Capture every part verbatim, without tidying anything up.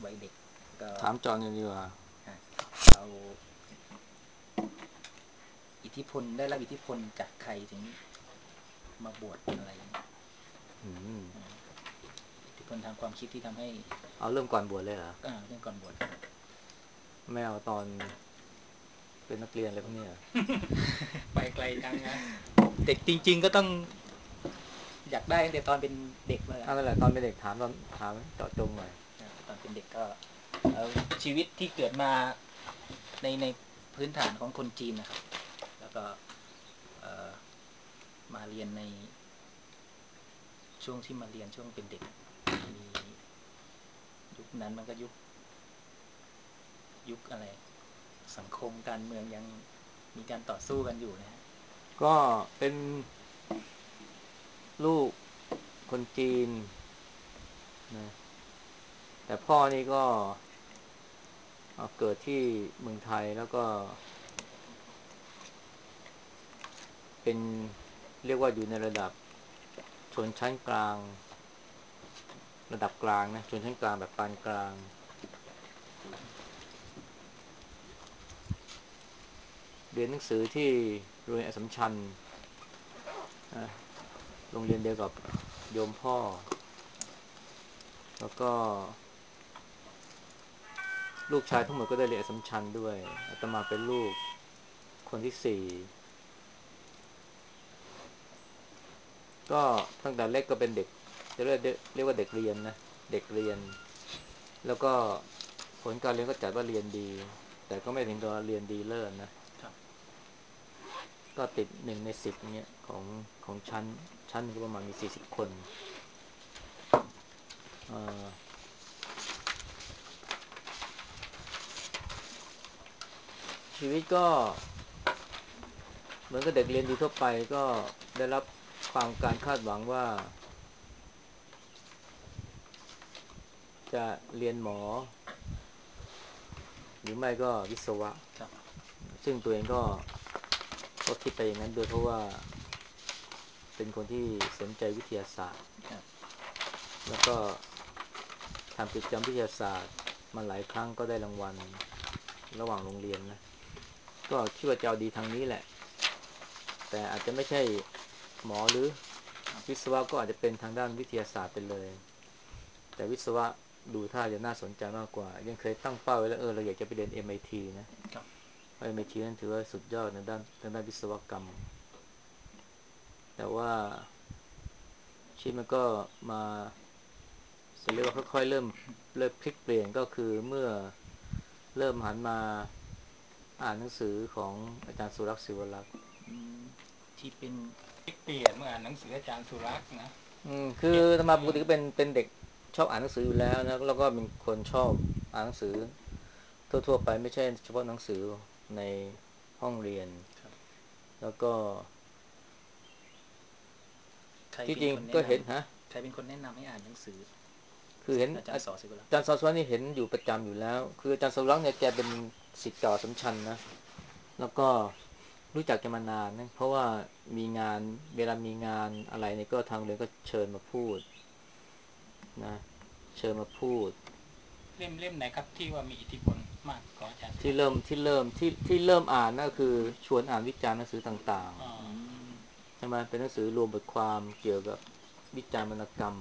วัยเด็กก็ถามจอห์นดีกว่าเอาอิทธิพลได้รับอิทธิพลจากใครถึงมาบวชอะไรอย่างนี้อิทธิพลทางความคิดที่ทำให้เอาเริ่มก่อนบวชเลยเหรออ่าเรื่องก่อนบวชไม่เอาตอนเป็นนักเรียนอะไรพวกนี้ไปไกลจังนะเด็กจริงๆก็ต้องอยากได้ตั้งแต่ตอนเป็นเด็กเลยอ่ะนั่นแหละตอนเป็นเด็กถามตอนถามเจาะจงหน่อยตอนเป็นเด็กก็ชีวิตที่เกิดมาในในพื้นฐานของคนจีนนะครับแล้วก็มาเรียนในช่วงที่มาเรียนช่วงเป็นเด็กมียุคนั้นมันก็ยุคยุคอะไรสังคมการเมืองยังมีการต่อสู้กันอยู่นะฮะก็เป็นลูกคนจีนนะแต่พ่อนี่ก็เกิดที่เมืองไทยแล้วก็เป็นเรียกว่าอยู่ในระดับชนชั้นกลางระดับกลางนะชนชั้นกลางแบบปานกลางเรียนหนังสือที่โรงเรียนอัสสัมชัญโรงเรียนเดียวกับโยมพ่อแล้วก็ลูกชายทั้งหมดก็ได้เรียนอัสสัมชัญด้วยอาตมาเป็นลูกคนที่สี่ก็ตั้งแต่เล็กก็เป็นเด็กจะเรียกเรียกว่าเด็กเรียนนะเด็กเรียนแล้วก็ผลการเรียนก็จัดว่าเรียนดีแต่ก็ไม่ถึงกับเรียนดีเลิศนะก็ติดหนึ่งในสิบเงี้ยของของชั้นชั้นก็ประมาณมีสี่สิบคนชีวิตก็เหมือนกับเด็กเรียนดีทั่วไปก็ได้รับความการคาดหวังว่าจะเรียนหมอหรือไม่ก็วิศวะซึ่งตัวเองก็ก็คิดไปอย่างนั้นโดยเพราะว่าเป็นคนที่สนใจวิทยาศาสตร์แล้วก็ทำกิจกรรมวิทยาศาสตร์มาหลายครั้งก็ได้รางวัลระหว่างโรงเรียนนะก็คิดว่าจะเอาดีทางนี้แหละแต่อาจจะไม่ใช่หมอหรือวิศวะก็อาจจะเป็นทางด้านวิทยาศาสตร์ไปเลยแต่วิศวะดูท่าจะน่าสนใจมากกว่ายังเคยตั้งเป้าไว้แล้วเออเราอยากจะไปเรียน เอ็ม ไอ ที นะเพราะ เอ็ม ไอ ที นั่นถือว่าสุดยอดในด้านทางด้านวิศวกรรมแต่ว่าชีวิตมันก็มาจะเรียกว่าค่อยๆเริ่มเริ่มพลิกเปลี่ยนก็คือเมื่อเริ่มหันมาอ่านหนังสือของอาจารย์สุรักษ์ศิวรักษ์ที่เป็นพลิกเปลี่ยนเมื่ออ่านหนังสืออาจารย์สุรักษ์นะอืมคือธรรมะปกติก็เป็นเป็นเด็กชอบอ่านหนังสืออยู่แล้วนะแล้วก็เป็นคนชอบอ่านหนังสือทั่วๆไปไม่ใช่เฉพาะหนังสือในห้องเรียนแล้วก็ที่จริงก็เห็นฮะใครเป็นคนแนะนำให้อ่านหนังสือคือเห็นอาจารย์สอศิวรักษ์อาจารย์สอสวนี่เห็นอยู่ประจำอยู่แล้วคืออาจารย์สอสวรักษ์เนี่ยแกเป็นศิษย์เก่าสำชัญนะแล้วก็รู้จักแกมานานนะเพราะว่ามีงานเวลามีงานอะไรเนี่ยก็ทางเรียนก็เชิญมาพูดนะเชิญมาพูดเล่มเล่มไหนครับที่ว่ามีอิทธิพลมากของอาจารย์ที่เริ่มที่เริ่มที่ที่เริ่มอ่านนั่นคือชวนอ่านวิจารณ์หนังสือต่างๆใช่ไหมเป็นหนังสือรวมบทความเกี่ยวกับวิจารณ์วรรณกรรม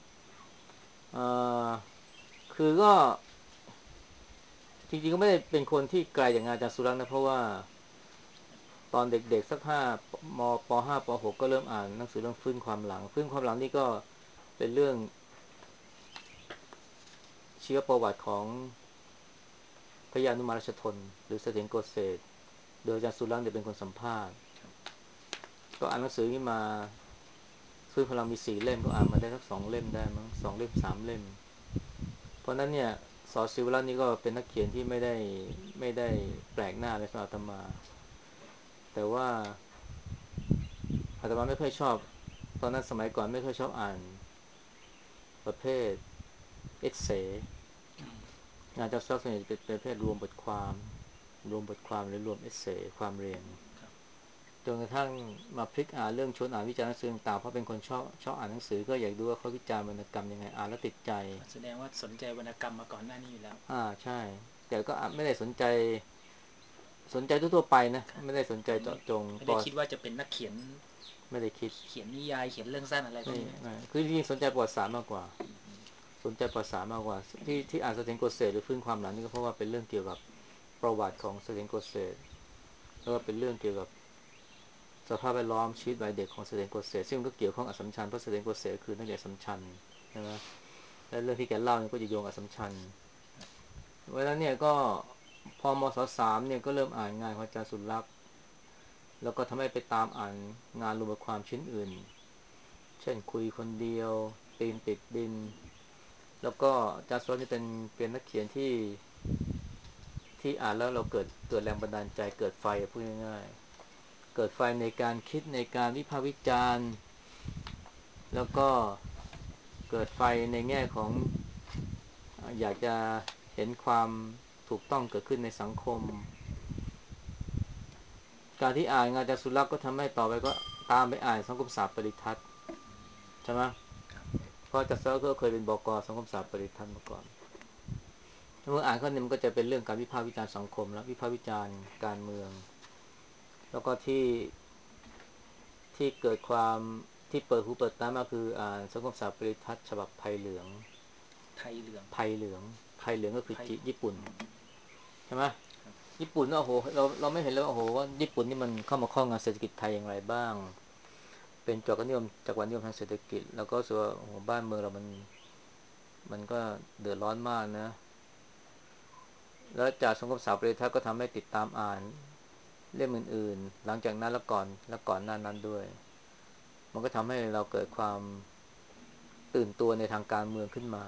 คือก็จริงๆก็ไม่ได้เป็นคนที่ไกลอย่างอาจารย์สุรักษ์นะเพราะว่าตอนเด็กๆสักห้ามปห้าปหกก็เริ่มอ่านหนังสือเรื่องฟื้นความหลังฟื้นความหลังนี่ก็เป็นเรื่องชีวประวัติของพระยานุมาราชทนหรือเสถียรโกษตโดยอาจารย์สุรักษ์เนี่ยเป็นคนสัมภาษณ์ก็อ่านหนังสือนี้มาฟื้นความหลังมีสี่เล่มก็อ่านมาได้สักสองเล่มได้มั้งสองเล่มสามเล่มเพราะนั้นเนี่ยสอศิวรัตน์นี่ก็เป็นนักเขียนที่ไม่ได้ไม่ได้แปลกหน้าเลยสำหรับอาตมาแต่ว่าอาตมาไม่ค่อยชอบตอนนั้นสมัยก่อนไม่ค่อยชอบอ่านประเภทเอเซงานจากซอฟต์แวร์เป็นประเภทรวมบทความรวมบทความหรือรวมเอเซความเรียนจนกระทั่งมาพลิกอ่านเรื่องชวนอ่านวิจารณ์หนังสือต่างๆเพราะเป็นคนชอบชอบอ่านหนังสือก็อยากดูว่าเขาวิจารณ์วรรณกรรมยังไงอ่านแล้วติดใจแสดงว่าสนใจวรรณกรรมมาก่อนหน้านี้อยู่แล้วอ่าใช่แต่ก็ไม่ได้สนใจสนใจทั่วๆไปนะไม่ได้สนใจเจาะจงไม่ได้คิดว่าจะเป็นนักเขียนไม่ได้คิดเขียนนิยายเขียนเรื่องสั้นอะไรพวไม่กนี้ไหมไม่คือจริงๆสนใจประวัติศาสตร์มากกว่าสนใจประวัติศาสตร์มากกว่าที่ที่อ่านเสถียรโกษเซหรือฟื้นความหลังนี่ก็เพราะว่าเป็นเรื่องเกี่ยวกับประวัติของเสถียรโกษเซแล้วก็เป็นเรื่องเกี่ยวกับสภาพแวดล้อมชีวิตวัยเด็กของเสถียรโกษเซซึ่งก็เกี่ยวข้องกับอัสสัมชัญเพราะเสถียรโกษเซคือนักเรียนอัสสัมชัญใช่ไหมและเรื่องที่แกเล่าเนี่ยก็จะโยงอัสสัมชัญเวลาเนี่ยก็พอมศสามเนี่ยก็เริ่มอ่านงานของอาจารย์สุรักษ์แล้วก็ทำให้ไปตามอ่านงานรวมความชิ้นอื่นเช่นคุยคนเดียวตีนติดดินแล้วก็อาจารย์สุรักษ์นี่เป็นเป็นนักเขียนที่ที่อ่านแล้วเราเกิดเกิดแรงบันดาลใจเกิดไฟพูดง่ายๆเกิดไฟในการคิดในการวิพากษ์วิจารณ์แล้วก็เกิดไฟในแง่ของอยากจะเห็นความถูกต้องเกิดขึ้นในสังคมการที่อ่านงานอาจารย์สุรักษ์ก็ทำให้ต่อไปก็ตามไปอ่านสังคมศาสตร์ปริทัศน์ใช่ไหมเพราะอาจารย์สุรักษ์ก็เคยเป็นบก.สังคมศาสตร์ปริทัศน์มาก่อนเมื่ออ่านข้อนี้มันก็จะเป็นเรื่องการวิพากษ์วิจารณ์สังคมและวิพากษ์วิจารณ์การเมืองแล้วก็ที่ที่เกิดความที่เปิดหูเปิดตามาคืออ่านสังคมศาสตร์ปริทัศน์ฉบับไทยเหลืองไทยเหลืองไทยเหลืองไทยเหลืองก็คือไทยจีญี่ปุ่นใช่ไหมญี่ปุ่นโอ้โหเราเราไม่เห็นเลยว่าโอ้โหว่าญี่ปุ่นนี่มันเข้ามาครอบงำเศรษฐกิจไทยอย่างไรบ้างเป็นจักรนิยมจักรนิยมทางเศรษฐกิจแล้วก็ส่วนโอ้โหบ้านเมืองเรามันมันก็เดือดร้อนมากนะแล้วจากสังคมศาสตร์ปริทัศน์ก็ทำให้ติดตามอ่านเล่มอื่นๆหลังจากนั้นแล้วก่อนแล้วก่อนหน้านั้นด้วยมันก็ทำให้เราเกิดความตื่นตัวในทางการเมืองขึ้นมา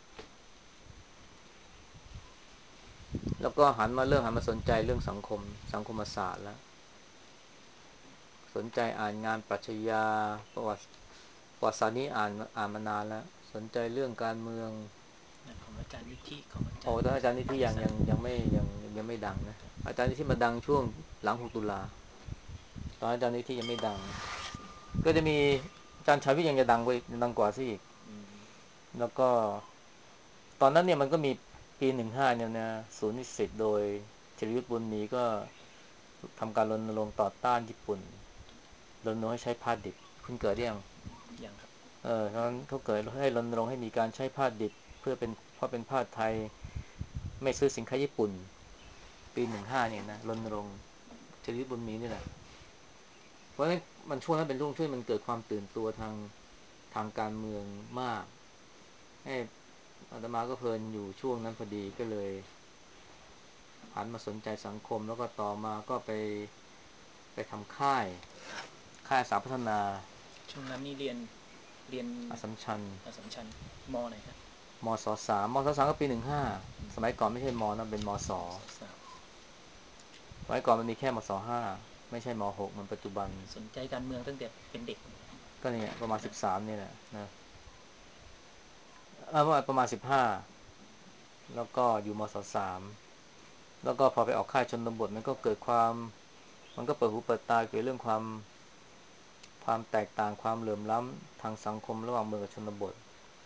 แล้วก็หันมาเรื่องหันมาสนใจเรื่องสังคมสังคมศาสตร์แล้วสนใจอ่านงานปรัชญาประวัติประวัติศาสตร์นี้อ่านอ่านมานานแล้วสนใจเรื่องการเมืองของอาจารย์นิธิของอาโอ้จารย์ตอนอาจารย์นี่ที่ยังยังยังไม่ยังยังไม่ดังนะอาจารย์นี่ที่มาดังช่วงหลังหกตุลาตอนอาจารย์นี่ที่ยังไม่ดังก็จะมีอาจารย์ชัยวิทย์ยังจะดังไปดังกว่าซะอีกแล้วก็ตอนนั้นเนี่ยมันก็มีปีหนึ่งห้าเนี่ยนะศูนย์นิสิตโดยธีรยุทธบุญมีก็ทำการรณรงค์ต่อต้านญี่ปุ่นรณรงค์ให้ใช้ผ้าดิบคุณเกิดยังยังครับเออตอนนั้นเขาเกิดให้รณรงค์ให้มีการใช้ผ้าดิบเพื่อเป็นเพราะเป็นผ้าไทยไม่ซื้อสินค้าญี่ปุ่นปีหนึ่งห้าเนี่ยนะรณรงค์ธีรยุทธบุญมีนี่แหละเพราะฉะนั้นมันช่วงนั้นเป็นช่วงที่มันเกิดความตื่นตัวทางทางการเมืองมากให้อาตมาก็เพลินอยู่ช่วงนั้นพอดีก็เลยหันมาสนใจสังคมแล้วก็ต่อมาก็ไปไปทำค่ายค่ายสาพัฒนาช่วงนั้นนี่เรียนเรียนอัสสัมชัญอสสัมชัญมไหนฮะมศสามมศสามก็ปีหนึ่งห้าสมัยก่อนไม่ใช่มนะเป็นมศสามสมัยก่อนมันมีแค่มศห้าไม่ใช่มหกเหมือนปัจจุบันสนใจการเมืองตั้งแต่เป็นเด็กก็เนี่ยประมาณสิบสามนี่แหละนะเออประมาณประมาณสิบห้าแล้วก็อยู่มศสามแล้วก็พอไปออกค่ายชนบทมันก็เกิดความมันก็เปิดหูเปิดตาเกี่ยวกับเรื่องความความแตกต่างความเหลื่อมล้ำทางสังคมระหว่างเมืองกับชนบท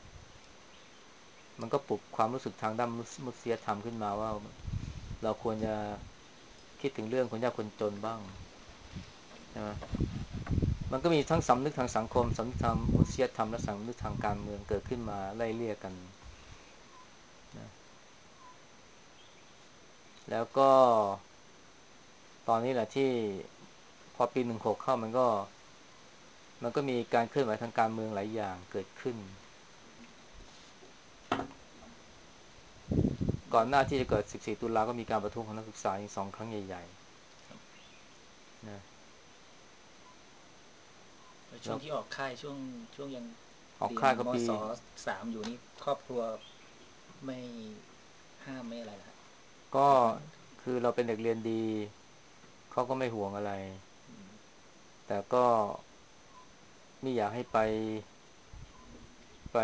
มันก็ปลุกความรู้สึกทางด้านมนุษยธรรมขึ้นมาว่าเราควรจะคิดถึงเรื่องคนยากคนจนบ้างใช่ไหมมันก็มีทั้งสำนึกทางสังคมสำนึกทางมนุษยธรรมและสำนึกทางการเมืองเกิดขึ้นมาไล่เลี่ยกันนะแล้วก็ตอนนี้แหละที่พอปีหนึ่งหกเข้ามันก็มันก็มีการเคลื่อนไหวทางการเมืองหลายอย่างเกิดขึ้นก่อนหน้าที่จะเกิดสิบสี่ตุลาก็มีการประท้วงของนักศึกษาอีกสองครั้งใหญ่ๆนะแล้วช่วงที่ออกค่ายช่วงช่วงยังออกเรียนค่ายก็ปีมศสามอยู่นี่ครอบครัวไม่ห้ามไม่อะไรละก็คือเราเป็นเด็กเรียนดีเขาก็ไม่ห่วงอะไรแต่ก็ไม่อยากให้ไปไป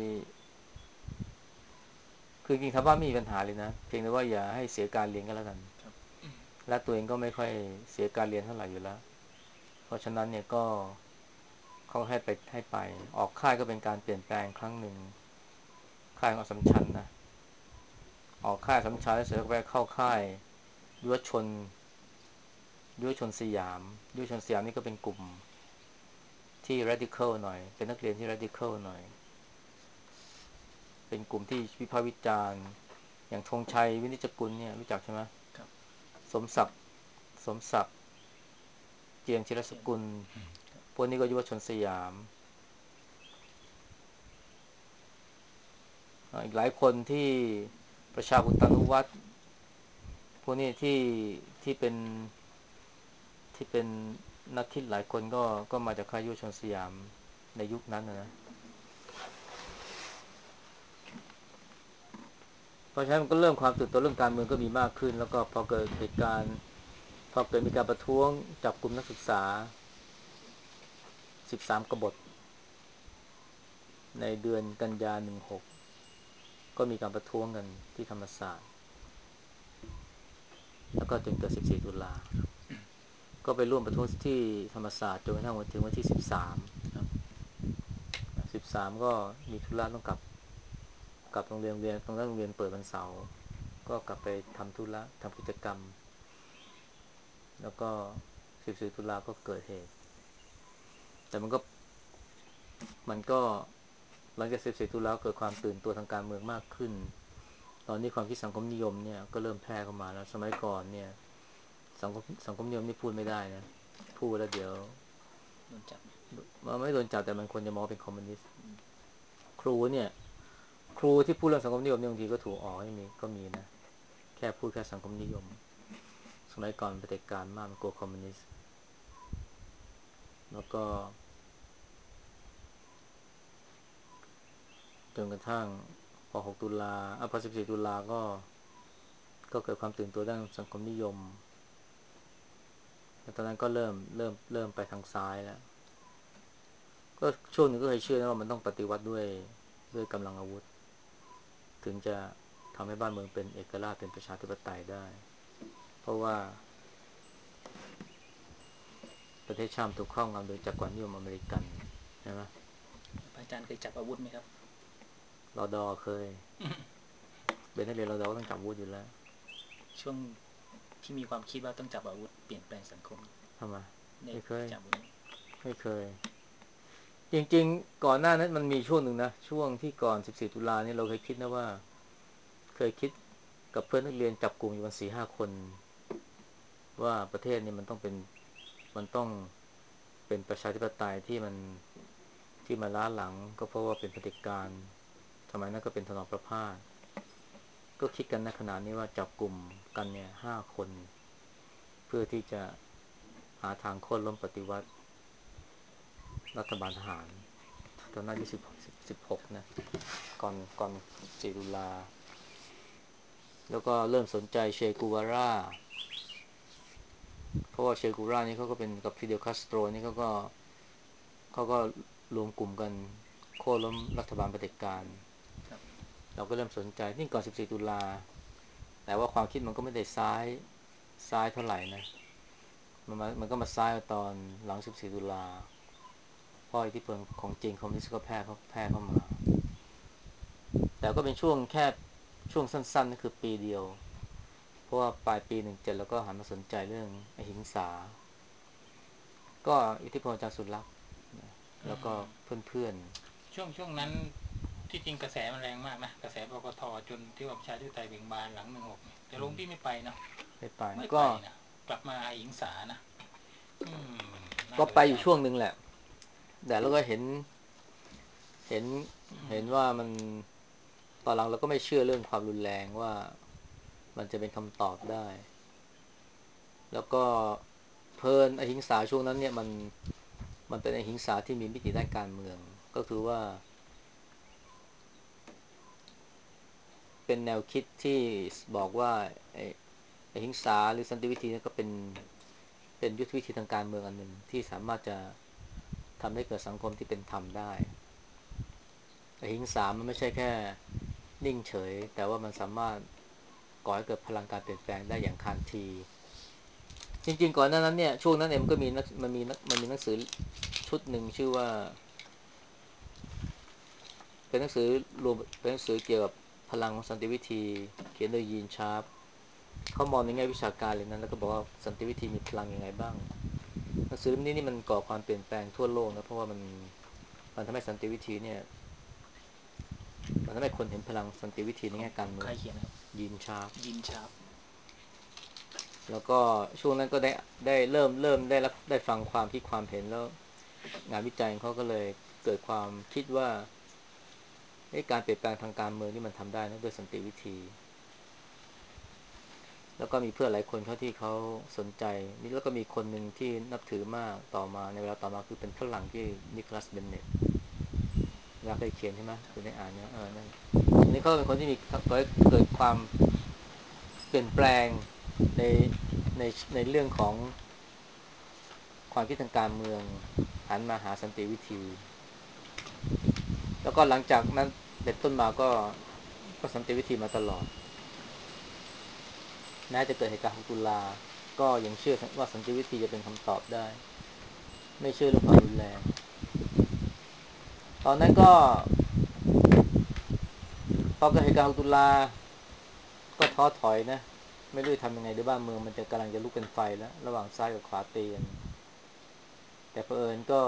คือจริงๆคำว่าไม่มีปัญหาเลยนะเพียงแต่ว่าอย่าให้เสียการเรียนก็แล้วกันและตัวเองก็ไม่ค่อยเสียการเรียนเท่าไหร่อยู่แล้วเพราะฉะนั้นเนี่ยก็เขาให้ไปให้ไปออกค่ายก็เป็นการเปลี่ยนแปลงครั้งหนึ่งค่ายของอัสสัมชัญนะออกค่ายอัสสัมชัญแล้วเสร็จก็ไปเข้าค่ายยุวชนยุวชนสยามยุวชนสยามนี่ก็เป็นกลุ่มที่ radical หน่อยเป็นนักเรียนที่ radical หน่อยเป็นกลุ่มที่วิพากษ์วิจารณ์อย่างธงชัยวินิจฉัยกุลเนี่ยรู้จักใช่ไหมครับสมศักดิ์สมศักดิ์เจียมชิรสเจียนกุลพวกนี้ก็ยุวชนสยามอีกหลายคนที่ประชาอุตานุวัตรพวกนี้ที่ที่เป็นที่เป็นนักคิดหลายคนก็ก็มาจากค่ายยุวชนสยามในยุคนั้นนะเพราะฉะนั้นมันก็เริ่มความตื่นตัวเรื่องการเมืองก็มีมากขึ้นแล้วก็พอเกิดเหตุการณ์พอเกิดมีการประท้วงจับกลุ่มนักศึกษาสิบสามกบฏในเดือนกันยายนหนึ่งหกก็มีการประท้วงกันที่ธรรมศาสตร์แล้วก็จนเกิดสิบสี่ตุลาก็ไปร่วมประท้วงที่ธรรมศาสตร์จนกระทั่งวันถึงวันที่สิบสามสิบสามก็มีธุระต้องกลับกลับโรงเรียนเรียนตรงนั้นโรงเรียนเปิดวันเสาร์ก็กลับไปทำธุระทำกิจกรรมแล้วก็สิบสี่ตุลาก็เกิดเหตุแต่มันก็มันก็หลังจากสิบสี่ตุลาเกิดความตื่นตัวทางการเมืองมากขึ้นตอนนี้ความคิดสังคมนิยมเนี่ยก็เริ่มแพร่เข้ามาแล้วสมัยก่อนเนี่ยสังคมสังคมนิยมนี่พูดไม่ได้นะพูดแล้วเดี๋ยวโดนจับมันไม่โดนจับแต่มันควรจะมองเป็นคอมมิวนิสต์ครูเนี่ยครูที่พูดเรื่องสังคมนิยมบางทีก็ถูกออกให้มีก็มีนะแค่พูดแค่สังคมนิยมสมัยก่อนเผด็จการมากมันกลัวคอมมิวนิสต์แล้วก็จนกระทั่งพอหกตุลาอ่ะพอสิบสี่ตุลาก็ก็เกิดความตื่นตัวด้านสังคมนิยมแล้วตอนนั้นก็เริ่มเริ่มเริ่มไปทางซ้ายแล้วก็ช่วงหนึ่งก็เคยเชื่อนะว่ามันต้องปฏิวัติด้วยด้วยกำลังอาวุธถึงจะทำให้บ้านเมืองเป็นเอกราชเป็นประชาธิปไตยได้เพราะว่าประเทศชาติถูกครอบงำโดยจักรวรรดินิยมอเมริกันใช่ไหมอาจารย์เคยจับอาวุธไหมครับรอดอเคยเป็นนักเรียนรอดอก็ต้องจับอาวุธอยู่แล้วช่วงที่มีความคิดว่าต้องจับอาวุธเปลี่ยนแปลงสังคมทำไมได้ไม่เคยจับอาวุธไม่เคยจริงๆก่อนหน้านั้นมันมีช่วงหนึ่งนะช่วงที่ก่อนสิบสี่ตุลาเนี่ยเราเคยคิดนะว่าเคยคิดกับเพื่อนนักเรียนจับกลุ่มอยู่กันสี่ห้าคนว่าประเทศนี้มันต้องเป็นมันต้องเป็นประชาธิปไตยที่มันที่มาล้าหลังก็เพราะว่าเป็นเผด็จการสมัยนั้นก็เป็นถนอมประพาสก็คิดกันในขณะนี้ว่าจับกลุ่มกันเนี่ยห้าคนเพื่อที่จะหาทางโค่นล้มปฏิวัติรัฐบาลทหารตอนนั้นอายุสิบสิบหกนะก่อนก่อนสี่ตุลาแล้วก็เริ่มสนใจเชกูวาร่าเพราะว่าเชกูวาร่านี่เขาก็เป็นกับฟิเดลคาสโตรนี่เขาก็เขาก็รวมกลุ่มกันโค่นล้มรัฐบาลเผด็จการเราก็เริ่มสนใจนี่ก่อนสิบสี่ตุลาแต่ว่าความคิดมันก็ไม่ได้ซ้ายซ้ายเท่าไหร่นะมันมันก็มาซ้ายตอนหลังสิบสี่ตุลาเพราะอิทธิพลของจีนคอมมิวนิสต์ก็แพร่เข้าแพร่เข้ามาแต่ก็เป็นช่วงแค่ช่วงสั้นๆนั่นคือปีเดียวเพราะว่าปลายปีหนึ่งเจ็ดแล้วก็หันมาสนใจเรื่องอหิงสาก็อิทธิพลจากสุดลักษณ์แล้วก็เพื่อนช่วงช่วงนั้นที่จริงกระแสมันแรงมากนะกระแสปกทจนที่ว่าประชาธิปไตยเบ่งบานหลังหนึ่งหกแต่หลวงพี่ไม่ไปเนาะๆไม่ไปไม่ไปก็นะกลับมาหิงสานะอืมน่าก็สนใจไปอยู่ช่วงหนึ่งแหละแต่เราก็เห็นเห็นเห็นว่ามันตอนหลังเราก็ไม่เชื่อเรื่องความรุนแรงว่ามันจะเป็นคำตอบได้แล้วก็เพลินอหิงสาช่วงนั้นเนี่ยมันมันเป็นอหิงสาที่มีมิติด้านการเมืองก็คือว่าเป็นแนวคิดที่บอกว่าไอ้อหิงสาหรือสันติวิธีนี่ก็เป็นเป็นยุทธวิธีทางการเมืองอันหนึ่งที่สามารถจะทำให้เกิดสังคมที่เป็นธรรมได้อหิงสามันไม่ใช่แค่นิ่งเฉยแต่ว่ามันสามารถก่อให้เกิดพลังการเปลี่ยนแปลงได้อย่างทันทีจริงๆก่อนหน้านั้นเนี่ยช่วงนั้นเนี่ยมันก็มีนักมันมีนักมันมีหนังสือชุดหนึ่งชื่อว่าเป็นหนังสือรวมเป็นหนังสือเกี่ยวกับพลังของสันติวิธีเขียนโดยยีนชาร์ปเขามองในแง่วิชาการเลยนะแล้วก็บอกว่าสันติวิธีมีพลังยังไงบ้างหนังสือเล่มนี้นี่มันก่อความเปลี่ยนแปลงทั่วโลกนะเพราะว่ามันมันทำให้สันติวิธีเนี่ยมันทำให้คนเห็นพลังสันติวิธีในของแง่การเมืองใครเขียนครับยีนชาร์ปยินชาร์ปแล้วก็ช่วงนั้นก็ได้ได้เริ่มเริ่มได้รับได้ฟังความคิดความเห็นแล้วงานวิจัยของเขาก็เลยเกิดความคิดว่าการเปลี่ยนแปลงทางการเมืองนี่มันทำได้นะด้วยสันติวิธีแล้วก็มีเพื่อนหลายคนเขาที่เขาสนใจนี่แล้วก็มีคนหนึ่งที่นับถือมากต่อมาในเวลาต่อมาคือเป็นฝรั่งที่นิโคลัสเบนเน็ตเวลาเคยเขียนใช่ไหมคุณได้อ่านเนี่ยเออนั่นอันนี้เขาเป็นคนที่มีเกิดความเปลี่ยนแปลงในในในเรื่องของความคิดทางการเมืองหันมาหาสันติวิธีแล้วก็หลังจากนั้นเป็นต้นมาก็ก็สันติวิธีมาตลอดแม้จะเกิดเหตุการณ์หกตุลาก็ยังเชื่อว่าสันติวิธีจะเป็นคำตอบได้ไม่เชื่อเรื่องความรุนแรงตอนนั้นก็พอเกิดเหตุการณ์หกตุลาก็ท้อถอยนะไม่รู้จะทำยังไงด้วยบ้านเมืองมันจะกำลังจะลุกเป็นไฟแล้วระหว่างซ้ายกับขวาตีกันแต่เผอิญก็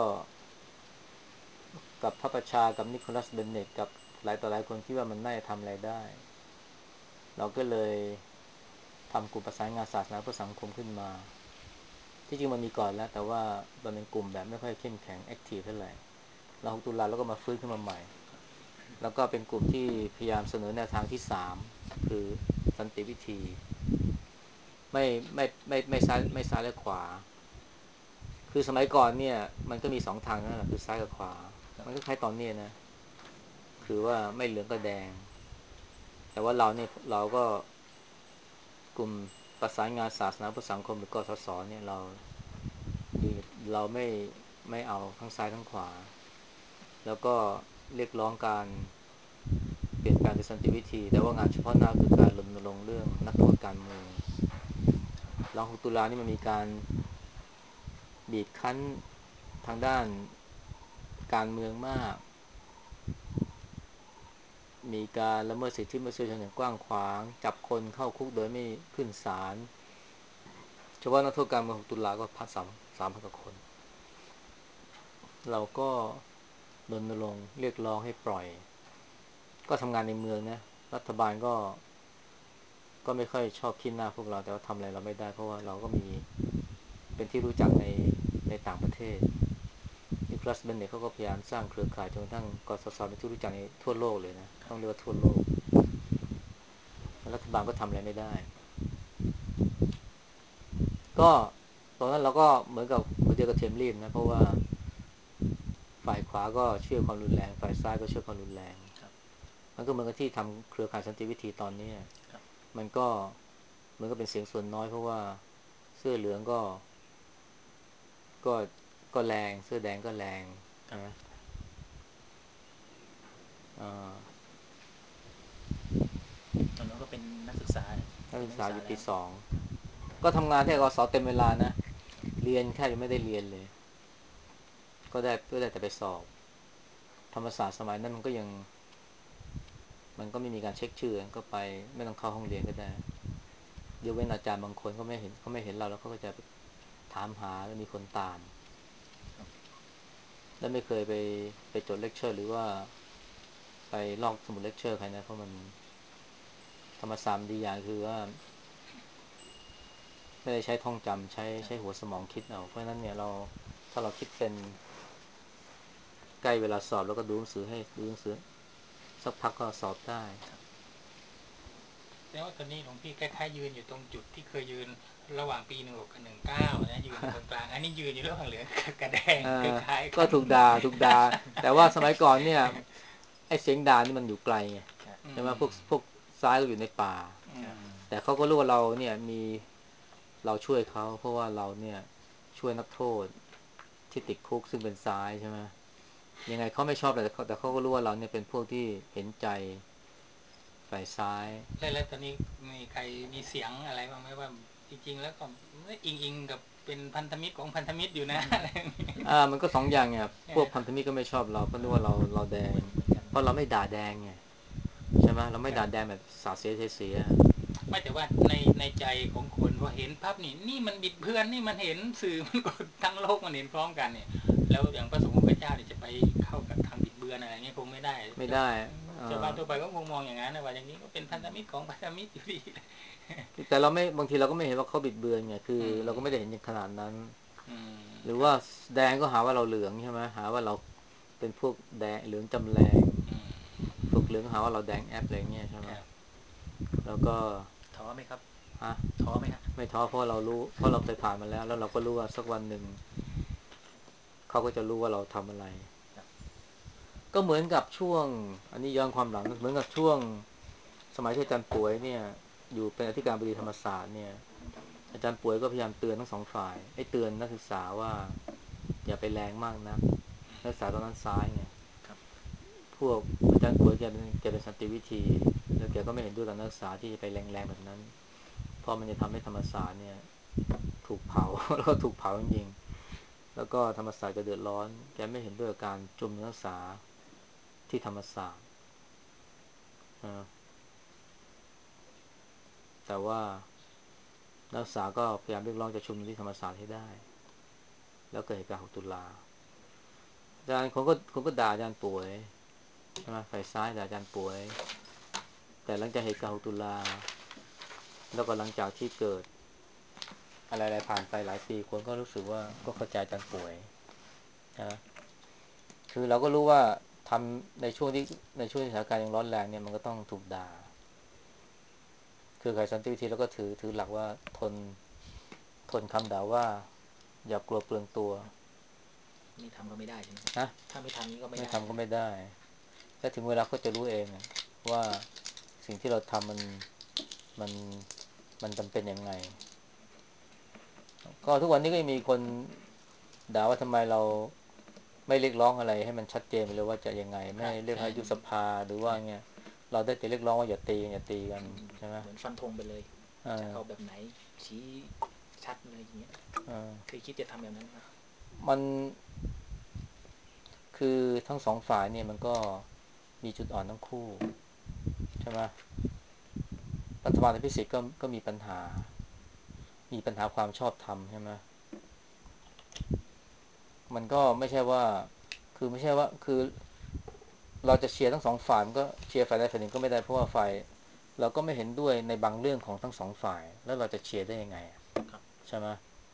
กับพระประชากับนิโคลัสเบนเน็ตกับหลายต่อหลายคนคิดว่ามันน่าจะทำอะไรได้เราก็เลยทำกลุ่มประสานงานศาสนาเพื่อสังคมขึ้นมาที่จริงมันมีก่อนแล้วแต่ว่ามันเป็นกลุ่มแบบไม่ค่อยเข้มแข็งแอคทีฟเท่าไหร่เราหกตุลาแล้วก็มาฟื้นขึ้นมาใหม่แล้วก็เป็นกลุ่มที่พยายามเสนอแนวทางที่สามคือสันติวิธีไม่ไม่ไม่ไม่ซ้ายไม่ซ้ายและขวาคือสมัยก่อนเนี่ยมันก็มีสองทางนั่นแหละคือซ้ายกับขวามันก็คล้ายตอนนี้นะคือว่าไม่เหลืองก็แดงแต่ว่าเราเนี่ยเราก็กลุ่มประสานงานศาสนาเพื่อสังคมหรือกสศเนี่ยเราเราไม่ไม่เอาทั้งซ้ายทั้งขวาแล้วก็เรียกร้องการเปลี่ยนแปลงโดยสันติวิธีแต่ว่างานเฉพาะหน้าคือการรณรงค์เรื่องนักโทษการเมืองหลังหกตุลานี่มันมีการบีบคั้นทางด้านการเมืองมากมีการละเมิดสิทธิมนุษยชนอย่างกว้างขวางจับคนเข้าคุกโดยไม่ขึ้นศาลเฉพาะนักโทษการเมืองหกตุลาก็พันสามสามพันกว่าคนเราก็รณรงค์เรียกร้องให้ปล่อยก็ทำงานในเมืองนะรัฐบาลก็ก็ไม่ค่อยชอบขี้หน้าพวกเราแต่ว่าทำอะไรเราไม่ได้เพราะว่าเราก็มีเป็นที่รู้จักในในต่างประเทศนิโคลัสเบนเน็ตเขาก็พยายามสร้างเครือข่ายจนกระทั่งกสศเป็นที่รู้จักในทั่วโลกเลยนะต้องเรียกว่าทั่วโลกรัฐบาลก็ทำอะไรไม่ได้ก็ตอนนั้นเราก็เหมือนกับหัวเดียวกับเทียมรีบนะเพราะว่าฝ่ายขวาก็เชื่อความรุนแรงฝ่ายซ้ายก็เชื่อความรุนแรงมันก็เหมือนกับที่ทำเครือข่ายสันติวิธีตอนนี้มันก็มันก็เป็นเสียงส่วนน้อยเพราะว่าเสื้อเหลืองก็ก็ก็แรงเสื้อแดงก็แรงนะอ่าตอนนั้นก็เป็นนักศึกษานักเป็นศึกษาอยู่ปีนักศึกษาแล้วสองก็ทำงานที่กสเต็มเวลานะเรียนแค่ยังไม่ได้เรียนเลยก็ได้ก็ได้แต่ไปสอบธรรมศาสตร์สมัยนั้นมันก็ยังมันก็ไม่มีการเช็คชื่อก็ไปไม่ต้องเข้าห้องเรียนก็ได้ยกเว้นอาจารย์บางคนเขาไม่เห็นเขาไม่เห็นเราแล้วเขาก็จะถามหาแล้วมีคนตามแล้วไม่เคยไปไปจดเลคเชอร์หรือว่าไปลอกสมุดเลคเชอร์ใครนะเพราะมันธรรมศาสตร์ดีอย่างคือว่าไม่ได้ใช้ท่องจำใช้ใช้หัวสมองคิดเอาเพราะฉะนั้นเนี่ยเราถ้าเราคิดเป็นใกล้เวลาสอบแล้วก็ดูหนังสือให้ดูหนังสือสักพักก็สอบได้แต่ว่าตอนนี้หลวงพี่คล้ายๆยืนอยู่ตรงจุดที่เคยยืนระหว่างปีหนึ่งหกกับหนึ่งเก้านะยืนอยู่ตรงกลางอันนี้ยืนอยู่ระหว่างเหลืองกับแดงคล้ายๆกันก็ถูกด่าถูกด่าแต่ว่าสมัยก่อนเนี่ยไอ้เสียงด่านี่มันอยู่ไกลไงใช่ไหมพวกพวกซ้ายก็อยู่ในป่าแต่เขาก็รู้ว่าเราเนี่ยมีเราช่วยเขาเพราะว่าเราเนี่ยช่วยนักโทษที่ติดคุกซึ่งเป็นซ้ายใช่ไหมยังไงเขาไม่ชอบแต่เขาแต่เขาก็รู้ว่าเราเนี่ยเป็นพวกที่เห็นใจฝ่ายซ้ายแล้วแล้วตอนนี้มีใครมีเสียงอะไรบ้างไหมว่าจริงๆแล้วก็อิงอิงกับเป็นพันธมิตรของพันธมิตรอยู่นะอ่ามันก็สองอย่างไงพวกพันธมิตรก็ไม่ชอบเราก็นึกว่าเราเราแดงเพราะเราไม่ด่าแดงไงใช่ไหมเราไม่ด่าแดงแบบสาดเสียเสียไม่แต่ว่าในในใจของคนพอเห็นภาพนี่นี่มันบิดเบือนนี่มันเห็นสื่อมันก็ทั้งโลกมันเห็นพร้อมกันเนี่ยแล้วอย่างพระสงฆ์ของพระเจ้าเนี่ยจะไปเข้ากับทางบิดเบือนอะไรเงี้ยคงไม่ได้ไม่ได้ชาวบ้านทั่วไปก็คงมองอย่างนั้นนะว่าอย่างนี้ก็เป็นพันธมิตรของพันธมิตรอยู่ดีแต่เราไม่บางทีเราก็ไม่เห็นว่าเขาบิดเบือนไงคือเราก็ไม่ได้เห็นอย่างขนาดนั้นหรือว่าแดงก็หาว่าเราเหลืองใช่ไหมหาว่าเราเป็นพวกแดงเหลืองจำแรงพวกเหลืองหาว่าเราแดงแอปอะไรเงี้ยใช่ไหมแล้วก็ท้อไหมครับฮะท้อไหมครับไม่ท้อเพราะเรารู้เพราะเราเคยผ่านมาแล้วแล้วเราก็รู้ว่าสักวันหนึ่งเขาก็จะรู้ว่าเราทำอะไรก็เหมือนกับช่วงอันนี้ย้อนความหลังเหมือนกับช่วงสมัยที่อาจารย์ป่วยเนี่ยอยู่เป็นอธิการบดีธรรมศาสตร์เนี่ยอาจารย์ป่วยก็พยายามเตือนทั้งสองฝ่ายให้เตือนนักศึกษาว่าอย่าไปแรงมากนะนักศึกษาตอนนั้นซ้ายไงพวกอาจารย์ป่วยแกเป็นแกเป็นสันติวิธีแล้วแกก็ไม่เห็นด้วยกับนักศึกษาที่จะไปแรงๆแบบนั้นเพราะมันจะทำให้ธรรมศาสตร์เนี่ยถูกเผาแล้วก็ถูกเผาจริงๆแล้วก็ธรรมศาสตร์จะเดือดร้อนแกไม่เห็นด้วยกับการจุมนักศึกษาที่ธรรมศาสตร์แต่ว่านักศึกษาก็พยายามเรียกร้องจะชุมนุมที่ธรรมศาสตร์ให้ได้แล้วเกิดเหตุการณ์หกตุลาอาจารย์คนก็คนก็ด่าอาจารย์ป่วยใช่ไหมฝ่ายซ้ายด่าอาจารย์ป่วยแต่หลังจากเหตุการณ์หกตุลาแล้วก็หลังจากที่เกิดอะไรๆผ่านไปหลายปีคนก็รู้สึกว่าก็เข้าใจอาจารย์ป่วยนะคือเราก็รู้ว่าทำในช่วงที่ในช่วงที่สถานการณ์ยังร้อนแรงเนี่ยมันก็ต้องถูกด่าคือใครสันติวิธีแล้วก็ถือถือหลักว่าทนทนคำด่าว่าอย่ากลัวเปลืองตัวนี่ทำก็ไม่ได้ใช่ไหมนะถ้าไม่ทำนี่ก็ไม่ไม่ได้ทำก็ไม่ได้ถ้าถึงเวลาก็จะรู้เองว่าสิ่งที่เราทำมันมันมันจำเป็นยังไงก็ทุกวันนี้ก็ยังมีคนด่าว่าทำไมเราไม่เรียกร้องอะไรให้มันชัดเจนไปเลยว่าจะยังไงไม่เรียกให้ยุบสภาหรือว่าเงี้ยเราได้แต่เรียกร้องว่าอย่าตีกันอย่าตีกันใช่ไหมเหมือนฟันธงไปเลยจะเอาอ่าแบบไหนชี้ชัดอะไรอย่างเงี้ยอ่าเคยคิดจะทำแบบนั้นไหมมันคือทั้งสองฝ่ายเนี่ยมันก็มีจุดอ่อนทั้งคู่ใช่ไหมรัฐบาลอภิสิทธิ์ก็ก็มีปัญหามีปัญหาความชอบธรรมใช่ไหมมันก็ไม่ใช่ว่าคือไม่ใช่ว่าคือเราจะเชียร์ทั้งสองฝ่ายมันก็เชียร์ฝ่ายใดฝ่ายหนึ่งก็ไม่ได้เพราะว่าฝ่ายเราก็ไม่เห็นด้วยในบางเรื่องของทั้งสองฝ่ายแล้วเราจะเชียร์ได้ยังไงใช่ไหม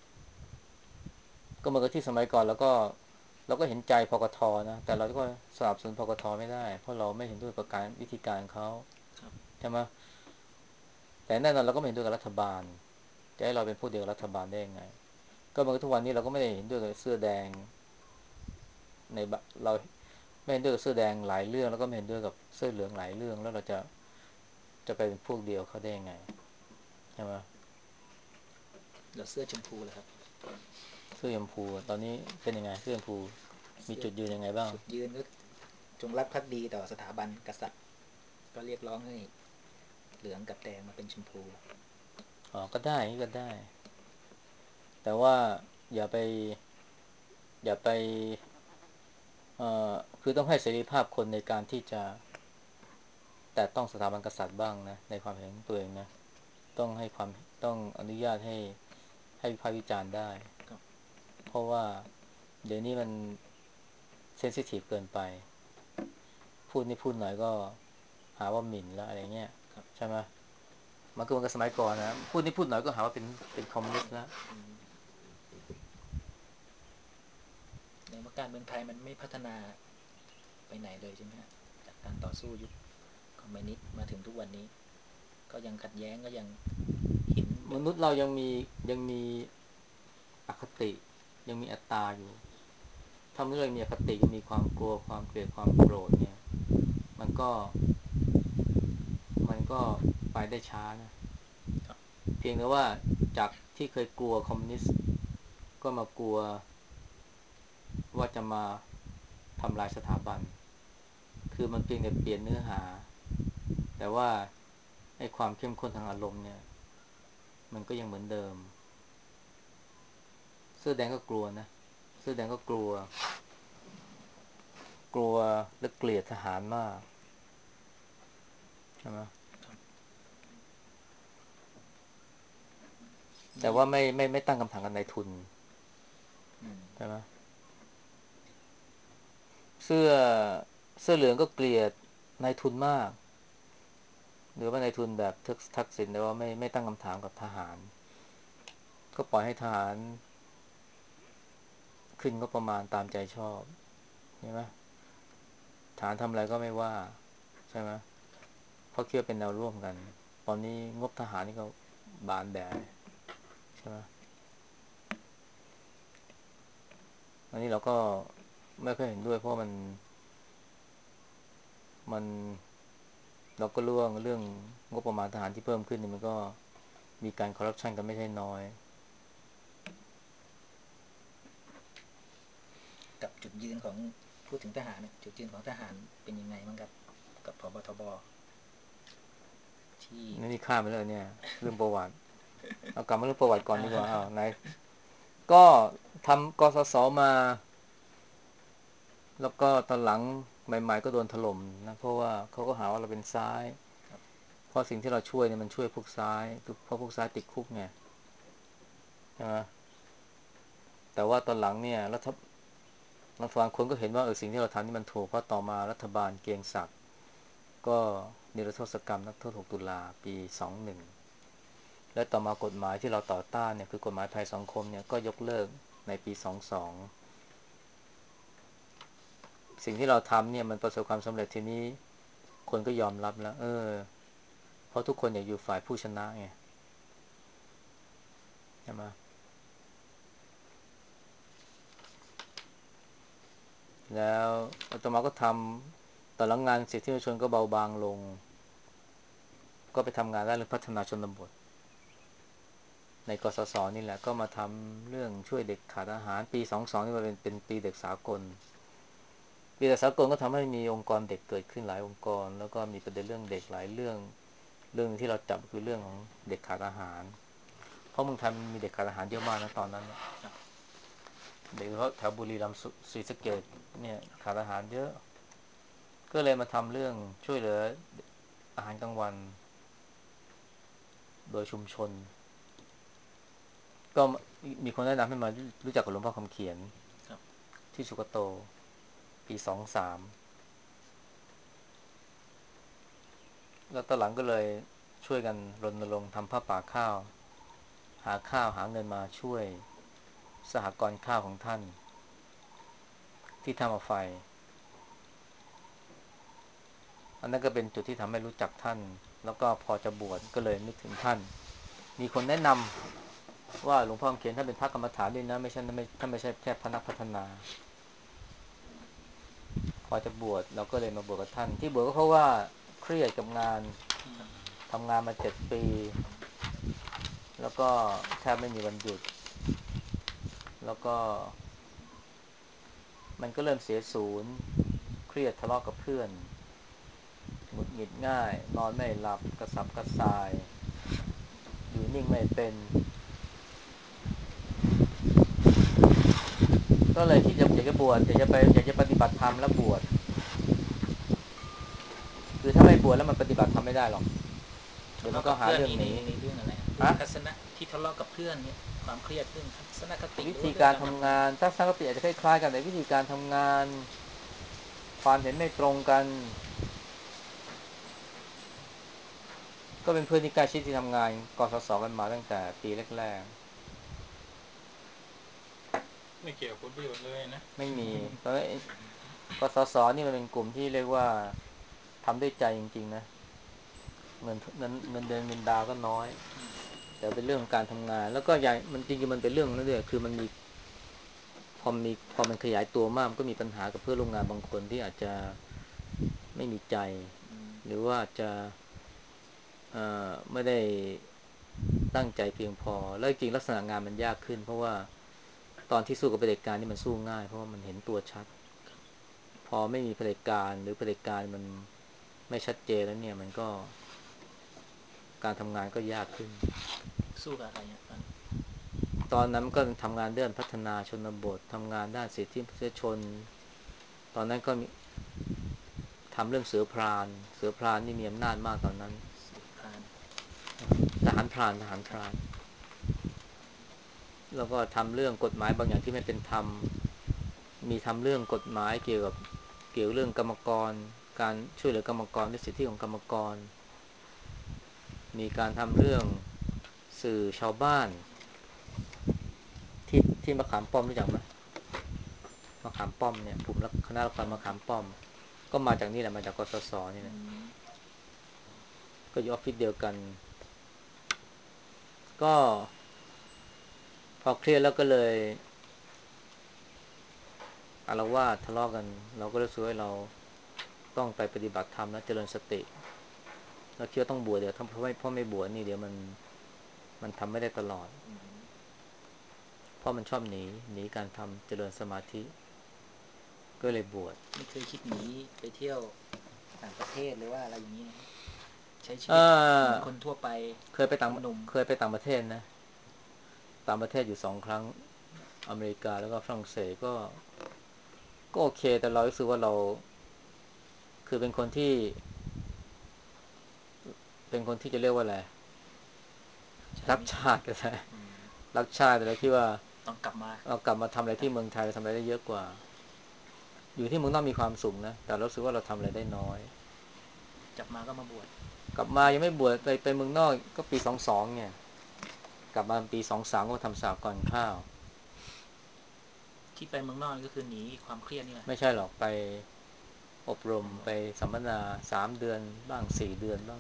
ก็เหมือนกับที่สมัยก่อนแล้วก็เราก็เห็นใจพกทนะแต่เราก็สนับสนุนพกทไม่ได้เพราะเราไม่เห็นด้วยกับการวิธีการเขาใช่ไหมแต่แน่นอนเราก็ไม่เห็นด้วยกับรัฐบาลจะให้เราเป็นผู้เดียวกับรัฐบาลได้ยังไงก็เหมือนทุกวันนี้เราก็ไม่ได้เห็นด้วยกับเสื้อแดงในเราไม่เห็นด้วยกับเสื้อแดงหลายเรื่องแล้วก็ไม่เห็นด้วยกับเสื้อเหลืองหลายเรื่องแล้วเราจะจะไปเป็นพวกเดียวเขาได้ยังไงใช่ไหมแล้วเสื้อชมพูล่ะครับเสื้อชมพูตอนนี้เป็นยังไงเสื้อชมพูมีจุดยืนยังไงบ้างจุดยืนก็จงรักภักดีต่อสถาบันกษัตริย์ก็เรียกร้องให้เหลืองกับแดงมาเป็นชมพูอ๋อก็ได้ก็ได้แต่ว่าอย่าไปอย่าไปเอ่อคือต้องให้เสรีภาพคนในการที่จะแต่ต้องสถาบันกษัตริย์บ้างนะในความเห็นของตัวเองนะต้องให้ความต้องอนุญาตให้ให้วิพากษ์วิจารณ์ได้เพราะว่าเดี๋ยวนี้มันเซนซิทีฟเกินไปพูดนี่พูดหน่อยก็หาว่าหมิ่นแล้วอะไรเงี้ยใช่ไหมมันก็เหมือนกับสมัยก่อนนะพูดนี่พูดหน่อยก็หาว่าเป็นเป็นคอมมิวนิสต์แล้วในว่าการเมืองไทยมันไม่พัฒนาไปไหนเลยใช่ไหมฮะจากการต่อสู้ยุคคอมมิวนิสต์มาถึงทุกวันนี้ก็ยังขัดแย้งก็ยังเห็นมนุษย์เรายังมียังมีอคติยังมีอัตตาอยู่ถ้ามนุษย์เรามีอคติยังมีความกลัวความเกลียดความโกรธเนี่ยมันก็มันก็ไปได้ช้านะเพียงแต่ว่าจากที่เคยกลัวคอมมิวนิสต์ก็มากลัวว่าจะมาทำลายสถาบันคือมันเพียงแต่เปลี่ยนเนื้อหาแต่ว่าไอ้ความเข้มข้นทางอารมณ์เนี่ยมันก็ยังเหมือนเดิมเสื้อแดงก็กลัวนะเสื้อแดงก็กลัวกลัวและเกลียดทหารมากใช่ไหมแต่นี่ว่าไม่ไม่ไม่ตั้งคำถามกับนายทุนอืมใช่ไหมเสื้อเสื้อเหลืองก็เกลียดนายทุนมากหรือว่านายทุนแบบทักทักษิณแต่ว่าไม่ไม่ตั้งคำถามกับทหารก็ปล่อยให้ทหารขึ้นงบประมาณตามใจชอบใช่ไหมทหารทำอะไรก็ไม่ว่าใช่ไหมเพราะคิดว่าเป็นแนวร่วมกันตอนนี้งบทหารนี่ก็บานแบใช่ไหมอันนี้เราก็ไม่ค่อยเห็นด้วยเพราะมันมันเราก็รู้ว่าเรื่องงบประมาณทหารที่เพิ่มขึ้นนี่มันก็มีการคอร์รัปชันกันไม่ใช่น้อยกับจุดยืนของพูดถึงทหารเนี่ยจุดยืนของทหารเป็นยังไงบ้างครับกับพบทบที่นี่นี่ข้ามไปแล้วเนี่ยเรื่องประวัติเอากลับมาเรื่องประวัติก่อนดีกว่าอ้าวไหนก็ทำกสศมาแล้วก็ตอนหลังใหม่ๆก็โดนถล่มนะเพราะว่าเขาก็หาว่าเราเป็นซ้ายเพราะสิ่งที่เราช่วยเนี่ยมันช่วยพวกซ้ายเพราะพวกซ้ายติดคุกไงใช่ไหมแต่ว่าตอนหลังเนี่ยรัฐรัฐบางคนก็เห็นว่าเออสิ่งที่เราทำนี่มันถูกเพราะต่อมารัฐบาลเกรียงศักดิ์ก็นิรโทษกรรมนักโทษหกตุลาปีสองหนึ่งและต่อมากฎหมายที่เราต่อต้านเนี่ยคือกฎหมายภัยสังคมเนี่ยก็ยกเลิกในปีสองสองสิ่งที่เราทำเนี่ยมันประสบความสำเร็จทีนี้คนก็ยอมรับแล้วเออเพราะทุกคนอยากอยู่ฝ่ายผู้ชนะไงใช่ไหมแล้วต่อมาก็ทำตอนหลังงานสิทธิมนุษยชนก็เบาบางลงก็ไปทำงานด้านเรื่องพัฒนาชนบทในกสศนี่แหละก็มาทำเรื่องช่วยเด็กขาดอาหารปีสองสองนี่มันเป็นเป็นปีเด็กสากลปีเด็กสากลก็ทำให้มีองค์กรเด็กเกิดขึ้นหลายองค์กรแล้วก็มีประเด็นเรื่องเด็กหลายเรื่องเรื่องที่เราจับคือเรื่องของเด็กขาดอาหารเพราะเมืองไทยมีเด็กขาดอาหารเยอะมากนะตอนนั้นเด็กเพราะแถวบุรีรัมย์ศรีสะเกษเนี่ยขาดอาหารเยอะก็เลยมาทำเรื่องช่วยเหลืออาหารกลางวันโดยชุมชนก็มีคนแนะนำให้มารู้จักกับหลวงพ่อคำเขียนครับที่สุกโตปีสองสามแล้วตอนหลังก็เลยช่วยกันรณรงค์ทำผ้าป่าข้าวหาข้าวหาเงินมาช่วยสหกรณ์ข้าวของท่านที่ทำเอาไฟอันนั้นก็เป็นจุดที่ทำให้รู้จักท่านแล้วก็พอจะบวชก็เลยนึกถึงท่านมีคนแนะนำว่าหลวงพ่อคำเขียนท่านเป็นพระกรรมฐานด้วยนะไม่ใช่ท่านไม่ท่านไม่ใช่แค่พระนักพัฒนาพอจะบวชเราก็เลยมาบวชกับท่านที่บวชก็เพราะว่าเครียดกับงานทำงานมาเจ็ดปีแล้วก็แทบไม่มีวันหยุดแล้วก็มันก็เริ่มเสียศูนย์เครียดทะเลาะกับเพื่อนหงุดหงิดง่ายนอนไม่หลับกระสับกระส่ายอยู่นิ่งไม่เป็นก็เลยคิดอยากจะบวชอยากจะไปอยากจะปฏิบัติธรรมแล้วบวชคือถ้าไม่บวชแล้วมันปฏิบัติธรรมไม่ได้หรอกเดี๋ยวมันก็ทะเลาะกับหาเรื่องหนีเพื่อนนี่ในในเรื่องอะไรเรื่อฮะงทัศนะที่ทะเลาะกับเพื่อนเนี่ยความเครียดเรื่องทัศนคติหรือว่าเรื่องวิธีการการทำงานทำงานทัศนคติอาจจะคล้ายๆกันแต่วิธีการทำงานความเห็นไม่ตรงกันก็เป็นเพื่อนที่ใกล้ชิดที่ทำงานกสศกันมาตั้งแต่ปีแรกไม่เกี่ยวกับผลประโยชน์เลยนะๆไม่มีเพราะกสศนี่มันเป็นกลุ่มที่เรียกว่าทำด้วยใจจริงๆนะเงินเงินเงินเดือนเงินดาวก็น้อยแต่เป็นเรื่องของการทำงานแล้วก็ใหญ่มันจริงๆมันเป็นเรื่องนั้นด้วยคือมันมีพอมีพอมันขยายตัวมากมันก็มีปัญหากับเพื่อนร่วมงานบางคนที่อาจจะไม่มีใจหรือว่าจะเอ่อไม่ได้ตั้งใจเพียงพอแล้วจริงลักษณะงานมันยากขึ้นเพราะว่าตอนที่สู้กับเผด็จการนี่มันสู้ง่ายเพราะว่ามันเห็นตัวชัดพอไม่มีเผด็จการหรือเผด็จการมันไม่ชัดเจนแล้วเนี่ยมันก็การทำงานก็ยากขึ้นสู้กับอะไรอ่ะตอนนี้ตอนนั้นก็ทำงานเรื่องพัฒนาชนบททำงานด้านสิทธิมนุษยชนตอนนั้นก็มีทำเรื่องเสือพรานเสือพรานนี่มีอำนาจมากตอนนั้นสืบพานทหารพรานทหารพครับรานแล้วก็ทำเรื่องกฎหมายบางอย่างที่ไม่เป็นธรรมมีทำเรื่องกฎหมายเกี่ยวกับเกี่ยวเรื่องกรรมกรการช่วยเหลือกรรมกรและสิทธิของกรรมกรมีการทำเรื่องสื่อชาวบ้านที่ที่มะขามป้อมรู้จักไหมมะขามป้อมเนี่ยกลุ่มคณะละครมะขามป้อมก็มาจากนี่แหละมาจากกสศนี่แหละก็อยู่ออฟฟิศเดียวกันก็พอเครียดแล้วก็เลยอาละวาดทะเลาะกันเราก็รู้สึกว่าเราต้องไปปฏิบัติธรรมและเจริญสติเราคิดว่าต้องบวชเดี๋ยวถ้าเพราะไม่เพราะไม่บวชนี่เดี๋ยวมันมันทำไม่ได้ตลอดเพราะมันชอบหนีหนีการทำเจริญสมาธิก็เลยบวชไม่เคยคิดหนีไปเที่ยวต่างประเทศหรือว่าอะไรอย่างนี้นะใช้ชีเอวิตเหมือนอคนทั่วไปเคยไปต่างคนหนุ่มเคยไปต่างประเทศนะต่างประเทศอยู่สองครั้งอเมริกาแล้วก็ฝรั่งเศสก็ก็โอเคแต่เรารู้สึกว่าเราคือเป็นคนที่เป็นคนที่จะเรียกว่าอะไรใช่รักไม่ชาติก็ได้อืมรักชาติแต่เราคิดว่าต้องกลับมาเรากลับมาทำอะไรครับที่เมืองไทยเราทำอะไรได้เยอะกว่าอยู่ที่เมืองนอกมีความสุขนะแต่เรารู้สึกว่าเราทำอะไรได้น้อยกลับมาก็มาบวชกลับมายังไม่บวชไปไปเมืองนอกก็ปีสองสองเนี่ยกลับมาปีสองสามก็ทำสากลข้าวที่ไปเมืองนอกก็คือหนีความเครียดนี่แหละไม่ใช่หรอกไปอบรมอ๋อไปสัมมนาสามเดือนบ้างสี่เดือนบ้าง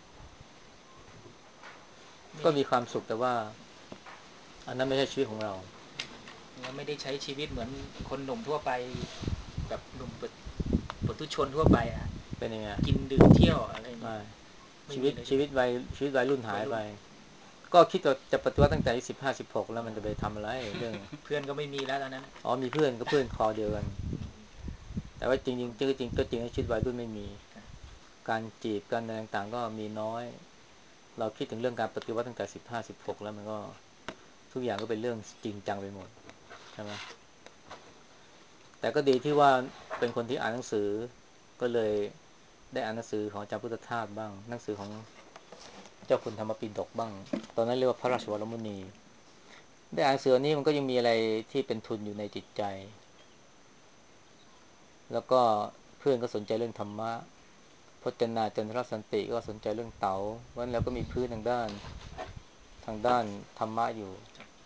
ไม่ได้ก็มีความสุขแต่ว่าอันนั้นไม่ใช่ชีวิตของเราแล้วไม่ได้ใช้ชีวิตเหมือนคนหนุ่มทั่วไปแบบหนุ่มปุถุชนทั่วไปอ่ะเป็นยังไงกินดื่มเที่ยวอะไรอย่างเงี้ยไม่ไม่ชีวิตมีเลยใช่ไหมชีวิตวัยชีวิตวัยรุ่นหายไปวัยรุ่นก็คิดว่าจะปฏิวัติตั้งแต่อายุสิบห้าสิบหกแล้วมันจะไปทำอะไรเรื่องเพื่อนก็ไม่มีแล้วตอนนั้นอ๋อมีเพื่อนก็เพื่อนคอเดียวกันแต่ว่าจริงๆจคนริงๆก็จริงชีวิตวัยรุ่นไม่มีการจีบกันอะไรต่างๆก็มีน้อยเราคิดถึงเรื่องการปฏิวัติตั้งแต่สิบห้าสิบหกแล้วมันก็ทุกอย่างก็เป็นเรื่องจริงจังไปหมดใช่ไหมแต่ก็ดีที่ว่าเป็นคนที่อ่านหนังสือก็เลยได้อ่านหนังสือของอาจารย์พุทธทาสบ้างหนังสือของเจ้าคุณธรรมปิฎกบ้างตอนนั้นเรียกว่าพระราชวรมุนีได้อ่านหนังสือนี้มันก็ยังมีอะไรที่เป็นทุนอยู่ในจิตใจแล้วก็เพื่อนก็สนใจเรื่องธรรมะพจนาจันทรสันติก็สนใจเรื่องเต๋าเพราะฉะนั้นเราก็มีพื้นทางด้านทางด้านธรรมะอยู่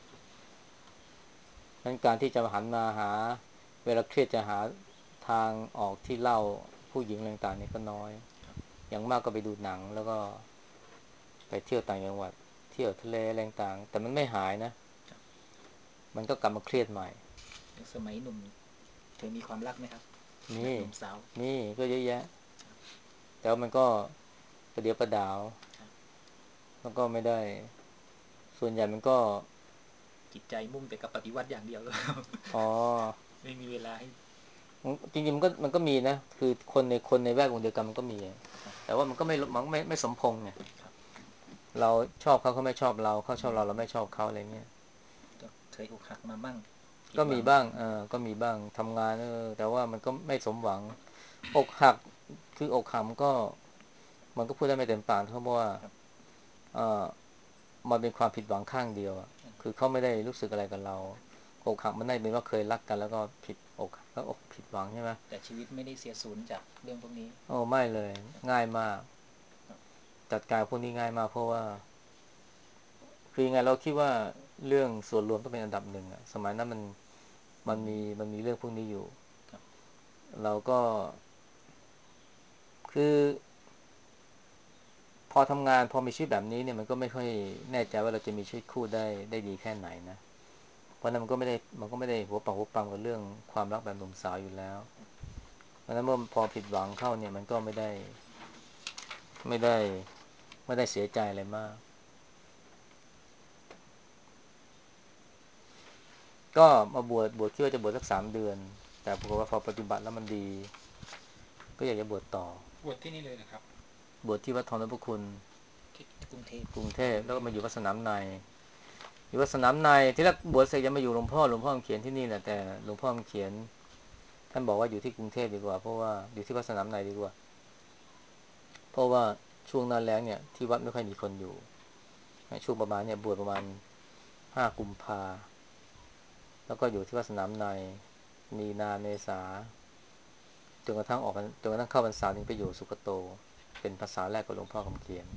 นั้นการที่จะหันมาหาเวลาเครียดจะหาทางออกที่เล่าผู้หญิงอะไรต่างๆนี่ก็น้อยอย่างมากก็ไปดูหนังแล้วก็ไปเที่ยวต่างจังหวัดเที่ยวทะเลอะไรต่างๆแต่มันไม่หายนะมันก็กลับมาเครียดใหม่สมัยหนุ่มเคยมีความรักไหมครับแบมีบหนุ่มสาวมีก็เยอะแยะแต่ว่ามันก็ประเดี๋ยวประดาวแล้วก็ไม่ได้ส่วนใหญ่มันก็จิตใจมุ่งแต่กับปฏิวัติอย่างเดียวเลยอ๋อไม่มีเวลาให้จริงๆมันก็มันก็มีนะคือคนในคนในแวดวงเดียวกันมันก็มีแต่ว่ามันก็ไม่มันไม่ไม่สมพงษ์ไงเราชอบเขาเขาไม่ชอบเราเขาชอบเราเราไม่ชอบเขาอะไรเงี้ยเคยอกหักมาบ้างผิก็ดหวังมีบ้างเออก็มีบ้างทำงานเออแต่ว่ามันก็ไม่สมหวังอกหักคืออกหักมันก็มันก็พูดได้ไม่เต็มปากเพราะว่าเออมันเป็นความผิดหวังข้างเดียวอะคือเขาไม่ได้รู้สึกอะไรกับเราอกหักมันได้เป็นว่าเคยรักกันแล้วก็ผิดอกแล้วอกผิดหวังใช่ไหมแต่ชีวิตไม่ได้เสียศูนย์จากเรื่องพวกนี้โอ้ไม่เลยง่ายมากจัดการพวกนี้ง่ายมากเพราะว่าคือยังไงเราคิดว่าเรื่องส่วนรวมต้องเป็นอันดับหนึ่งอะสมัยนั้นมันมันมีมันมีเรื่องพวกนี้อยู่เราก็คือพอทำงานพอมีชีวิตแบบนี้เนี่ยมันก็ไม่ค่อยแน่ใจว่าเราจะมีชีวิตคู่ได้ได้ดีแค่ไหนนะเพราะนั้นมันก็ไม่ได้มันก็ไม่ได้หัวปังหัวปังกับเรื่องความรักแบบหนุ่มสาวอยู่แล้วเพราะนั้นเมื่อพอผิดหวังเข้าเนี่ยมันก็ไม่ได้ไม่ได้ไม่ได้เสียใจอะไรมาก ก็มาบวชบวชคิดว่าจะบวชสักสามเดือนแต่ปรากฏว่าพอปฏิบัติแล้วมันดีก็อยากจะบวชต่อบวชที่นี่เลยนะครับบวชที่วัดทองนพคุณที่กรุงเทพกรุงเทพแล้วก็มาอยู่วัดสนามในอยู่วัดสนามในที่แรกบวชเสร็จยังมาอยู่หลวงพ่อหลวงพ่อเขียนที่นี่แหละแต่หลวงพ่อเขียนท่านบอกว่าอยู่ที่กรุงเทพดีกว่าเพราะว่าอยู่ที่วัดสนามในดีกว่าเพราะว่าช่วงหน้าแล้งเนี่ยที่วัดไม่ค่อยมีคนอยู่ช่วงประมาณเนี่ยบวชประมาณห้ากุมภาแล้วก็อยู่ที่วัดสนามในมีนาเมษาจนกระทั่งออกจนกระทั่งเข้าพรรษาถึงไปอยู่สุกโตเป็นภาษาแรกกับหลวงพ่อคำเขียน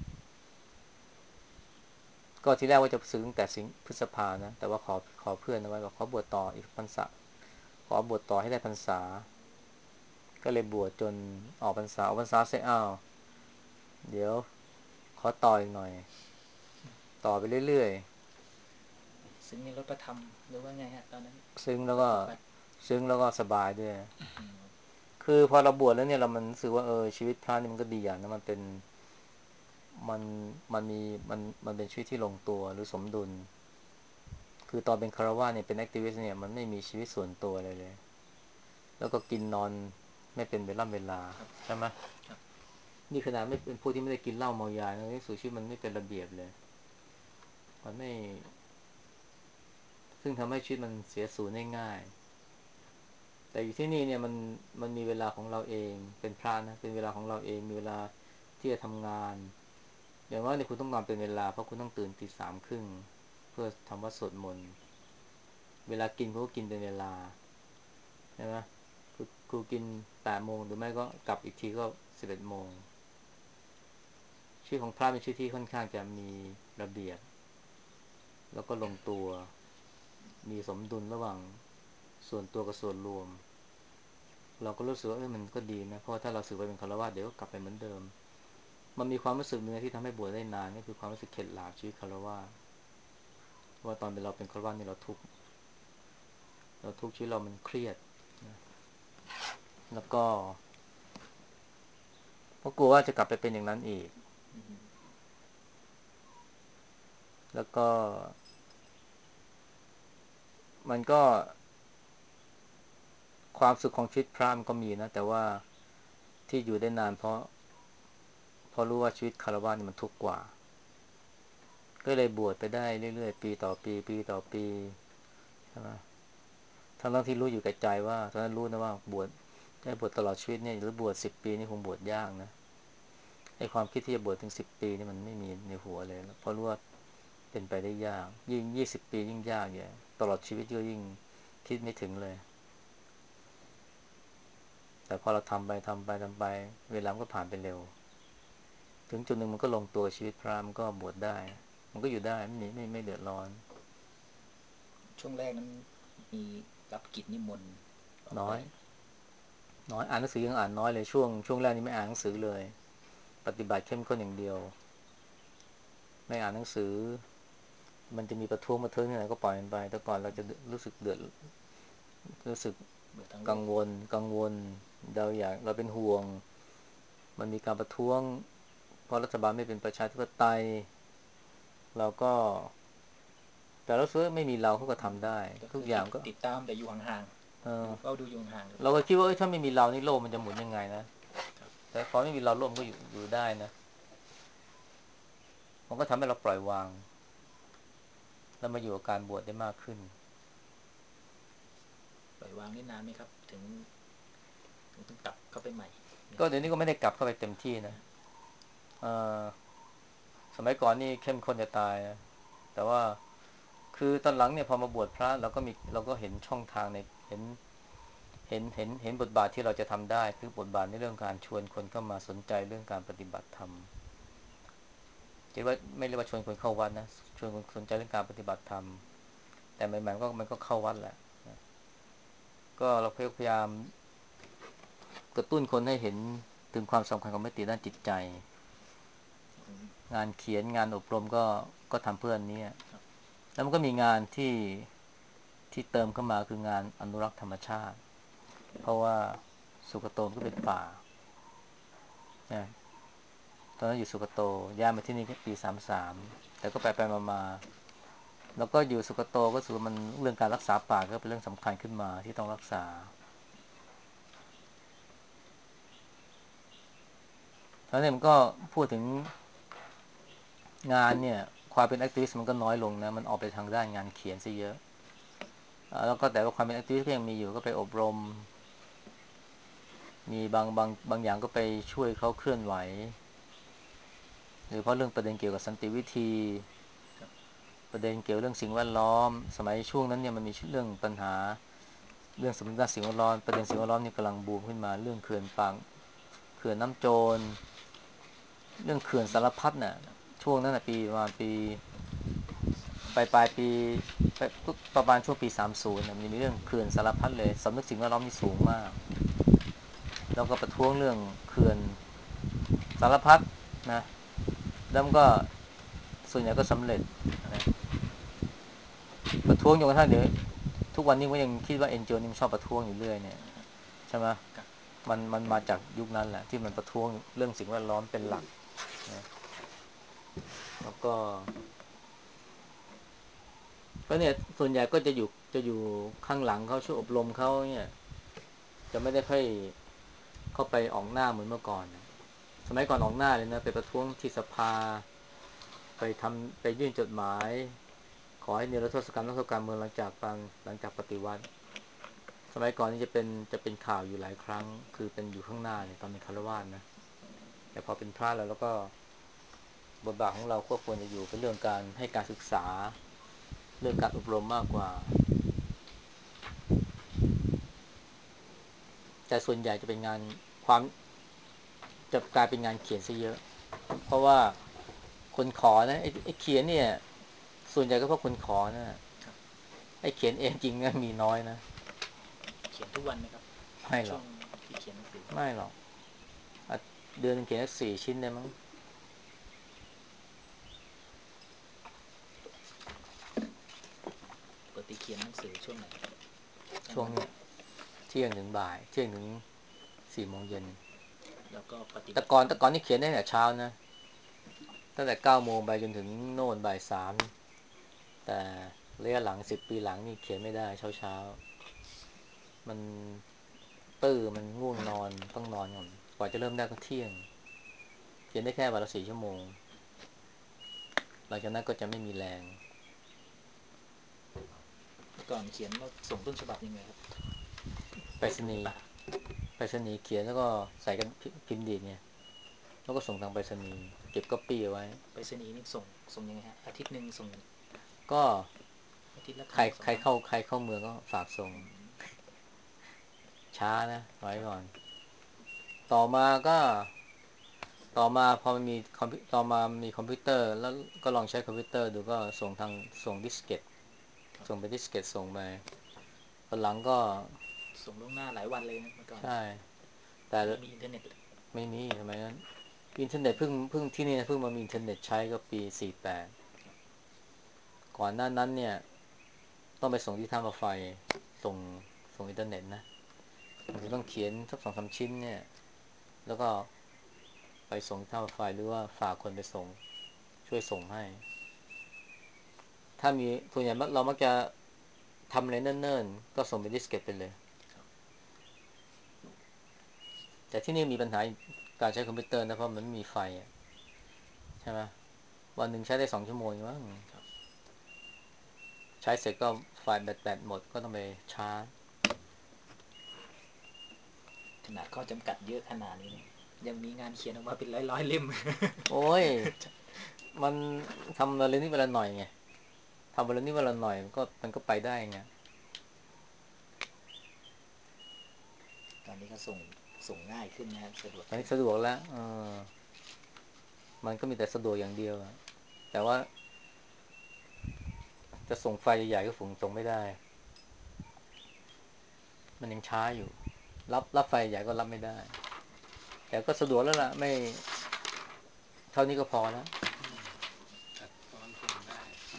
ก็ทีแรกว่าจะซื้อตั้งแต่สิงพฤษภานะแต่ว่าขอขอเพื่อนเอาไว้บอกขอบวชต่ออีกพรรษาขอบวชต่อให้ได้พรรษาก็เลยบวชจนออกพรรษาออกพรรษาเสร็จอ้าวเดี๋ยวขอต่ออีกหน่อยต่อไปเรื่อยซึ่งในรถประธรรมหรือว่าไงฮะตอนนั้นๆซึ้งแล้วปก็ฏิบัติซึ้งแล้วก็สบายด้วยคือพอเราบวชแล้วเนี่ยเรามันรู้สึกว่าเออชีวิตพระนี่มันก็ดีอย่างนะมันเป็นมันมันมีมันมันเป็นชีวิตที่ลงตัวหรือสมดุลคือตอนเป็นคฤหัสถ์เนี่ยเป็นแอคทิวิสต์เนี่ยมันไม่มีชีวิตส่วนตัวอะไรเลยแล้วก็กินนอนไม่เป็นเวล่ำเวลาครับใช่ไหมครับนี่ขนาดไม่เป็นผู้ที่ไม่ได้กินเหล้าเมายานะสูชีวิตมันไม่เป็นระเบียบเลยมันไม่ซึ่งทำให้ชีวิตมันเสียสูญได้ง่ายแต่อยู่ที่นี่เนี่ยมันมันมีเวลาของเราเองเป็นพระนะเป็นเวลาของเราเองมีเวลาที่จะทำงานอย่างว่าเนี่ยคุณต้องนอนเป็นเวลาเพราะคุณต้องตื่นตีสามครึ่งเพื่อทำวัดสวดมนต์เวลากินคุณก็กินเป็นเวลาใช่ไหมคือครูกินแปดโมงหรือไม่ก็กลับอีกทีก็สิบเอ็ดโมงชีวิตของพระเป็นชีวิตที่ค่อนข้างจะมีระเบียบแล้วก็ลงตัวมีสมดุลระหว่างส่วนตัวกับส่วนรวมเราก็รู้สึกว่าเออมันก็ดีนะเพราะว่าถ้าเราสึกไปเป็นฆราวาสเดี๋ยวก็กลับไปเหมือนเดิมมันมีความรู้สึกหนึ่งที่ทำให้บวชได้นานก็คือความรู้สึกเข็ดหลาบชีวิตฆราวาสว่าตอนเป็นเราเป็นฆราวาสนี่เราทุกข์เราทุกข์ชีวิตเรามันเครียดนะแล้วก็เพราะกลัวว่าจะกลับไปเป็นอย่างนั้นอีกแล้วก็มันก็ความสุขของชีวิตพระมันก็มีนะแต่ว่าที่อยู่ได้นานเพราะเพราะรู้ว่าชีวิตคารวะนี่มันทุกข์กว่าก็เลยบวชไปได้เรื่อยๆปีต่อปีปีต่อปีใช่ไหมทั้งๆที่รู้อยู่แก่ใจว่าตอนนั้นรู้นะว่าบวชได้บวชตลอดชีวิตเนี่ยหรือบวชสิบปีนี่คงบวชยากนะไอ้ความคิดที่จะบวชถึงสิบปีนี่มันไม่มีในหัวเลยเพราะรู้ว่าเป็นไปได้ยากยิ่งยี่สิบปียิ่งยากเนี่ยตลอดชีวิตก็ยิ่งคิดไม่ถึงเลยแต่พอเราทำไปทำไปทำไปเวลามันก็ผ่านไปเร็วถึงจุดหนึ่งมันก็ลงตัวชีวิตพระมันก็บวชได้มันก็อยู่ได้ไม่มีไม่ไม่เดือดร้อนช่วงแรกนั้นมีรับกิจนิมนต์ออกไปน้อยน้อยอ่านหนังสือยังอ่านน้อยเลยช่วงช่วงแรกนี่ไม่อ่านหนังสือเลยปฏิบัติเข้มข้นอย่างเดียวไม่อ่านหนังสือมันจะมีประท้วงประเทืองที่ไหนก็ปล่อยมันไปแต่ก่อนเราจะรู้สึกเดือดรู้สึกเบื่อทั้งโลกกังวลกังวลเราอยากเราเป็นห่วงมันมีการประท้วงเพราะรัฐบาลไม่เป็นประชาธิปไตยเราก็แต่เราซื้อไม่มีเราเขาก็ทำได้ก็คือติดทุกอย่างก็ติดตามแต่อยู่ห่างเออๆดูเฝ้าดูอยู่ห่างๆเลยเราก็คิดว่าถ้าไม่มีเรานี่โลกมันจะหมุนยังไงนะครับแต่พอไม่มีเราโลกมันก็อยู่อยู่ได้นะมันก็ทำให้เราปล่อยวางแล้วมาอยู่กับการบวชได้มากขึ้นปล่อยวางนี่นานไหมครับถึงถึงต้องกลับเข้าไปใหม่ก็เดี๋ยวนี้ก็ไม่ได้กลับเข้าไปเต็มที่นะเออสมัยก่อนนี่เข้มข้นจะตายนะแต่ว่าคือตอนหลังเนี่ยพอมาบวชพระเราก็มีเราก็เห็นช่องทางในเห็นเห็นเห็นเห็นบทบาทที่เราจะทำได้คือบทบาทในเรื่องการชวนคนเข้ามาสนใจเรื่องการปฏิบัติธรรมคิดว่าไม่เรียกว่าชวนคนเข้าวัดนะชวนคนสนใจเรื่องการปฏิบัติธรรมแต่ใหม่ๆก็มันก็เข้าวัดแหละก็เราพยายามกระตุ้นคนให้เห็นถึงความสำคัญของมิติด้านจิตใจงานเขียนงานอบรมก็ก็ทำเพื่อนนี้แล้วมันก็มีงานที่ที่เติมเข้ามาคืองานอนุรักษ์ธรรมชาติเพราะว่าสุกโตมก็เป็นป่านะตอนนั้นอยู่สุกโตย้ายมาที่นี่ปีสามสามแต่ก็ไปไปมาๆแล้วก็อยู่สุกโตก็ถือว่ามันเรื่องการรักษาป่าก็เป็นเรื่องสำคัญขึ้นมาที่ต้องรักษาแล้วเนี่ยมันก็พูดถึงงานเนี่ยความเป็นแอคทิวิสต์มันก็น้อยลงนะมันออกไปทางด้านงานเขียนซะเยอะแล้วก็แต่ว่าความเป็นแอคทิวิสต์ก็ยังมีอยู่ก็ไปอบรมมีบางบางบางอย่างก็ไปช่วยเขาเคลื่อนไหวหรือเพราะเรื่องประเด็นเกี่ยวกับสันติวิธีประเด็นเกี่ยวเรื่องสิ่งแวดล้อมสมัยช่วงนั้นเนี่ยมันมีเรื่องปัญหาเรื่องสมรรถนะสิ่งแวดล้อมประเด็นสิ่งแวดล้อมนี่กำลังบูมขึ้นมาเรื่องเขื่อนปางเขื่อนน้ำโจรเรื่องเขื่อนสารพัดน่ะช่วงนั้นน่ะปีประมาณปีปลายปลายปีประมาณช่วงปีสามสิบน่ะมันมีเรื่องเขื่อนสารพัดเลยสำนึกสิ่งแวดล้อมนี่สูงมากแล้วก็ประท้วงเรื่องเขื่อนสารพัดนะแล้วมันก็ส่วนใหญ่ก็สำเร็จนะประท้วงจนกระทั่งเดี๋ยวทุกวันนี้ก็ยังคิดว่าเอ็นจีโอนี่มันชอบประท้วงอยู่เรื่อยเนี่ยใช่ไหมมันมันมาจากยุคนั้นแหละที่มันประท้วงเรื่องสิ่งแวดล้อมเป็นหลักนะแล้วก็ก็เนี่ยส่วนใหญ่ก็จะอยู่จะอยู่ข้างหลังเขาช่วยอบรมเขาเนี่ยจะไม่ได้ค่อยเข้าไปออกหน้าเหมือนเมื่อก่อนนะสมัยก่อนออกหน้าเลยนะไปประท้วงที่สภาไปทำไปยื่นจดหมายขอให้นิรโทษกรรมนักโทษการเมืองหลังจากฟังหลังจากปฏิวัติสมัยก่อนนี่จะเป็นจะเป็นข่าวอยู่หลายครั้งคือเป็นอยู่ข้างหน้าเนี่ยตอนเป็นคฤหัสถ์นะแต่พอเป็นพระแล้วแล้วก็บทบาทของเราก็ควรจะอยู่เป็นเรื่องการให้การศึกษาเรื่องการอบรมมากกว่าแต่ส่วนใหญ่จะเป็นงานความจะกลายเป็นงานเขียนซะเยอะเพราะว่าคนขอนะไอ้ไอ้เขียนเนี่ยส่วนใหญ่ก็เพราะคนขอนะไอ้เขียนเองจริงนะมีน้อยนะเขียนทุกวันไหมครับไม่หรอกช่วงที่เขียนหนังสือไม่หรอกเดือนนึงเขียนแค่สี่ชิ้นได้มั้งปกติเขียนหนังสือช่วงไหนกลางวันช่วงเนี้ยเที่ยงถึงบ่ายเที่ยงถึงสี่โมงเย็นแล้วก็ปฏิแต่บัติธรรมก่อนแต่ก่อนนี่เขียนได้แต่เช้านะตั้งแต่เก้าโมงไปจนถึงโน่นบ่ายสามแต่ระยะหลังสิบปีหลังนี่เขียนไม่ได้เช้าเช้ามันตื้อมันง่วงนอนต้องนอนก่อนกว่าจะเริ่มได้ก็เที่ยงเขียนได้แค่วันละสี่ชั่วโมงหลังจากนั้นก็จะไม่มีแรงก่อนเขียนแล้วส่งต้นฉบับยังไงครับไปรด้วยถุงษณีย์กระดาษไปรษณีย์เขียนแล้วก็ใส่กันพิมพ์ดีดเนี่ยแล้วก็ส่งทางไปรษณีย์เก็บก๊อปปี้เอาไว้ไปรษณีย์นี่ส่งส่งยังไงฮะอาทิตย์หนึ่งส่งก็อาทิตย์ละคใครรั้งสองครั้งใครเข้าใครเข้าเมืองก็ฝากส่งช้านะไว้ก่อนต่อมาก็ต่อมาพอมันมีคอมพิวต่อมามีคอมพิวเตอร์แล้วก็ลองใช้คอมพิวเตอร์ดูก็ส่งทางส่งดิสเกตส่งไปดิสเกตส่งไปตอนหลังก็ส่งล่วงหน้าหลายวันเลยนะเมื่อก่อนใช่แต่ไม่มีอินเทอร์เน็ตไม่มีทำไมนั้นอินเทอร์เน็ตเพิ่งเพิ่งที่นี่เพิ่งมามีอินเทอร์เน็ตใช้ก็ปีสี่สิบแปดก่อนหน้านั้นเนี่ยต้องไปส่งที่ท่ารถไฟส่งส่งอินเทอร์เน็ตนะบางทีต้องเขียนสักสองสามชิ้นเนี่ยแล้วก็ไปส่งที่ท่ารถไฟหรือว่าฝากคนไปส่งช่วยส่งให้ถ้ามีส่วนใหญ่เรามักจะทำอะไรเนิ่นๆก็ส่งเป็นดิสเกตไปเลยแต่ที่นี่มีปัญหาการใช้คอมพิวเตอร์นะเพราะมันไม่มีไฟใช่ไหมวันหนึ่งใช้ได้สองชั่วโมงมั้งใช้เสร็จก็ไฟแบตแบตหมดก็ต้องไปชาร์จขนาดข้อจำกัดเยอะขนาดนี้เนี่ยยังมีงานเขียนออกมาเป็นร้อยร้อยเล่มโอ้ยมันทำอะไรนี่เวลาหน่อยไงทำอะไรนี่เวลาหน่อยมันก็มันก็ไปได้ไงตอนนี้ก็ส่งส่งง่ายขึ้นนะสะดวกขึ้นตอนนี้สะดวกแล้วเออมันก็มีแต่สะดวกอย่างเดียวแต่ว่าจะส่งไฟใหญ่ๆก็ส่งส่งไม่ได้มันยังช้าอยู่รับรับไฟใหญ่ก็รับไม่ได้แต่ก็สะดวกแล้วล่ะไม่เท่านี้ก็พอแล้วตัดตอนส่งได้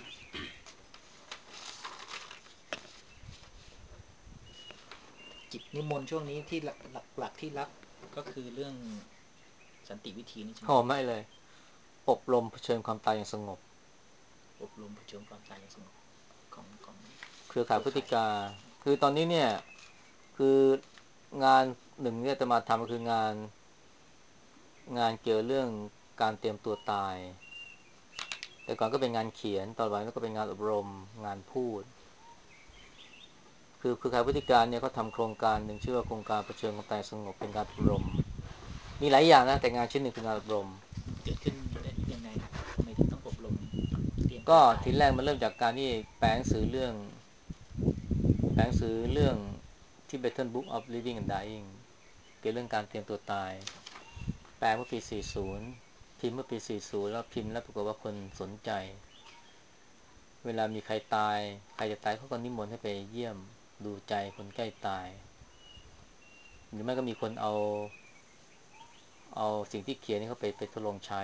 กิจนิมนต์ช่วงนี้ที่หลักหลักที่รับก็คือเรื่องสันติวิธีนี่ใช่ไหมโอ้ไม่เลยอบรมเผชิญความตายอย่างสงบอบรมเผชิญความตายอย่างสงบของของเครือข่ายเครือข่ายพฤติกาคือตอนนี้เนี่ยคืองานหนึ่งเนี่ยจะมาทำก็คืองานงานเกี่ยวเรื่องการเตรียมตัวตายแต่ก่อนก็เป็นงานเขียนตอนหลังก็เป็นงานอบรมงานพูดคือคือคายพุทธิการเนี่ยเขาทำโครงการหนึ่งชื่อว่าโครงการเผชิญความตายสงบเป็นการอบรมมีหลายอย่างนะแต่งานชิ้นหนึ่งคืองานอบรมเกิดขึ้นได้ยังไงครับทำไมถึงต้องอบรมเตรียมตัวก็ตายทีแรกมันเริ่มจากการที่แปลหนังสือเรื่องแปลหนังสือเรื่อง Tibetan Book of Living and Dying เกี่ยวกับเรื่องการเตรียมตัวตายแปลเมื่อปีสี่สิบพิมพ์เมื่อปีสี่สิบแล้วพิมพ์แล้วปรากฏว่าคนสนใจเวลามีใครตายใครจะตายเขาก็นิมนต์ให้ไปเยี่ยมดูใจคนใกล้ตายหรือไม่ก็มีคนเอาเอาสิ่งที่เขียนนี่เขาไปไปทดลองใช้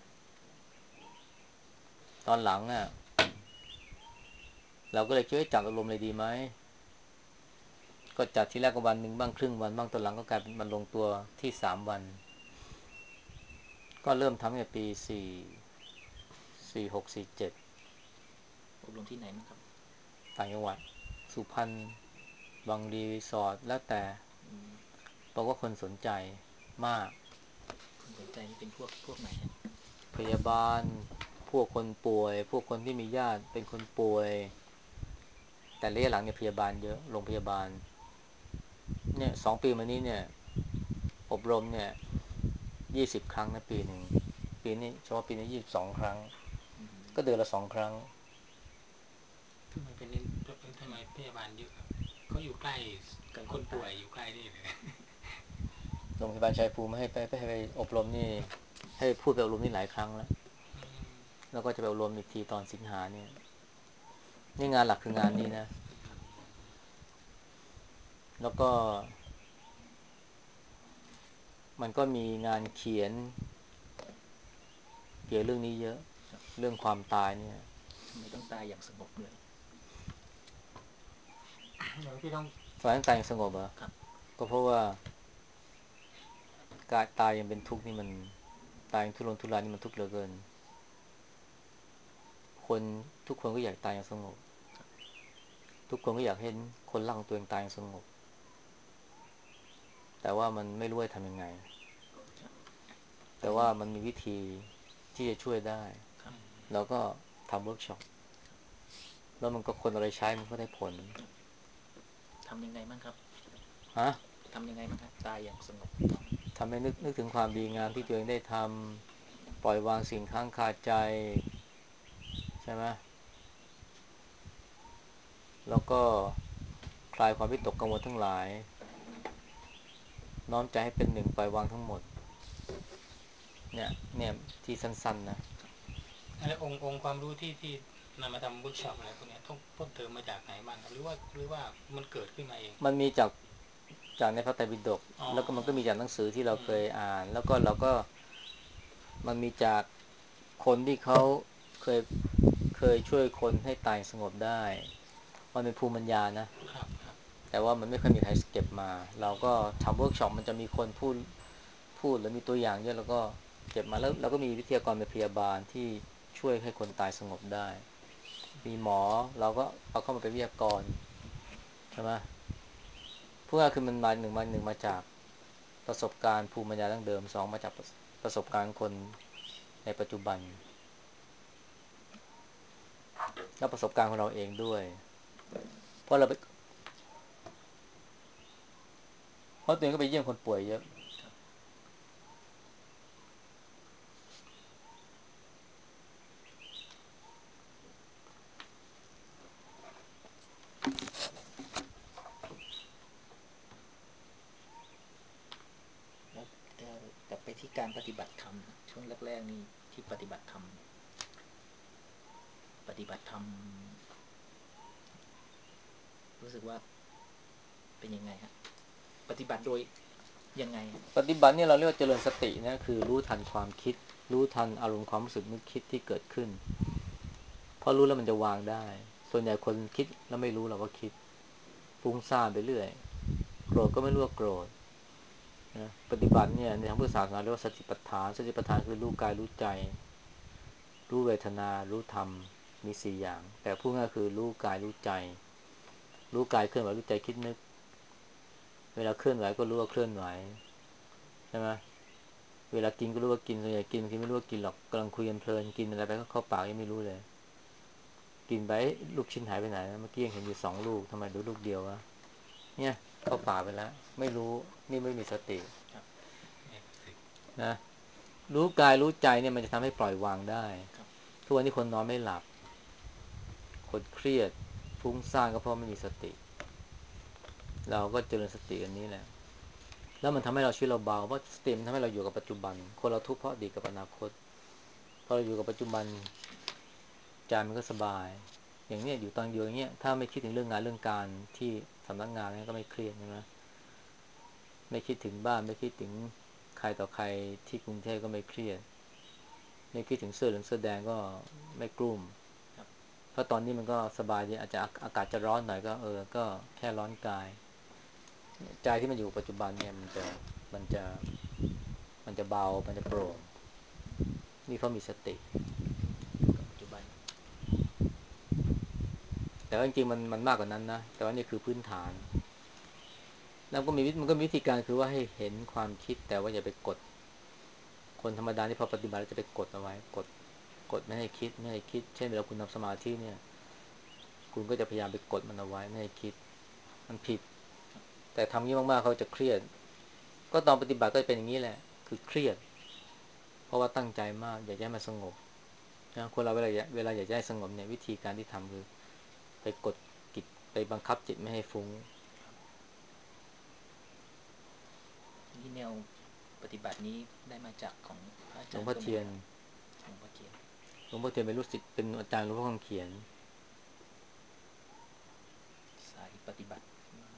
ตอนหลังอ่ะเราก็เลยคิดว่าจัดอบรมเลยดีไหมก็จัดทีแรกก็วันหนึ่งบ้างครึ่งวันบ้างตอนหลังก็กลายเป็นมันลงตัวที่สามวันก็เริ่มทำตั้งแต่ปีสี่สี่หกสี่เจ็ดอบรมที่ไหนมั้งครับต่างจังหวัดสุพรรณบางรีรีสอร์ทแล้วแต่บอกว่าคนสนใจมากคนสนใจนี่เป็นพวกพวกไหนฮะพยาบาลพวกคนป่วยพวกคนที่มีญาติเป็นคนป่วยแต่ระยะหลังเนี่ยพยาบาลเยอะโรงพยาบาลเนี่ยสองปีมานี้เนี่ยอบรมเนี่ยยี่สิบครั้งนะปีหนึ่งปีนี้เฉพาะปีนี้ยี่สิบสองครั้งก็เดือนละสองครั้งทำไมเป็นทำไมพยาบาลเยอะครับเขาอยู่ใกล้คนป่วยอยู่ใกล้นี่เลยโรงพยาบาลชัยภูมิให้ไปไปให้ไปอบรมนี่ให้พูดไปอบรมนี่หลายครั้งแล้วแล้วก็จะไปอบรมอีกทีตอนสิงหาเนี่ยนี่งานหลักคืองานนี้นะแล้วก็มันก็มีงานเขียนเกี่ยวเรื่องนี้เยอะเรื่องความตายเนี่ยทำไมต้องตายอย่างสงบด้วยเดี๋ยวพี่ต้องตายตายอย่างสงบเหรอครับก็เพราะว่าการตายยังเป็นทุกข์นี่มันตายอย่างทุรนทุรายนี่มันทุกข์เหลือเกินคนทุกคนก็อยากตายอย่างสงบทุกคนก็อยากเห็นคนรักของตัวเองตายอย่างสงบแต่ว่ามันไม่รู้จะทำยังไงแต่ตายว่ามันมีวิธีที่จะช่วยได้ครับเราก็ทำเวิร์กช็อปแล้วมันก็คนเอาไปใช้มันก็ได้ผลทำยังไงบ้างครับฮะทำยังไงบ้างครับตายอย่างสงบทำให้นึกนึกถึงความดีงามที่ตัวเองได้ทำปล่อยวางสิ่งค้างคาใจใช่ไหมแล้วก็คลายความวิตกกังวลทั้งหลายน้อมใจให้เป็นหนึ่งปล่อยวางทั้งหมดเนี่ยเนี่ยที่สั้นๆนะอะไรองค์องค์ความรู้ที่ที่นำมาทำเวิร์กช็อปอะไรพวกนี้ต้องเพิ่มเติมมาจากไหนบ้างครับหรือว่าหรือว่ามันเกิดขึ้นมาเองมันมีจากจากในพระไตรปิฎกอ๋อแล้วก็มันก็มีจากหนังสือที่เราอืเคมยอ่านแล้วก็เราก็มันมีจากคนที่เขาเคยเคยช่วยคนให้ตายสงบได้มันเป็นภูมิปัญญานะครับครับแต่ว่ามันไม่เคยมีใครเก็บมาเราก็ทำเวิร์กช็อปมันจะมีคนพูดพูดหรือมีตัวอย่างเยอะแล้วก็เก็บมาแล้วเราก็มีวิทยากรเป็นพยาบาลที่ช่วยให้คนตายสงบได้มีหมอเราก็เอาเข้ามาเป็นวิทยากรใช่ไหมพวกนั้นคือมันมาหนึ่งมาหนึ่งมาจากประสบการณ์ภูมิปัญญาดั้งเดิมสองมาจากประสบการณ์คนในปัจจุบันแล้วประสบการณ์ของเราเองด้วยเพราะเราไปเพราะตัวเองก็ไปเยี่ยมคนป่วยเยอะแล้วกลับไปที่การปฏิบัติธรรมช่วงแรกๆนี่ที่ปฏิบัติธรรมปฏิบัติธรรมรู้สึกว่าเป็นยังไงฮะปฏิบัติโดยยังไงปฏิบัติเนี่ยเราเรียกว่าเจริญสตินะคือรู้ทันความคิดรู้ทันอารมณ์ความรู้สึกนึกคิดที่เกิดขึ้นพอรู้แล้วมันจะวางได้ส่วนใหญ่คนคิดแล้วไม่รู้เราก็คิดฟุ้งซ่านไปเรื่อยโกรธก็ไม่รู้ว่าโกรธนะปฏิบัติเนี่ยในทางพุทธศาสนาเรียกว่าสติปัฏฐานสติปัฏฐานคือรู้กายรู้ใจรู้เวทนารู้ธรรมมีสี่อย่างแต่พูดง่ายคือรู้กายรู้ใจรู้กายเคลื่อนไหวรู้ใจคิดนึกเวลาเคลื่อนไหวก็รู้ว่าเคลื่อนไหวใช่ไหมเวลากินก็รู้ว่ากินส่วนใหญ่กินบางทีไม่รู้ว่ากินหรอกกำลังคุยกันเพลินกินอะไรไปก็เข้าปากยังไม่รู้เลยกินไปลูกชิ้นหายไปไหนเมื่อกี้ยังเห็นอยู่สองลูกทำไมดูลูกเดียววะเนี่ยเข้าปากไปแล้วไม่รู้นี่ไม่มีสตินะรู้กายรู้ใจเนี่ยมันจะทำให้ปล่อยวางได้ทุกวันนี้คนนอนไม่หลับคนเครียดฟุ้งซ่านก็เพราะไม่มีสติเราก็เจริญสติอันนี้แหละแล้วมันทำให้เราชีวิตเราเบาเพราะสติมันทำให้เราอยู่กับปัจจุบันคนเราทุกข์เพราะอดีตกับอนาคตพอเราอยู่กับปัจจุบันใจมันก็สบายอย่างเนี้ยอยู่ตอนอยู่อย่างเงี้ยถ้าไม่คิดถึงเรื่องงานเรื่องการที่สำนักงานนี่ก็ไม่เครียดใช่ไหมไม่คิดถึงบ้านไม่คิดถึงใครต่อใครที่กรุงเทพก็ไม่เครียดไม่คิดถึงเสื้อเหลืองเสื้อแดงก็ไม่กลุ้มเพราะตอนนี้มันก็สบายดีอาจจะอากาศจะร้อนหน่อยก็เออก็แค่ร้อนกายใจที่มันอยู่ปัจจุบันเนี่ยมันจะมันจะมันจะเบามันจะโปร่งนี่เขามีสติอยู่กับปัจจุบันแต่ว่าจริงๆมันมันมากกว่านั้นนะแต่ว่านี่คือพื้นฐานแล้วก็มีมันก็มีวิธีการคือว่าให้เห็นความคิดแต่ว่าอย่าไปกดคนธรรมดาที่พอปฏิบัติจะไปกดเอาไว้กดกดไม่ให้คิดไม่ให้คิดเช่นเวลาคุณทำสมาธิเนี่ยคุณก็จะพยายามไปกดมันเอาไว้ไม่ให้คิดมันผิดแต่ทำงี้มากๆเขาจะเครียดก็ตอนปฏิบัติก็เป็นอย่างนี้แหละคือเครียดเพราะว่าตั้งใจมากอยากให้มันสงบนะคนเราเวลาเวลาอยากให้สงบเนี่ยวิธีการที่ทำคือไปกดจิตไปบังคับจิตไม่ให้ฟุ้งนี่แนวปฏิบัตินี้ได้มาจากของพระอาหลวงจารย์พ่อเทียนก็เหมือนกันหลวงพ่อเทียนหลวงพ่อเทียนเป็นลูกศิษย์เป็นอาจารย์หลวงพ่อคำเขียนสายปฏิบัติ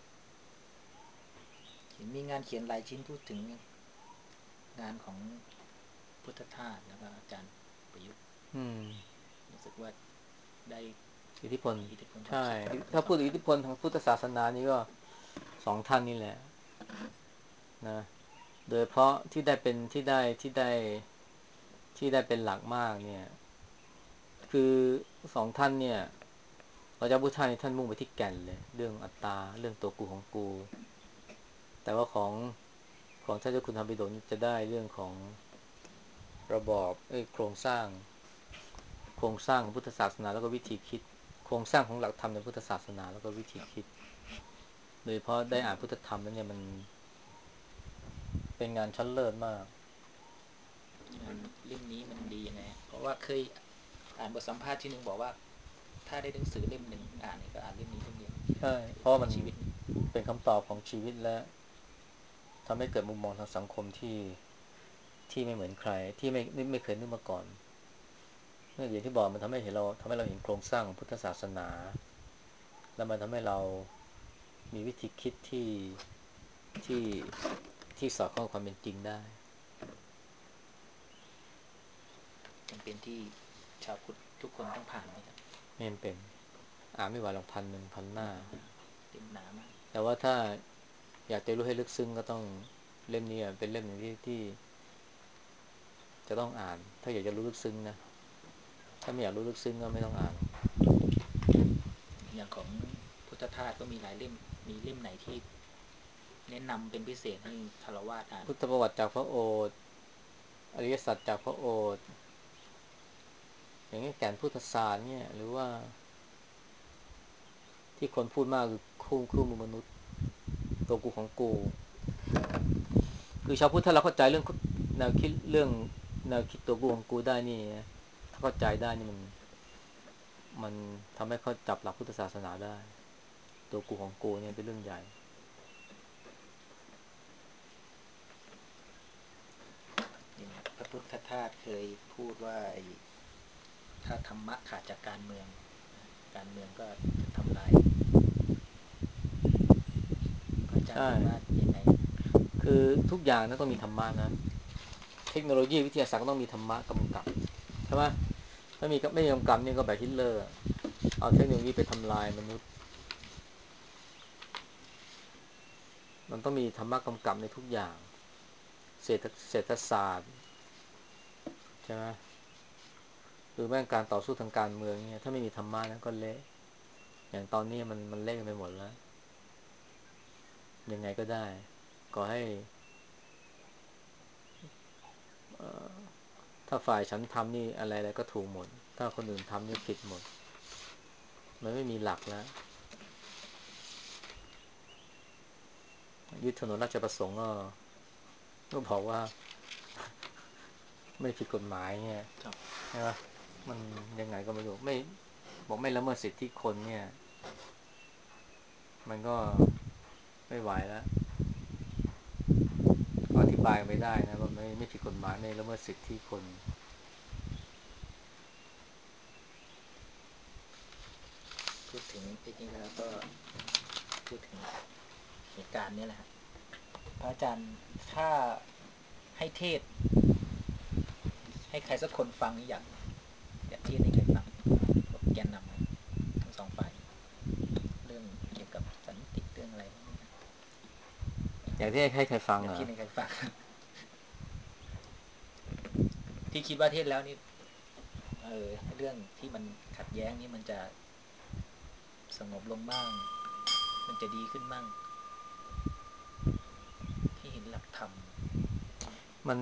เห็นมีงานเขียนหลายชิ้นพูดถึงงานของพุทธทาสแล้วก็อาจารย์ประยุทธ์อืมรู้สึกว่าได้อิทธิพลอิทธิพลความใช่คิดทั้ถ้าพูดงสองท่านอิทธิพลทางพุทธศาสนานี่ก็สองท่านนี่แหละนะโดยเพราะที่ได้เป็นที่ได้ที่ได้ที่ได้เป็นหลักมากเนี่ยคือสองท่านเนี่ยพระเจ้าพุทธทาสท่านมุ่งไปที่แก่นเลยเรื่องอัตตาเรื่องตัวกูของกูแต่ว่าของของท่านเจ้าคุณธรรมปิฎกจะได้เรื่องของระบอบเอ้ยโครงสร้างโครงสร้างของพุทธศาสนาแล้วก็วิธีคิดโครงสร้างของหลักธรรมในพุทธศาสนาแล้วก็วิธีคิดโดยเฉพาะได้อ่านพุทธธรรมแล้วเนี่ยมันเป็นงานชั้นเลิศมากงานเล่มนี้มันดียังไงเพราะว่าเคยอ่านบทสัมภาษณ์ที่หนึ่งบอกว่าถ้าได้หนังสือเล่มหนึ่งอ่านก็อ่านเล่มนี้เล่มเดียวใช่เพราะมันในชีวิตเป็นคำตอบของชีวิตและทำให้เกิดมุมมองทางสังคมที่ที่ไม่เหมือนใครที่ไม่ไม่ไม่เคยนึกมาก่อนเมื่ออย่างที่บอกมันทำให้เห็นเราทำให้เราเห็นโครงสร้างของพุทธศาสนาแล้วมันทำให้เรามีวิธีคิดที่ที่ที่สอดคล้องกับความเป็นจริงได้จำเป็นที่ชาวพุทธทุกคนต้องผ่านไหมครับไม่จำเป็นอ่านไม่ไหวหรอกพันหนึ่งพันหน้าเล่มหนามากแต่ว่าถ้าอยากจะรู้ให้ลึกซึ้งก็ต้องเล่มนี้เป็นเล่มหนึ่งที่ที่จะต้องอ่านถ้าอยากจะรู้ลึกซึ้งนะถ้าไม่อยากรู้ลึกซึ้งก็ไม่ต้องอ่านอย่างของพุทธทาสก็มีหลายเล่มมีเล่มไหนที่แนะนำเป็นพิเศษให้คารวะอ่านพุทธประวัติจากพระโอษฐ์อริยสัจจากพระโอษฐ์อย่างนี้แก่นพุทธศาสตร์เนี่ยหรือว่าที่คนพูดมากคือคู่คู่มือมนุษย์ตัวกูของกูคือชาวพุทธถ้าเราเข้าใจเรื่องแนวคิดเรื่องแนวคิดตัวกูของกูได้นี่ถ้าเข้าใจได้นี่มันมันทำให้เขาจับหลักพุทธศาสนาได้ตัวกูของกูเนี่ยเป็นเรื่องใหญ่พระพุทธทาสเคยพูดว่าถ้าธรรมะขาดจากการเมืองการเมืองก็จะทำลายพระอาจารย์ใช่คิดว่ายังไงคือทุกอย่างนั้นต้องมีธรรมะนะเทคโนโลยีวิทยาศาสตร์ก็ต้องมีธรรมะกำกับใช่ไหมถ้ามีไม่มีกำกับนี่ก็แบบฮิตเลอร์เอาเทคโนโลยีไปทำลายมนุษย์มันต้องมีธรรมะกำกับในทุกอย่างเศรษฐเศรษฐศาสตร์ใช่ไหมหรือแม้การต่อสู้ทางการเมืองเนี่ยถ้าไม่มีธรรมะนั้นก็เละอย่างตอนนี้มันมันเละไปหมดแล้วยังไงก็ได้ก็ให้ถ้าฝ่ายฉันทำนี่อะไรอะไรก็ถูกหมดถ้าคนอื่นทำนี่ผิดหมดมันไม่มีหลักแล้วยึดถนนราชประสงค์ก็ก็บอกว่าไม่ผิดกฎหมายเนี่ยใช่ไหมมันยังไงก็ไม่รู้ไม่บอกไม่ละเมิดสิทธิคนเนี่ยมันก็ไม่ไหวแล้วก็อธิบายไม่ได้นะว่าไม่ไม่ผิดกฎหมายไม่ละเมิดสิทธิคนพูดถึงที่นี้แล้วก็พูดถึงเหตุการณ์นี้แหละครับพระอาจารย์ถ้าให้เทศให้ใครสักคนฟังอยากอยากเทศให้ใครฟังแกนนำทั้งสองฝ่ายเรื่องเกี่ยวกับสันติเรื่องอะไรพวกนี้อย่างที่ให้ใครฟังอยากเหรอเทศให้ใครฟังที่คิดว่าเทศแล้วนี่เออเรื่องที่มันขัดแย้งนี่มันจะสงบลงบ้างมันจะดีขึ้นบ้างที่เห็นหลักธรรมมัน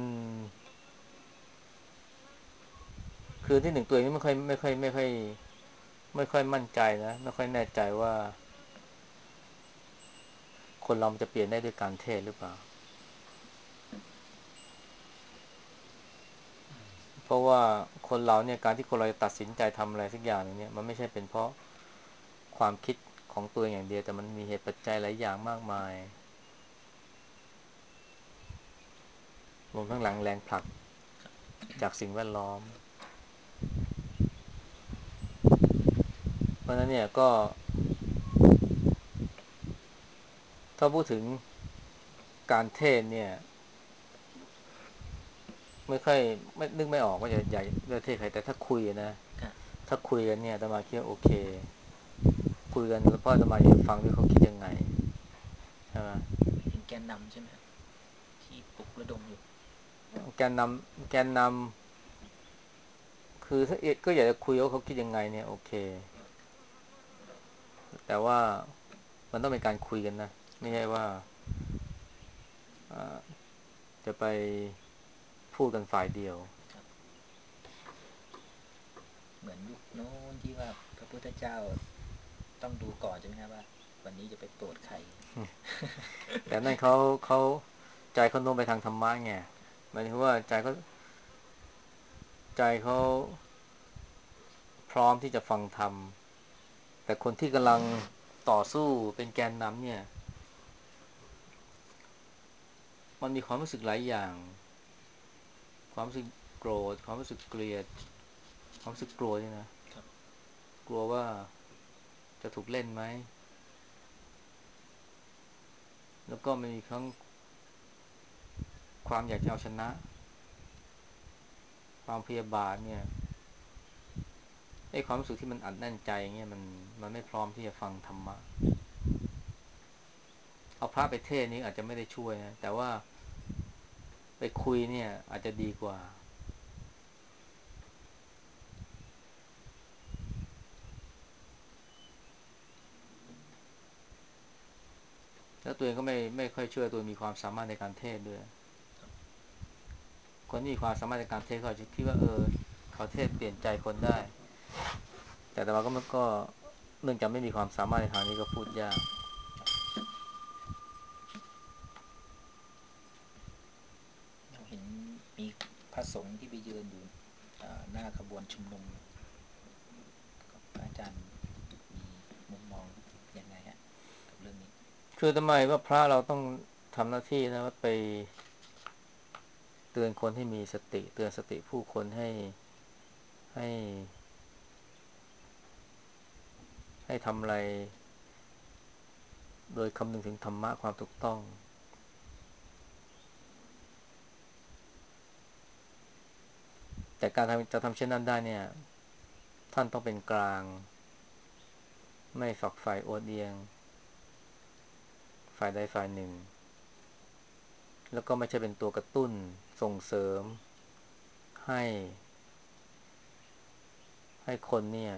คือที่หนึ่งตัวเองไม่ค่อยไม่ค่อยไม่ค่อยไม่ค่อยมั่นใจนะไม่ค่อยแน่ใจว่าคนเรามันจะเปลี่ยนได้ด้วยการเทศหรือเปล่าเพราะว่าคนเราเนี่ยการที่คนเราจะตัดสินใจทำอะไรสักอย่างนึงเนี่ยมันไม่ใช่เป็นเพราะความคิดของตัวเองอย่างเดียวแต่มันมีเหตุปัจจัยหลายอย่างมากมายรวมทั้งหลังแรงผลักจากสิ่งแวดล้อมเพราะฉะนั้นเนี่ยก็ถ้าพูดถึงการเทศเนี่ยไม่ค่อยไม่นึกไม่ออกว่าจะใหญ่เลือกเทศใครแต่ถ้าคุยนะถ้าคุยกันเนี่ยอาตมาคิดว่าโอเคคุยกันแล้วพ่ออาตมาอยากฟังด้วยเขาคิดยังไงใช่ไหมถึงแกนนำใช่ไหมที่ปลุกระดมอยู่แกนนำแกนนำคือถ้าเอกก็อยากจะคุยว่าเขาคิดยังไงเนี่ยโอเคแต่ว่ามันต้องเป็นการคุยกันนะไม่ใช่ว่าจะไปพูดกันฝ่ายเดียวเหมือนยุคโน้นที่ว่าพระพุทธเจ้าต้องดูก่อนใช่ไหมครับว่าวันนี้จะไปโปรดใครแต่นั่นเขาเขาใจเขาโน้มไปทางธรรมะไงหมายถึงว่าใจเขาใจเขาพร้อมที่จะฟังธรรมแต่คนที่กำลังต่อสู้เป็นแกนนำเนี่ยมันมีความรู้สึกหลายอย่างความรู้สึกโกรธความรู้สึกเกลียดความรู้สึกกลัวด้วยนะกลัวว่าจะถูกเล่นไหมแล้วก็มันมีทั้งความอยากจะเอาชนะความพยาบาทเนี่ยไอ้ความรู้สึกที่มันอัดแน่นใจเงี้ยมันมันไม่พร้อมที่จะฟังธรรมะเอาพระไปเทศนี้อาจจะไม่ได้ช่วยนะแต่ว่าไปคุยเนี่ยอาจจะดีกว่าแล้วตัวเองก็ไม่ไม่ค่อยเชื่อตัวมีความสามารถในการเทศด้วยคนที่มีความสามารถในการเทศเขาจะคิดว่าเออเขาเทศเปลี่ยนใจคนได้แต่แต่ว่าก็มันก็เนื่องจากไม่มีความสามารถในทางนี้ก็พูดยากเห็นมีพระสงฆ์ที่ไปยืนอยู่หน้าขบวนชุมนุมพระอาจารย์มีมุมมองยังไงฮะกับเรื่องนี้คือทำไมว่าพระเราต้องทำหน้าที่นะว่าไปเตือนคนให้มีสติเตือนสติผู้คนให้ให้ให้ทำอะไรโดยคำนึงถึงธรรมะความถูกต้องแต่การทำจะทำเช่นนั้นได้เนี่ยท่านต้องเป็นกลางไม่ฝักใฝ่โอดเอียงฝ่ายใดฝ่ายหนึ่งแล้วก็ไม่ใช่เป็นตัวกระตุ้นส่งเสริมให้ให้คนเนี่ย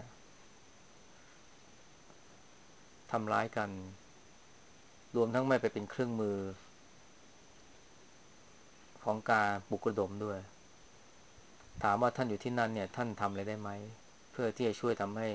ทำร้ายกันรวมทั้งไม่ไปเป็นเครื่องมือของการปลุกระดมด้วยถามว่าท่านอยู่ที่นั่นเนี่ยท่านทำอะไรได้ไหมเพื่อที่จะช่วยทำให้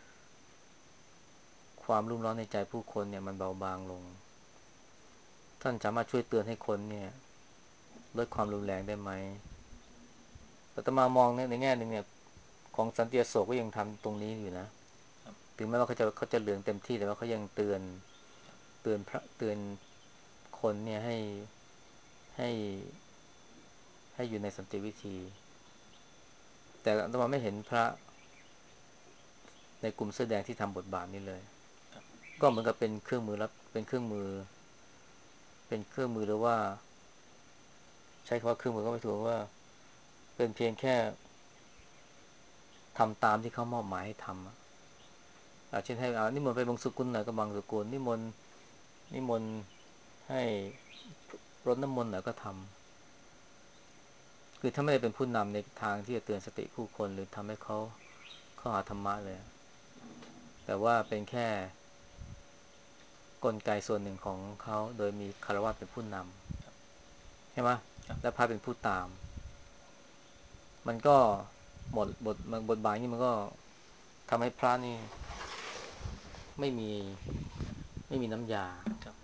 ความรุ่มร้อนในใจผู้คนเนี่ยมันเบาบางลงท่านสามารถช่วยเตือนให้คนเนี่ยลดความรุนแรงได้ไหมอาตมามองในในแง่หนึ่งเนี่ยของสันติอโศกก็ยังทำตรงนี้อยู่นะถึงแม้ว่าเขาจะเขาจะเหลืองเต็มที่แต่ว่าเขายังเตือนเตือนพระเตือนคนเนี่ยให้ให้ให้อยู่ในสันติวิธีแต่อาตมาไม่เห็นพระในกลุ่มเสื้อแดงที่ทำบทบาทนี้เลยก็เหมือนกับเป็นเครื่องมือรับเป็นเครื่องมือเป็นเครื่องมือหรือว่าใช้คำว่าเครื่องมือก็ไม่ถูกว่าเป็นเพียงแค่ทำตามที่เขามอบหมายให้ทำอะอาเช่นให้อานิมนต์ไปบางสกุลหน่อยก็บางสกุลนิมนต์นิมนต์ให้รดน้ำมนต์หน่อยก็ทำคือถ้าไม่ได้เป็นผู้นำในทางที่จะเตือนสติผู้คนหรือทำให้เขาเข้าหาธรรมะเลยแต่ว่าเป็นแค่กลไกส่วนหนึ่งของเขาโดยมีคฤหัสถ์เป็นผู้นำใช่ไหมและพระเป็นผู้ตามมันก็หมดบทมันบทบาทนี้มันก็ทำให้พระนี่ไม่มีไม่มีน้ำยาครับ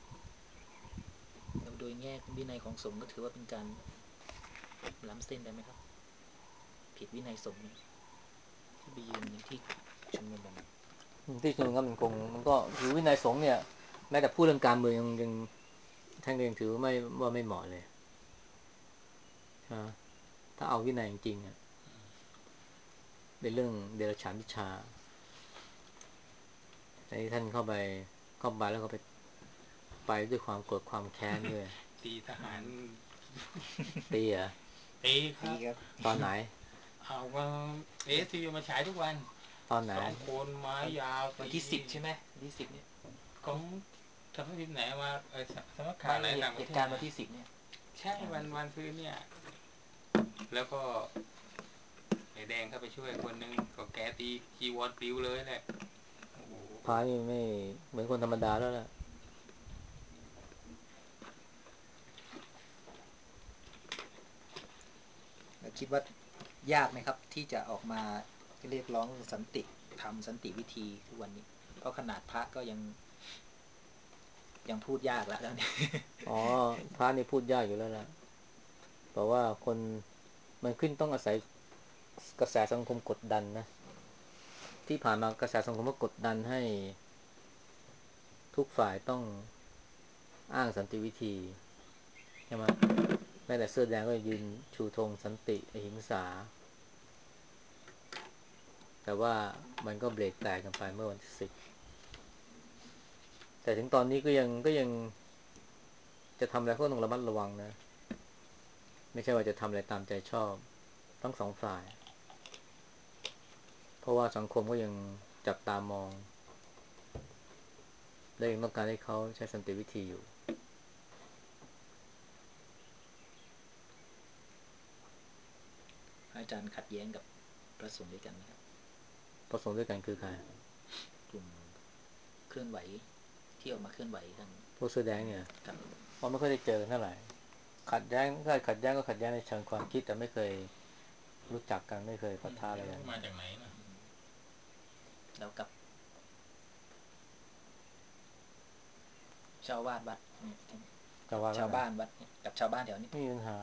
แล้วโดยแง่วินัยของสงฆ์ก็ถือว่าเป็นการล้ำเส้นได้ไหมครับผิดวินัยสงฆ์ที่ไปยืนในที่ชุมนุมแบบนั้นที่จริงก็มันคงมันก็ถือวินัยสงฆ์เนี่ยแม้แต่พูดเรื่องการเมืองยังยังท่านเองถือว่าไม่ว่าไม่เหมาะเลยนะถ้าเอาวินัยจริงๆเนี่ยเป็นเรื่องเดรัจฉานวิชาแต่ที่ท่านเข้าไปเข้าไปแล้วก็ไปไปด้วยความโกรธความแค้นด้วยตีทหารตีเหรอตีครับตอนไหนเอาว่าเอสทีวีมาฉายทุกวันตอนไหนสองคนไม้ยาววันที่สิบใช่ไหมวันที่สิบเนี่ยของทำทีมไหนมาเออสำนักข่าไม่วไหนต่างปเหระเทศตุการณ์วันที่สิบเนี่ยใช่วันวันซื้อเนี่ยแล้วก็ไอ้แดงเข้าไปช่วยคนนึงก็แกตีจีวรปลิวเลยแหละพระนี่ไม่เหมือนคนธรรมดาแล้วล่ะคิดว่ายากไหมครับที่จะออกมาเรียกร้องสันติทำสันติวิธีทุกวันนี้เพราะขนาดพระก็ยังยังพูดยากแล้วแล้วเนี่ยอ๋อพระนี่พูดยากอยู่แล้วล่ะเพราะว่าคนมันขึ้นต้องอาศัยกระแสสังคมกดดันนะที่ผ่านมากระแสสังคมก็กดดันให้ทุกฝ่ายต้องอ้างสันติวิธีใช่ไหมแม้แต่เสื้อแดงก็ยืนชูธงสันติอหิงสาแต่ว่ามันก็เบรกแตกกันไปเมื่อวันที่สิบแต่ถึงตอนนี้ก็ยังก็ยังจะทำอะไรก็ต้องระมัดระวังนะไม่ใช่ว่าจะทำอะไรตามใจชอบทั้งสองฝ่ายเพราะว่าสังคมก็ยังจับตามองและยังต้องการให้เขาใช้สันติวิธีอยู่อาจารย์ขัดแย้งกับพระสงฆ์ด้วยกันนะครับประสงค์ด้วยกันคือใครกลุ่มเคลื่อนไหวที่ออกมาเคลื่อนไหวกันพวกเสื้อแดงเนี่ยครับเพราะไม่ค่อยได้เจอเท่าไหร่ขัดแย้งก็ขัดแย้งก็ขัดแย้งในเชิงความคิดแต่ไม่เคยรู้จักกันไม่เคยปะทะอะไรกันมาจากไหนนะแล้วกับชาวบ้านวัดเนี่ยจะว่าชาวแล้วไหนบ้านวัดเนี่ยกับชาวบ้านแถวนี้ไม่มีปัญหา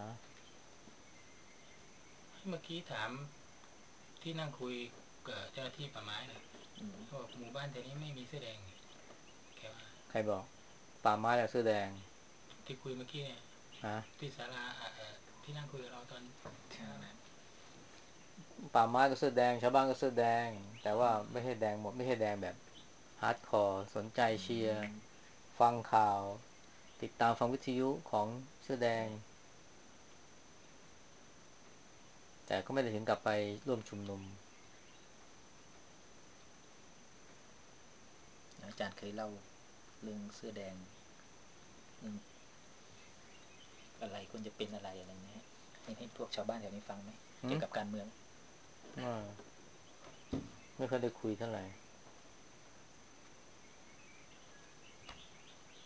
เมื่อกี้ถามที่นั่งคุยกับเจ้าหน้าที่ป่าไม้นะเขาบอกหมู่บ้านแถวนี้ไม่มีเสื้อแดงแกว่าใครบอกป่าไม้และเสื้อแดงที่คุยเมื่อกี้เนี่ยฮะที่ศาลาที่นั่งคุยกับเราตอนเช้านะป่าไม้ก็เสื้อแดงชาวบ้านก็เสื้อแดงแต่ว่าไม่ใช่แดงหมดไม่ใช่แดงแบบฮาร์ดคอร์สนใจเชียร์ฟังข่าวติดตามฟังวิทยุของเสื้อแดงแต่ก็ไม่ได้ถึงกับไปร่วมชุมนุมอาจารย์เคยเล่าเรื่องเสื้อแดงเรื่องอะไรควรจะเป็นอะไรอะไรนะฮะให้ให้พวกชาวบ้านแถวนี้ฟังไหมเกี่ยวกับการเมืองไม่ไม่ค่อยได้คุยเท่าไหร่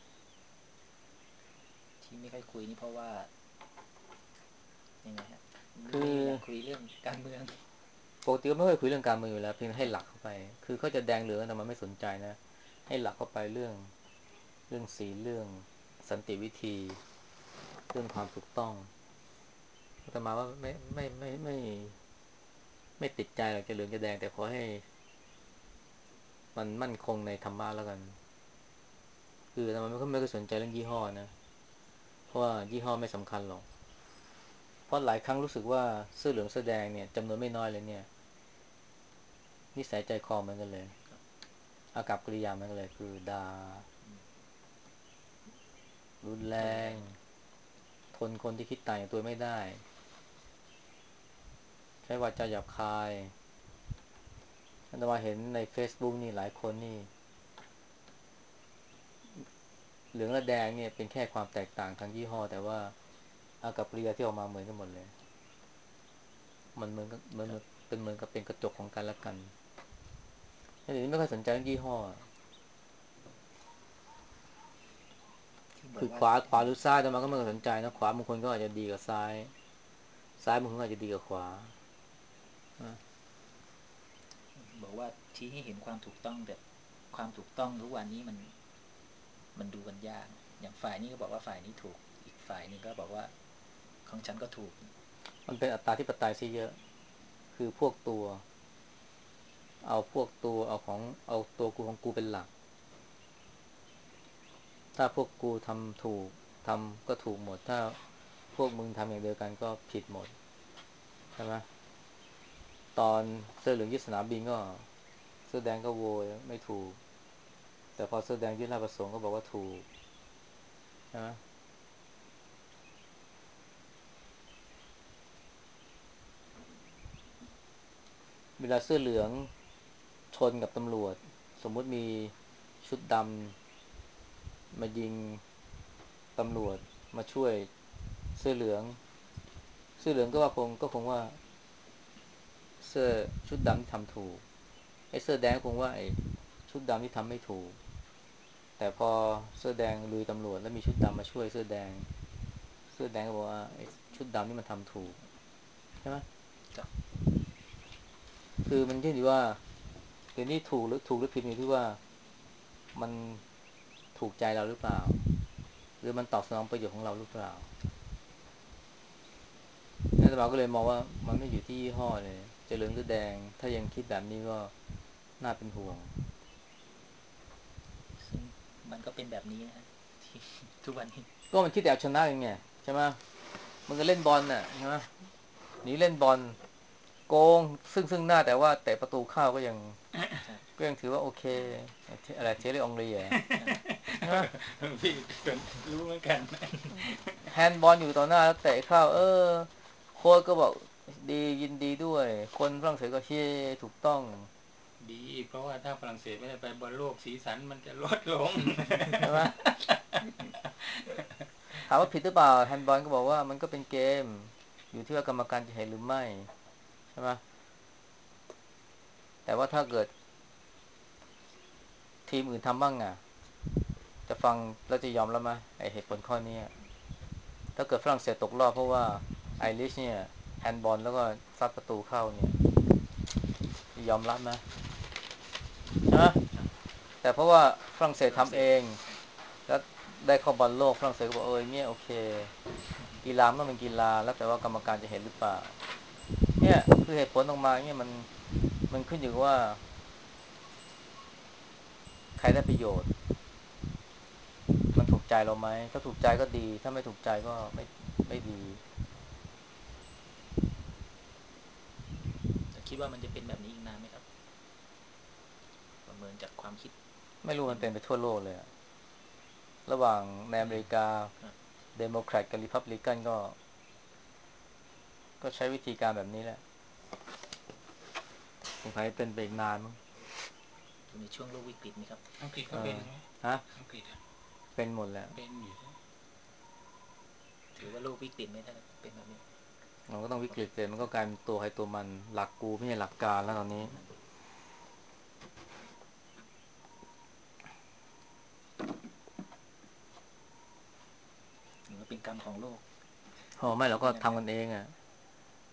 ที่ไม่ค่อยคุยนี่เพราะว่ายังไงฮะคือไม่อยากคุยเรื่องการเมืองปกติก็ไม่ค่อยคุยเรื่องการเมืองอยู่แล้วเพียงให้หลักเข้าไปคือเขาจะแดงเหลืองแต่มันไม่สนใจนะให้หลักเข้าไปเรื่องเรื่องศีลเรื่องสันติวิธีเรื่องความถูกต้องอาตมาว่าไม่ไม่ไม่ไม่ไม่ติดใจหรอกจะเหลืองจะแดงแต่ขอให้มันมั่นคงในธรรมะแล้วกันคืออาตมาไม่ค่อยไม่ค่อยสนใจเรื่องยี่ห้อนะเพราะว่ายี่ห้อไม่สำคัญหรอกเพราะหลายครั้งรู้สึกว่าเสื้อเหลืองเสื้อแดงเนี่ยจำนวนไม่น้อยเลยเนี่ยนิสัยใจคอเหมือนกันเลยอากับกิริยาเหมือนกันเลยคือด่ารุนแรรุนแรงงทนคนที่คิดต่างอย่างตัวไม่ได้ใช้วาจาหยาบคายอาตมาเห็นใน Facebook นี่หลายคนนี่เหลืองและแดงเนี่ยเป็นแค่ความแตกต่างทางยี่ห้อแต่ว่าอากับกิริยาที่ออกมาเหมือนกันหมดเลยมันเหมือนกับเหมือนครับเป็นเหมือนกับเป็นกระจกของกันและกันทีนี้ไม่ค่อยสนใจเรื่องยี่ห้อที่บอกว่าคือขวาขวาหรือซ้ายแต่มาก็ไม่ค่อยสนใจนะขวาบางคนก็อาจจะดีกว่าซ้ายซ้ายบางคนก็อาจจะดีกว่าขวาบอกว่าชี้ให้เห็นความถูกต้องแต่ความถูกต้องทุกวันนี้มันมันดูกันยากอย่างฝ่ายนี้ก็บอกว่าฝ่ายนี้ถูกอีกฝ่ายนึงก็บอกว่าของฉันก็ถูกมันเป็นอัตตาธิปไตยซะเยอะคือพวกตัวเอาพวกตัวเอาของเอาตัวกูของกูเป็นหลักถ้าพวกกูทำถูกทำก็ถูกหมดถ้าพวกมึงทำอย่างเดียวกันก็ผิดหมดใช่ไหมตอนเสื้อเหลืองยึดสนามบินก็เสื้อแดงก็โวยไม่ถูกแต่พอเสื้อแดงยึดราชประสงค์ก็บอกว่าถูกใช่ไหมเวลาเสื้อเหลืองชนกับตำรวจสมมุติมีชุดดำมายิงตำรวจมาช่วยเสื้อเหลืองเสื้อเหลืองก็ว่าคงก็คงว่าเสื้อชุดดำที่ทำถูกไอ้เสื้อแดงคงว่าไอ้ชุดดำที่ทำไม่ถูกแต่พอเสื้อแดงลุยตำรวจแล้วมีชุดดำมาช่วยเสื้อแดงเสื้อแดงก็บอกว่าไอ้ชุดดำนี่มันทำถูกใช่ไหมครับคือมันที่ดีว่าเดี๋ยวนี้ถูกหรือถูกหรือผิดอยู่ที่ว่ามันถูกใจเราหรือเปล่าหรือมันตอบสนองประโยชน์ของเราหรือเปล่านี่ตมาก็เลยมองว่ามันไม่อยู่ที่ยี่ห้อเลยจะเหลืองหรือแดงถ้ายังคิดแบบนี้ก็น่าเป็นห่วงซึ่งมันก็เป็นแบบนี้นะฮะที่ทุกวันนี้ก็มันคิดแต่เอาชนะเองไงใช่ไหมมันก็เล่นบอลน่ะใช่ไหมหนีเล่นบอลโกงซึ่งซึ่งหน้าแต่ว่าแต่ประตูเข้าก็ยังก็ยังถือว่าโอเคอะไรเทเรอองเรียใช่ไหมพี่รู้เหมือนกันแฮนด์บอลอยู่ต่อหน้าแล้วเตะเข้าเออโค้ชก็บอกดียินดีด้วยคนฝรั่งเศสก็เชียร์ถูกต้องดีเพราะว่าถ้าฝรั่งเศสไม่ได้ไปบอลโลกสีสันมันจะลดลงใช่ไหมถามว่าผิดหรือเปล่าแฮนด์บอลก็บอกว่ามันก็เป็นเกมอยู่ที่ว่ากรรมการจะเห็นหรือไม่ใช่ไหมแต่ว่าถ้าเกิดทีมอื่นทำบ้างอ่ะจะฟังแล้วจะยอมแล้วไหมไอเหตุผลข้อนี้ถ้าเกิดฝรั่งเศสตกรอบเพราะว่าไอริชเนี่ยแฮนด์บอลแล้วก็ซัดประตูเข้าเนี่ยยอมรับไหมใช่ไหมแต่เพราะว่าฝรั่งเศฝสทำเอรั่งเศสงแล้วได้เข้าบอลโลกฝรั่งเศสก็บอกเออเนี่ยโอเคกีฬามันเป็นกีฬาแล้วแต่ว่ากรรมการจะเห็นหรือเปล่าเนี่ยคือเหตุผลออกมาเนี่ยมันมันขึ้นอยู่กับว่าใครได้ประโยชน์มันถูกใจเราไหมถ้าถูกใจก็ดีถ้าไม่ถูกใจก็ไม่ไม่ดีแต่คิดว่ามันจะเป็นแบบนี้อีกนานไหมครับประเมินจากความคิดไม่รู้เห็นมันเป็นไปทั่วโลกเลยอะระหว่างในอเมริกาครับเดโมแครตกับริพับลิกันก็ก็ใช้วิธีการแบบนี้แหละสงสัยเป็นไปอีกนานมั้งอยู่ในช่วงโลกวิกฤตนี่ครับอังกฤษเอก็เป็นอใช่ไหมฮะอังกฤษอะเป็นหมดแล้วเป็นอยู่ใช่ไหมถือว่าโลกวิกฤตไหมถ้าเป็นแบบนี้มันก็ต้องวิกฤตเลยมันก็กลายเป็นตัวใครตัวมันหลักกูไม่ใช่หลักการแล้วตอนนี้หรือว่าเป็นกรรมของโลกโอ้ไม่เราก็คิดอย่างนั้นนะทำกันเองอ่ะ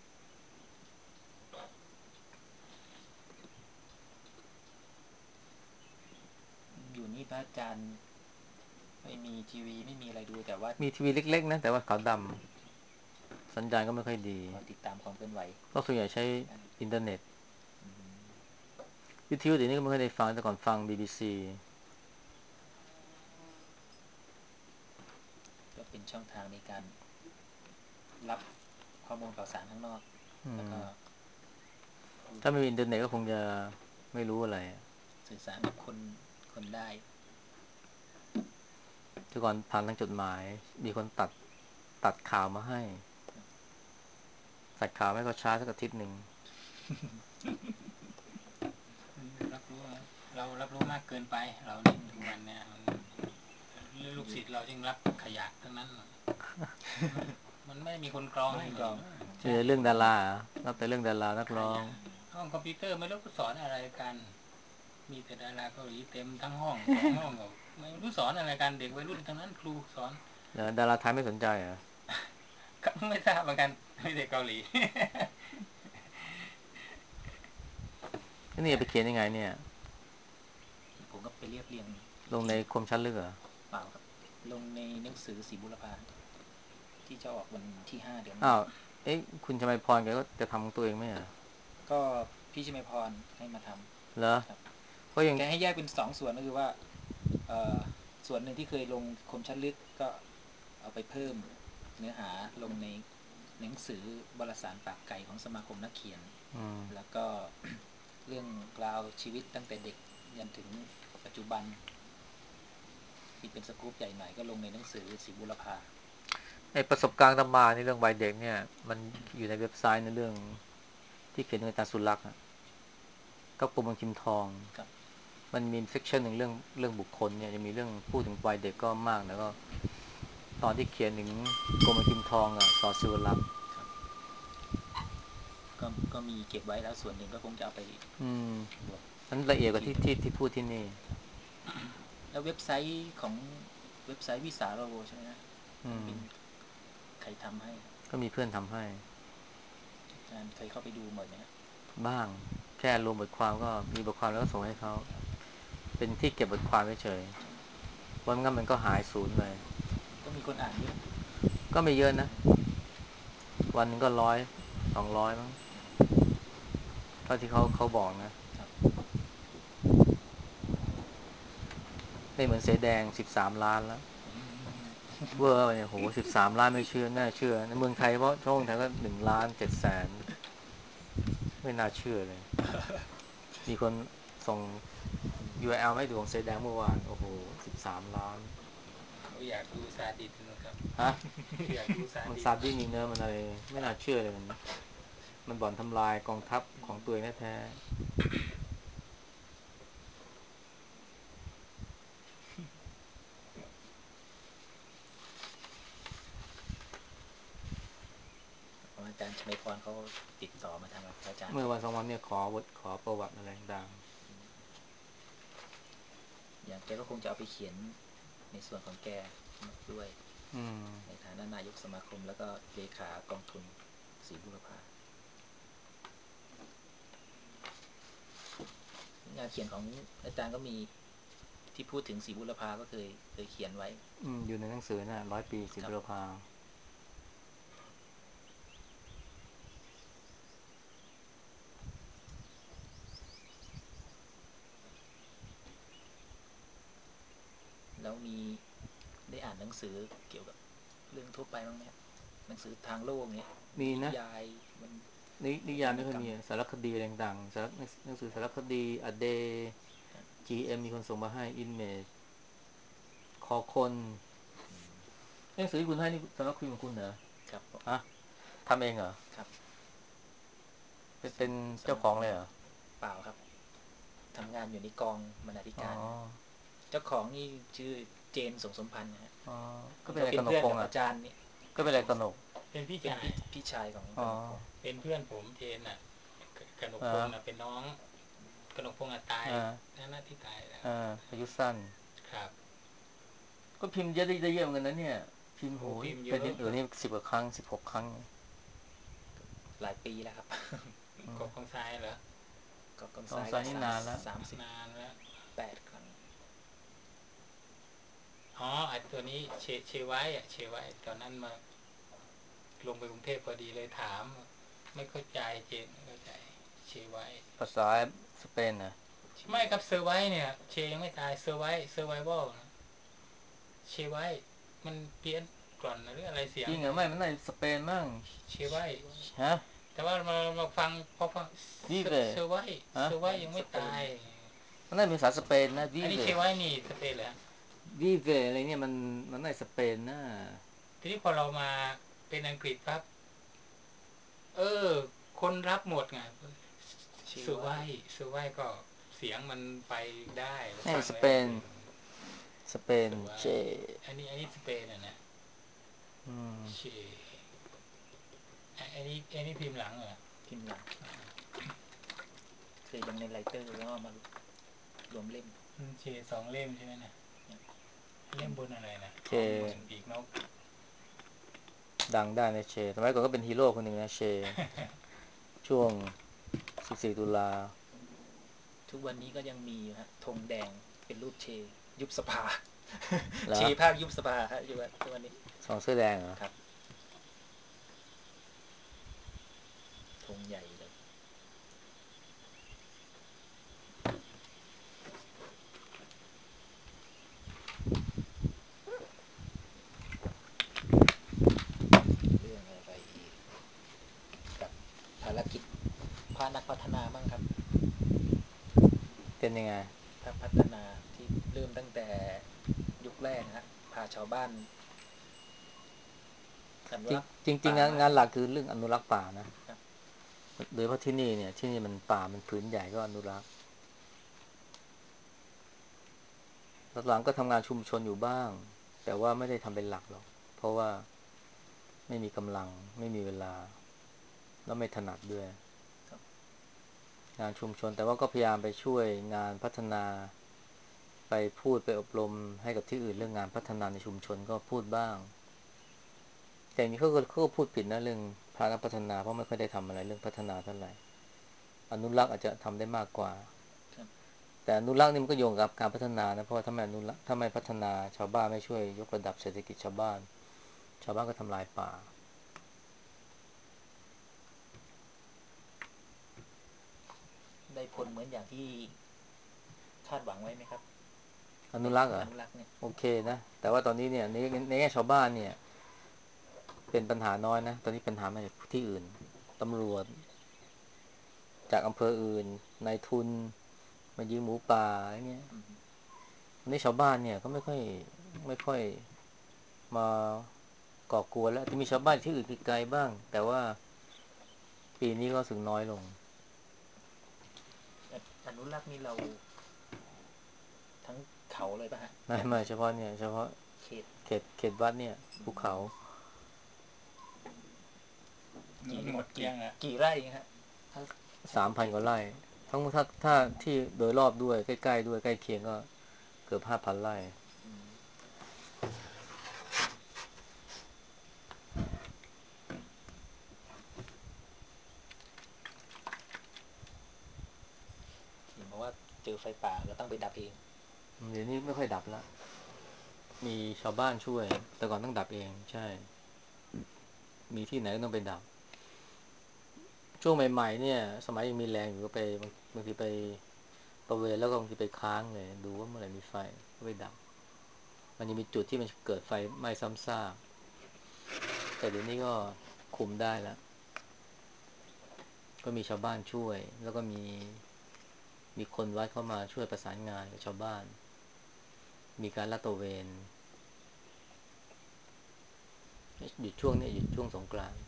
พระอาจารย์ไม่มีทีวีไม่มีอะไรดูแต่ว่ามีทีวีเล็กๆนะแต่ว่าขาวดำสัญญาณก็ไม่ค่อยดีติดตามความเคลื่อนไหวก็ส่วนใหญ่ใช้อินเทอร์เน็ตวิทยุเดี๋ยวนี้ก็ไม่ค่อยได้ฟังแต่ก่อนฟัง บี บี ซีก็เป็นช่องทางในการรับข้อมูลข่าวสารข้างนอกแล้วก็ถ้าไม่มีอินเทอร์เน็ตก็คงจะไม่รู้อะไรสื่อสารกับคนคนได้แต่ก่อนผ่านทางจดหมายมีคนตัดตัดข่าวมาให้ตัดข่าวไม่ก็ช้าสักอาทิตย์หนึ่งรับรู้เรารับรู้มากเกินไปเราเล่นทุกวันเนี่ยลูกศิษย์เราจึงรับขยะทั้งนั้นมันไม่มีคนกรองให้กรองใช่เรื่องดารารับแต่เรื่องดารานักร้องห้องคอมพิวเตอร์ไม่รู้สอนอะไรกันมีแต่ดาราเกาหลีเต็มทั้งห้องสองห้องก็ไม่รู้สอนอะไรกันเด็กวัยรุ่นทั้งนั้นครูสอนแล้วดาราไทยไม่สนใจเหรอไม่ทราบเหมือนกันไม่เด็กเกาหลีนี่ไปเขียนยังไงเนี่ยผมก็ไปเรียบเรียงลงในคมชั้นลึกเหรอเปล่าครับลงในหนังสือสีบุรพาที่จะออกวันที่ห้าเดือนอ้าวเอ๊ะคุณชมัยพรแกก็จะทำตัวเองไหมอ่ะก็พี่ชมัยพรให้มาทำเหรอเพราะยังแกให้แยกเป็นสองส่วนก็คือว่าส่วนหนึ่งที่เคยลงคมชั้นลึกก็เอาไปเพิ่มเนื้อหาลงในหนังสือบรสารปากไก่ของสมาคมนักเขียนแล้วก็เรื่องราวชีวิตตั้งแต่เด็กยันถึงปัจจุบันที่เป็นสกู๊ปใหญ่หน่อยก็ลงในหนังสือสีบุรพาไอประสบการณ์ตมาในเรื่องวัยเด็กเนี่ยมันอยู่ในเว็บไซต์ในเรื่องที่เขียนโดยอาจารย์สุรักษ์ก็กรมคิมทองมันมีเซกชันหนึ่งเรื่องเรื่องบุคคลเนี่ยจะมีเรื่องพูดถึงวัยเด็กก็มากแล้วก็ตอนที่เขียนถึงกรมคิมทองอ่ะสอศิวรักษ์ก็ก็มีเก็บไว้แล้วส่วนหนึ่งก็คงจะเอาไปอืมนั้นละเอียดกว่าที่ที่ที่พูดที่นี่แล้วเว็บไซต์ของเว็บไซต์วิสาโรใช่ไหมฮะเป็นใครทำให้ก็มีเพื่อนทำให้อาจารย์เคยเข้าไปดูหมดไหมบ้างแค่รวมบทความก็มีบทความแล้วก็ส่งให้เขาเป็นที่เก็บบทความเฉยๆวันงั้นมันก็หายสูญไปก็มีคนอ่านเยอะก็ไม่เยอะนะวันนึงก็ร้อยสองร้อยมั้งเท่าที่เขาเขาบอกนะไม่เหมือนเสแดงสิบสามล้านแล้วเวอร์เนี่ยโหสิบสามล้านไม่เชื่อน่าเชื่อในเมืองไทยเพราะช่องไทยก็หนึ่งล้านเจ็ดแสนไม่น่าเชื่อเลยมีคนส่ง ยู อาร์ แอล ให้ดูของเสแดงเมื่อวานโอ้โหสิบสามล้านเขาอยากดูซาดิสนะครับฮะอยากดูซาดิสมันซาดิสจริงเนอะมันอะไรไม่น่าเชื่อเลยมันมันบ่อนทำลายกองทัพของตัวเองแท้อาจารย์ชมัยพรเขาติดต่อมาทางอาจารย์เมื่อวันสองวันเนี่ยขอบทขอประวัติอะไรต่างอย่างแกก็คงจะเอาไปเขียนในส่วนของแกด้วยในฐานะนายกสมาคมแล้วก็เลขากองทุนศรีบุรพางานเขียนของอาจารย์ก็มีที่พูดถึงศรีบุรพาก็เคยเคยเขียนไว้อยู่ในหนังสือนะร้อยปีศรีบุรพาแล้วมีได้อ่านหนังสือเกี่ยวกับเรื่องทั่วไปบ้างไหมหนังสือทางโลกเนี้ยมีนะนิยายมันนินิยามไม่เคยมีสารคดีต่างๆสารหนังสือสารคดีอเดย์ จี เอ็ม มีคนส่งมาให้ Image คอคนหนังสือที่คุณให้นี่สำนักพิมพ์ของคุณเหรอครับฮะทำเองเหรอครับเป็นเจ้าของเลยเหรอเปล่าครับทำงานอยู่ในกองบรรณาธิการเจ้าของนี่ชื่อเจนสงสมพันธ์นะฮะก็เป็นอะไรเป็นกนกเพื่อนพงษ์อ่ะกับอาจารย์นี่ก็เป็นอะไรกนกเป็นพี่ชายพี่ชายของกนกพงษ์เป็นเพื่อนผมเจนอ่ะกนกพงษ์เป็นน้องกนกพงษ์ตายนั่นน่ะที่ตายแล้วอายุสั้นครับก็พิมพ์เยอะได้เยอะเหมือนกันนะเนี่ยพิมพ์โหยเป็นอย่างอื่นนี่สิบกว่าครั้งสิบหกครั้งหลายปีแล้วครับกบของทรายเหรอก็กองทรายนี่นานแล้วสามสิบนานแล้วแปดครั้งอ๋อไอตัวนี้เชเชไว้อะเชไว้ตอนนั้นมาลงไปกรุงเทพพอดีเลยถามไม่เข้าใจเจนไม่เข้าใจเชไว้ภาษาสเปนนะไม่ครับเซอร์ไว้เนี่ยเชยังไม่ตายเซอร์ไว้เซอร์ไววลนะเชไว้มันเพี้ยนก่อนหรืออะไรเสียงจริงเหรอไม่มันในสเปนมั่งเชไว้ฮะแต่ว่ามามาฟังพอฟังวิเวเซอร์ไว้ฮะเซอร์ไว้ยังไม่ตายมันในภาษาสเปนนะวิอันนี้เวเชไว้นี่สเปนเหรอวิเวอะไรเนี่ยมันมันในสเปนนะทีนี้พอเรามาเป็นอังกฤษปั๊บเออคนรับหมดไงเซอร์ไว้เซอร์ไว้ก็เสียงมันไปได้ในฟังสเปนแล้วเป็นสเปนเซอร์ไว้เจอันนี้อันนี้สเปนอ่ะนะอืมเชอันนี้อันนี้พิมพ์หลังเหรอพิมพ์หลังคือยังในไลเตอร์แล้วมารวมเล่มเชสองเล่มใช่ไหมนะเล่มบนอะไรนะเชอ๋อบนปีกนกดังได้ในเชสมัยก่อนก็เป็นฮีโร่คนหนึ่งนะเชช่วงสิบสี่ตุลาทุกวันนี้ก็ยังมีอยู่ฮะธงแดงเป็นรูปเชยุบสภาเหรเชอภาคยุบสภาฮะอยู่วันทุกวันนี้สองเสื้อแดงเหรอครับธงใหญ่เลยเรื่องอะไรอีกกับภารกิจพานักพัฒนาบ้างครับเป็นยังไงภาคพัฒนาที่เริ่มตั้งแต่ยุคแรกฮะพาชาวบ้านอนุรักษ์จริงจริงป่างานไม้งานหลักคือเรื่องอนุรักษ์ป่านะครับโดยเฉพาะที่นี่เนี่ยที่นี่มันป่ามันผืนใหญ่ก็อนุรักษ์หลังๆก็ทำงานชุมชนอยู่บ้างแต่ว่าไม่ได้ทำเป็นหลักหรอกเพราะว่าไม่มีกำลังไม่มีเวลาแล้วไม่ถนัดด้วยงานชุมชนแต่ว่าก็พยายามไปช่วยงานพัฒนาไปพูดไปอบรมให้กับที่อื่นเรื่องงานพัฒนาในชุมชนก็พูดบ้างแต่นี้เขาก็เขาก็พูดผิดนะเรื่องพาณพัฒนาเพราะไม่ค่อยได้ทำอะไรเรื่องพัฒนาเท่าไหร่อนุรักษ์อาจจะทำได้มากกว่าแต่อนุรักษ์นี่มันก็โยงกับการพัฒนานะเพราะว่าถ้าไม่อนุรักษ์ถ้าไม่พัฒนาชาวบ้านไม่ช่วยยกระดับเศรษฐกิจชาวบ้านชาวบ้านก็ทำลายป่าได้ผลเหมือนอย่างที่คาดหวังไว้ไหมครับอนุรักษ์เหรออนุรักษ์เนี่ยโอเคนะแต่ว่าตอนนี้เนี่ยในในแง่ชาวบ้านเนี่ยเป็นปัญหาน้อยนะตอนนี้ปัญหามาจากที่อื่นตำรวจจากอำเภออื่นนายทุนมายิงหมูป่าอะไรเงี้ยตอนนี้ชาวบ้านเนี่ยก็ไม่ค่อยไม่ค่อยมาก่อกวนแล้วจะมีชาวบ้านที่อื่นไกลๆบ้างแต่ว่าปีนี้ก็สึงน้อยลงอนุรักษ์นี่เราทั้งเขาเลยป่ะฮะไม่ไม่เฉพาะเนี่ยเฉพาะเขตเขตเขตวัดเนี่ยภูเขากี่หมดกี่ยังอ่ะกี่ไร่ฮะถ้าถ้าสามที่เขตพันกว่าไร่ทั้งถ้าถ้าที่โดยรอบด้วยใกล้ๆด้วยใกล้เคียงก็เกือบห้าพันไร่เห็นบอกว่าเจอไฟป่าก็ต้องไปดับเองเดี๋ยวนี้ไม่ค่อยดับแล้วมีชาวบ้านช่วยแต่ก่อนต้องดับเองใช่มีที่ไหนก็ต้องไปดับช่วงใหม่ๆเนี่ยสมัยยังมีแรงอยู่ก็ไปบางบางทีไปประเวณแล้วก็บางทีไปค้างเลยดูว่าเมื่อไหร่มีไฟก็ไปดับมันจะมีจุดที่มันเกิดไฟไหม้ซ้ำซากแต่เดี๋ยวนี้ก็คุมได้แล้วก็มีชาวบ้านช่วยแล้วก็มีมีคนวัดเข้ามาช่วยประสานงานกับชาวบ้านมีการลาดตระเวนหยุดช่วงนี้หยุดช่วงสงกรานต์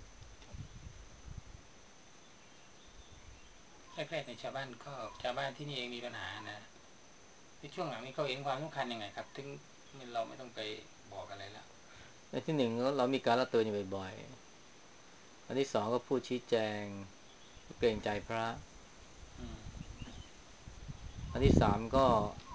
แรกๆในชาวบ้านก็ชาวบ้านที่นี่เองมีปัญหานะในช่วงหลังนี้เขาเห็นความสำคัญยังไงครับถึงเราไม่ต้องไปบอกอะไรแล้วในที่หนึ่งเรามีการลาดตระเวนอยู่บ่อยๆอันที่สองก็พูดชี้แจงเกรงใจพระอืมอันที่สามก็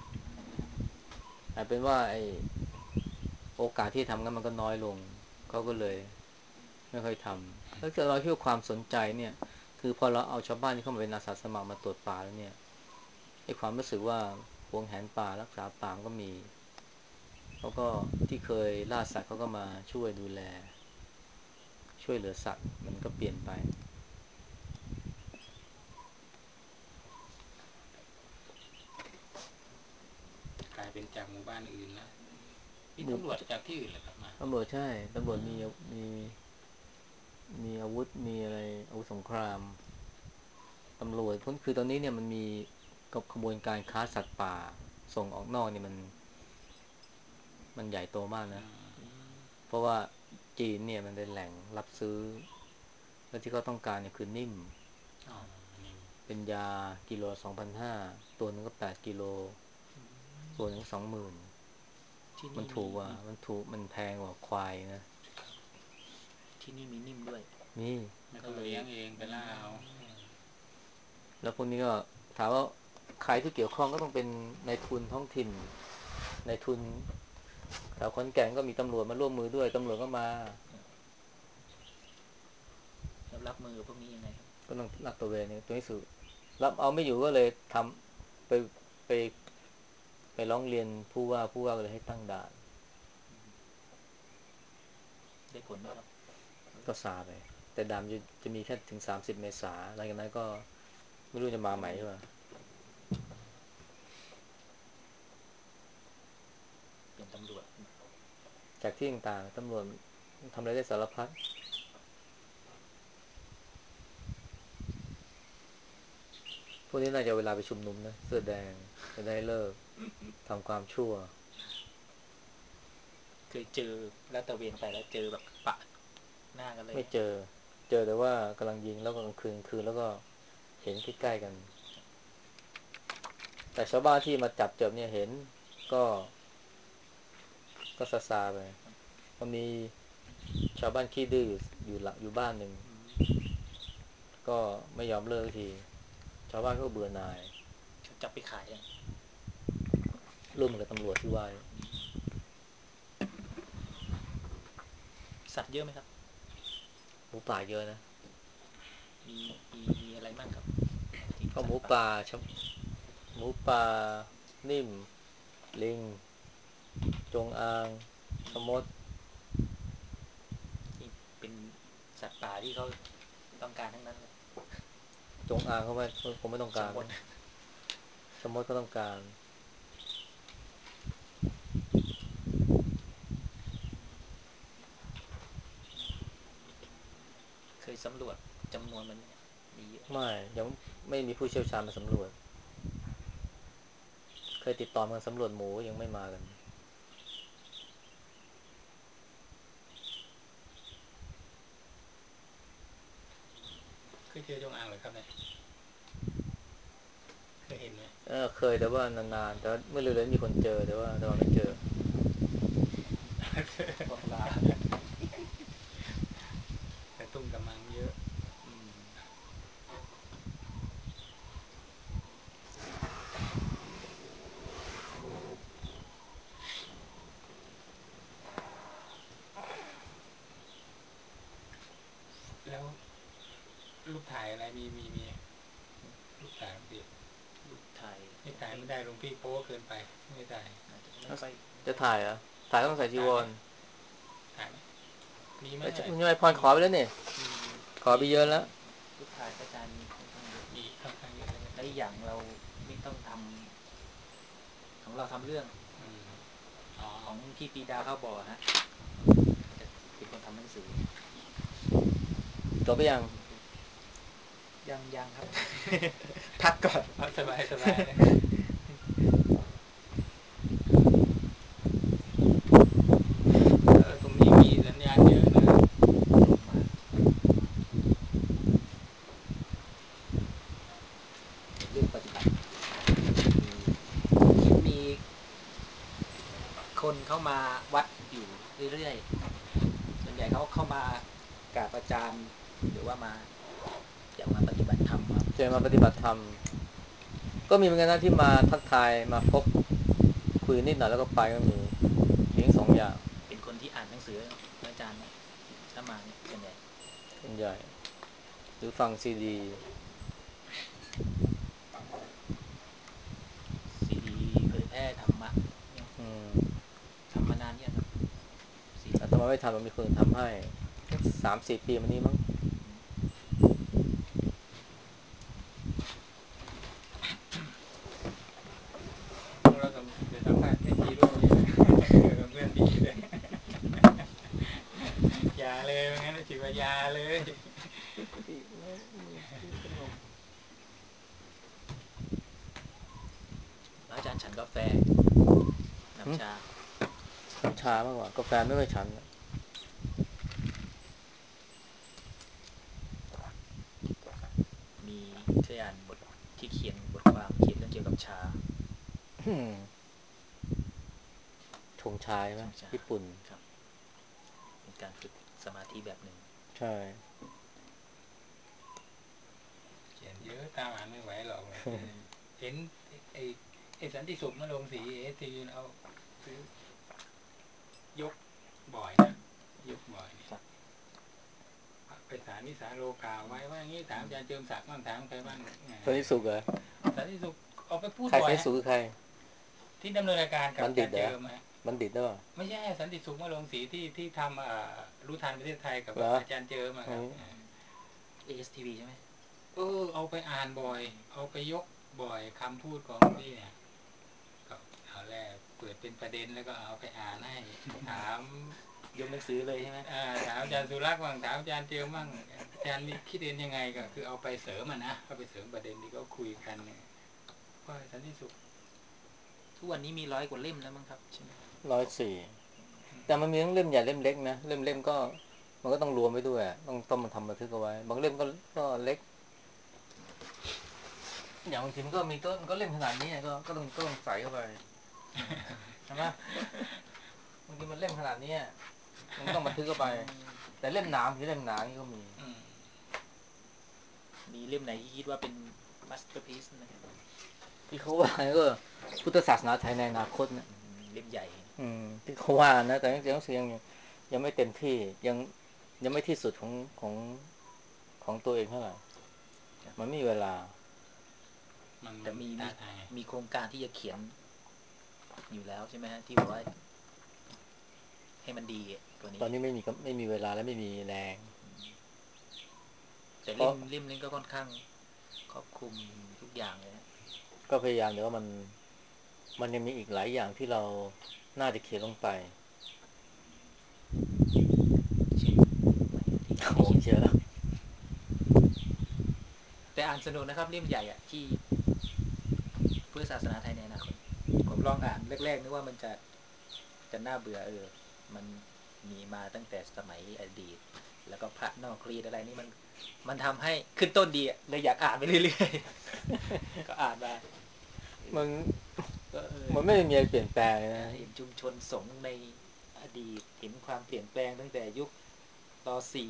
อาจเป็นว่าไอโอกาสที่ทำงั้นมันก็น้อยลงเขาก็เลยไม่ค่อยทำแล้วเราคิดว่าความสนใจเนี่ยคือพอเราเอาชาวบ้านที่เข้ามาเป็นอาสาสมัครมาตรวจป่าแล้วเนี่ยไอความรู้สึกว่าหวงแหนป่ารักษาป่าก็มีเขาก็ที่เคยล่าสัตว์เขาก็มาช่วยดูแลช่วยเหลือสัตว์มันก็เปลี่ยนไปกลายเป็นจากหมู่บ้านอื่นแล้วมีหมู่ตำรวจจากที่อื่นเหรอครับมาตำรวจใช่ตำรวจมีมีมีอาวุธมีอะไรอาวุธสงครามตำรวจพ้นคือตอนนี้เนี่ยมันมีกับขบวนการค้าสัตว์ป่าส่งออกนอกเนี่ยมันมันใหญ่โตมากนะเพราะว่าจีนเนี่ยมันเป็นแหล่งรับซื้อและที่เขาต้องการเนี่ยคือนิ่มอ๋อนี่เป็นยากิโลสองพันห้าตัวหนึงก็แปดกิโลตัวหนึงสองหมื่นที่มันนี่มีถูกกว่ามันถูกมันแพงกว่าควายนะที่นี่มีนิ่มด้วยนี่ไม่ก็เลยต้องเลี้ยงเองไปล่าเอาแล้วพวกนี้ก็ถามว่าใครที่เกี่ยวข้องก็ต้องเป็นนายทุนท้องถิ่นนายทุนแถวขอนแก่นก็มีตำรวจมาร่วมมือด้วยตำรวจก็มาแล้วรับมือกับพวกนี้ยังไงครับก็ต้องลาดตระเวนเนี่ยตัวนี้สุดรับเอาไม่อยู่ก็เลยทำไปไปไปร้องเรียนผู้ว่าผู้ว่าก็เลยให้ตั้งด่านได้ผลไหมครับก็ซาไปแต่ด่านจะจะมีแค่ถึงสามสิบเมษาหลังจากนั้นก็ไม่รู้จะมาใหม่หรือเปล่าเป็นตำรวจจากที่ต่างๆตำรวจทำอะไรได้สารพัดพวกนี้น่าจะเวลาไปชุมนุมนะเสื้อแดงจะได้เลิกทำความชั่วเคยเจอแล้วตะเวนไปแล้วเจอแบบปะหน้ากันเลยไม่เจอเจอแต่ว่ากำลังยิงแล้วก็กลางคืนคืนแล้วก็เห็นใกล้ๆกันแต่ชาวบ้านที่มาจับเจอเนี่ยเห็นก็ก็ซาซาไปมันมีชาวบ้านขี้ดื้ออยู่หลังอยู่บ้านหนึ่งก็ไม่ยอมเลิกทีชาวบ้านก็เบื่อหน่ายจับไปขายอ่ะร่วมมือกับตำรวจที่ว่าสัตว์เยอะไหมครับหมูป่าเยอะนะมีมีมีอะไรบ้างครับที่ก็หสัตว์ป่ามูป่าหมูป่านิ่มลิงจงอางชมดที่เป็นสัตว์ป่าที่เขาต้องการทั้งนั้นเลยจงอางเขาไม่คงไม่ต้องชการมดชมดก็ต้องการเคยสำรวจจำนวนมันมีเยอะไม่ยังไม่มีผู้เชี่ยวชาญมาสำรวจเคยติดต่อมาสำรวจหมูยังไม่มากันเคยเจอจงอางเหรอครับเนี่ยเคยเห็นไหมเออเคยแต่ว่านานๆแต่เมื่อเร็วๆมีคนเจอแต่ว่าแต่ว่าไม่เจอพวกลาแต่ตุ้งกำลังเยอะแล้วรูปถ่ายอะไรมีมีมีรูปถ่ายดิลูกไทยไม่ถ่ายไม่ได้หลวงพี่โป๊เกินไปไม่ได้อาจจะไม่ค่อยจะถ่ายเหรอถ่ายต้องใส่จีวรถ่ายไหมมีไหมเอ้ยเอ่ยคุณยายพรขอไปแล้วนี่มีขอไปเยอะแล้วลูกชายพระอาจารย์มีค่อนข้างเยอะมีค่อนข้างเยอะเลยและอีกอย่างเราไม่ต้องทำของเราทำเรื่องอืมอ๋อของพี่ปีดาเข้าบ่อฮะจะเป็นคนทำหนังสือจบไปยังยังยังครับ พักก่อนเอาสบายสบายเออตรงนี้มีสัญญาณเยอะนะมาเรื่องปฏิบัติมีมีคนเข้ามาวัดอยู่เรื่อยๆส่วนใหญ่เขาเข้ามากราบอาจารย์หรือว่ามาอยากมาปฏิบัติธรรมครับจะมาปฏิบัติธรรมก็มีเหมือนกันนะที่มาทักทายมาพบคุยนิดหน่อยแล้วก็ไปก็มีมีทั้งสองอย่างเป็นคนที่อ่านหนังสืออาจารย์ถ้ามาเนี่ยส่วนใหญ่ส่วนใหญ่หรือฟังซีดีซีดีเผยแพร่ธรรมะอืมธรรมไม่ทำมันมีคนอื่นทำให้สามสี่ปีมานี้มั้งเราก็จะสัมภาษณ์ไม่จีด้วยเลยกับเพื่อนพี่เลยยาเลยงั้นถือว่ายาเลยอาจารย์ฉันกาแฟน้ำชาน้ำชามากกว่ากาแฟไม่ค่อยฉันมีเคยอ่านบทที่เขียนบทความเขียนเรื่องเกี่ยวกับชาชงชาใช่ไหมญี่ปุ่นครับเป็นการฝึกสมาธิแบบหนึ่งใช่เขียนเยอะตามอ่านไม่ไหวหรอกเห็นไอ้ไอ้สันติสุขมาลงสีเอทีเอาซื้อยกบ่อยนะยกบ่อยไปสารนิสาโลกาไว้ว่าอย่างนี้ถามอาจารย์เจิมศักดิ์บ้างถามใครบ้างสันติสุขเหรอสันติสุขเอาไปพูดใครบ่อยสันติสุขคือใครที่ดำเนินรายการกับอาจารย์เจิมฮะบัณฑิตหรือเปล่าไม่ใช่สันติสุขมาลงสีที่ที่ทำรู้ทันประเทศไทยกับอาจารย์เจิมครับเอ เอส ที วี ใช่ไหมเออเอาไปอ่านบ่อยเอาไปยกบ่อยคำพูดของพี่เนี่ยก็เอาแรกเปิดเป็นประเด็นแล้วก็เอาไปอ่านให้ถามยกหนังสือเลยใช่ไหมถามอาจารย์สุรักษ์บ้างถามอาจารย์เจียวบ้างอาจารย์มีคิดเห็นยังไงก็คือเอาไปเสริมมันนะเอาไปเสริมประเด็นที่เขาคุยกันเนี่ยว่าสันติสุขทุกวันนี้มีร้อยกว่าเล่มแล้วมั้งครับใช่ไหมร้อยสี่แต่มันมีทั้งเล่มใหญ่เล่มเล็กนะเล่มเล่มก็มันก็ต้องรวมไว้ด้วยต้องต้องมาทำบันทึกเอาไว้บางเล่มก็ก็เล็กอย่างบางทีมันก็มีต้นก็เล่มขนาดนี้ก็ก็ต้องก็ต้องใส่เข้าไปใช่ไหมบางทีมันเล่มขนาดนี้มันต้องบันทึกเข้าไปแต่เล่มหนาที่เล่มหนานี่ก็มีมีเล่มไหนที่คิดว่าเป็นมาสเตอร์พีซนะครับที่เขาว่าก็พุทธศาสนาไทยในอนาคตนะเล่มใหญ่อืมที่เขาว่านะแต่ยังยังยังไม่เต็มที่ยังยังไม่ที่สุดของของของตัวเองเท่าไหร่มันไม่มีเวลาแต่มีมีมีโครงการที่จะเขียนอยู่แล้วใช่ไหมฮะที่บอกว่าให้มันดีตัวนี้ตอนนี้ไม่มีไม่มีเวลาและไม่มีแรงแต่เล่มเล่มนี้ก็ค่อนข้างครอบคลุมทุกอย่างเลยก็พยายามแต่ว่ามันมันยังมีอีกหลายอย่างที่เราน่าจะเขียนลงไปโอ้เยอะแต่อ่านสนุกนะครับเล่มใหญ่อะที่เพื่อศาสนาไทยในอนาคตผมลองอ่านแรกๆนึกว่ามันจะจะน่าเบื่อเออมันมีมาตั้งแต่สมัยอดีตแล้วก็พระนอกรีดอะไรนี่มันมันทำให้ขึ้นต้นดีเลยอยากอ่านไปเรื่อยๆก็อ่านมามันมันไม่ได้มีอะไรเปลี่ยนแปลงนะเห็นชุมชนสงฆ์ในอดีตเห็นความเปลี่ยนแปลงตั้งแต่ยุครสี่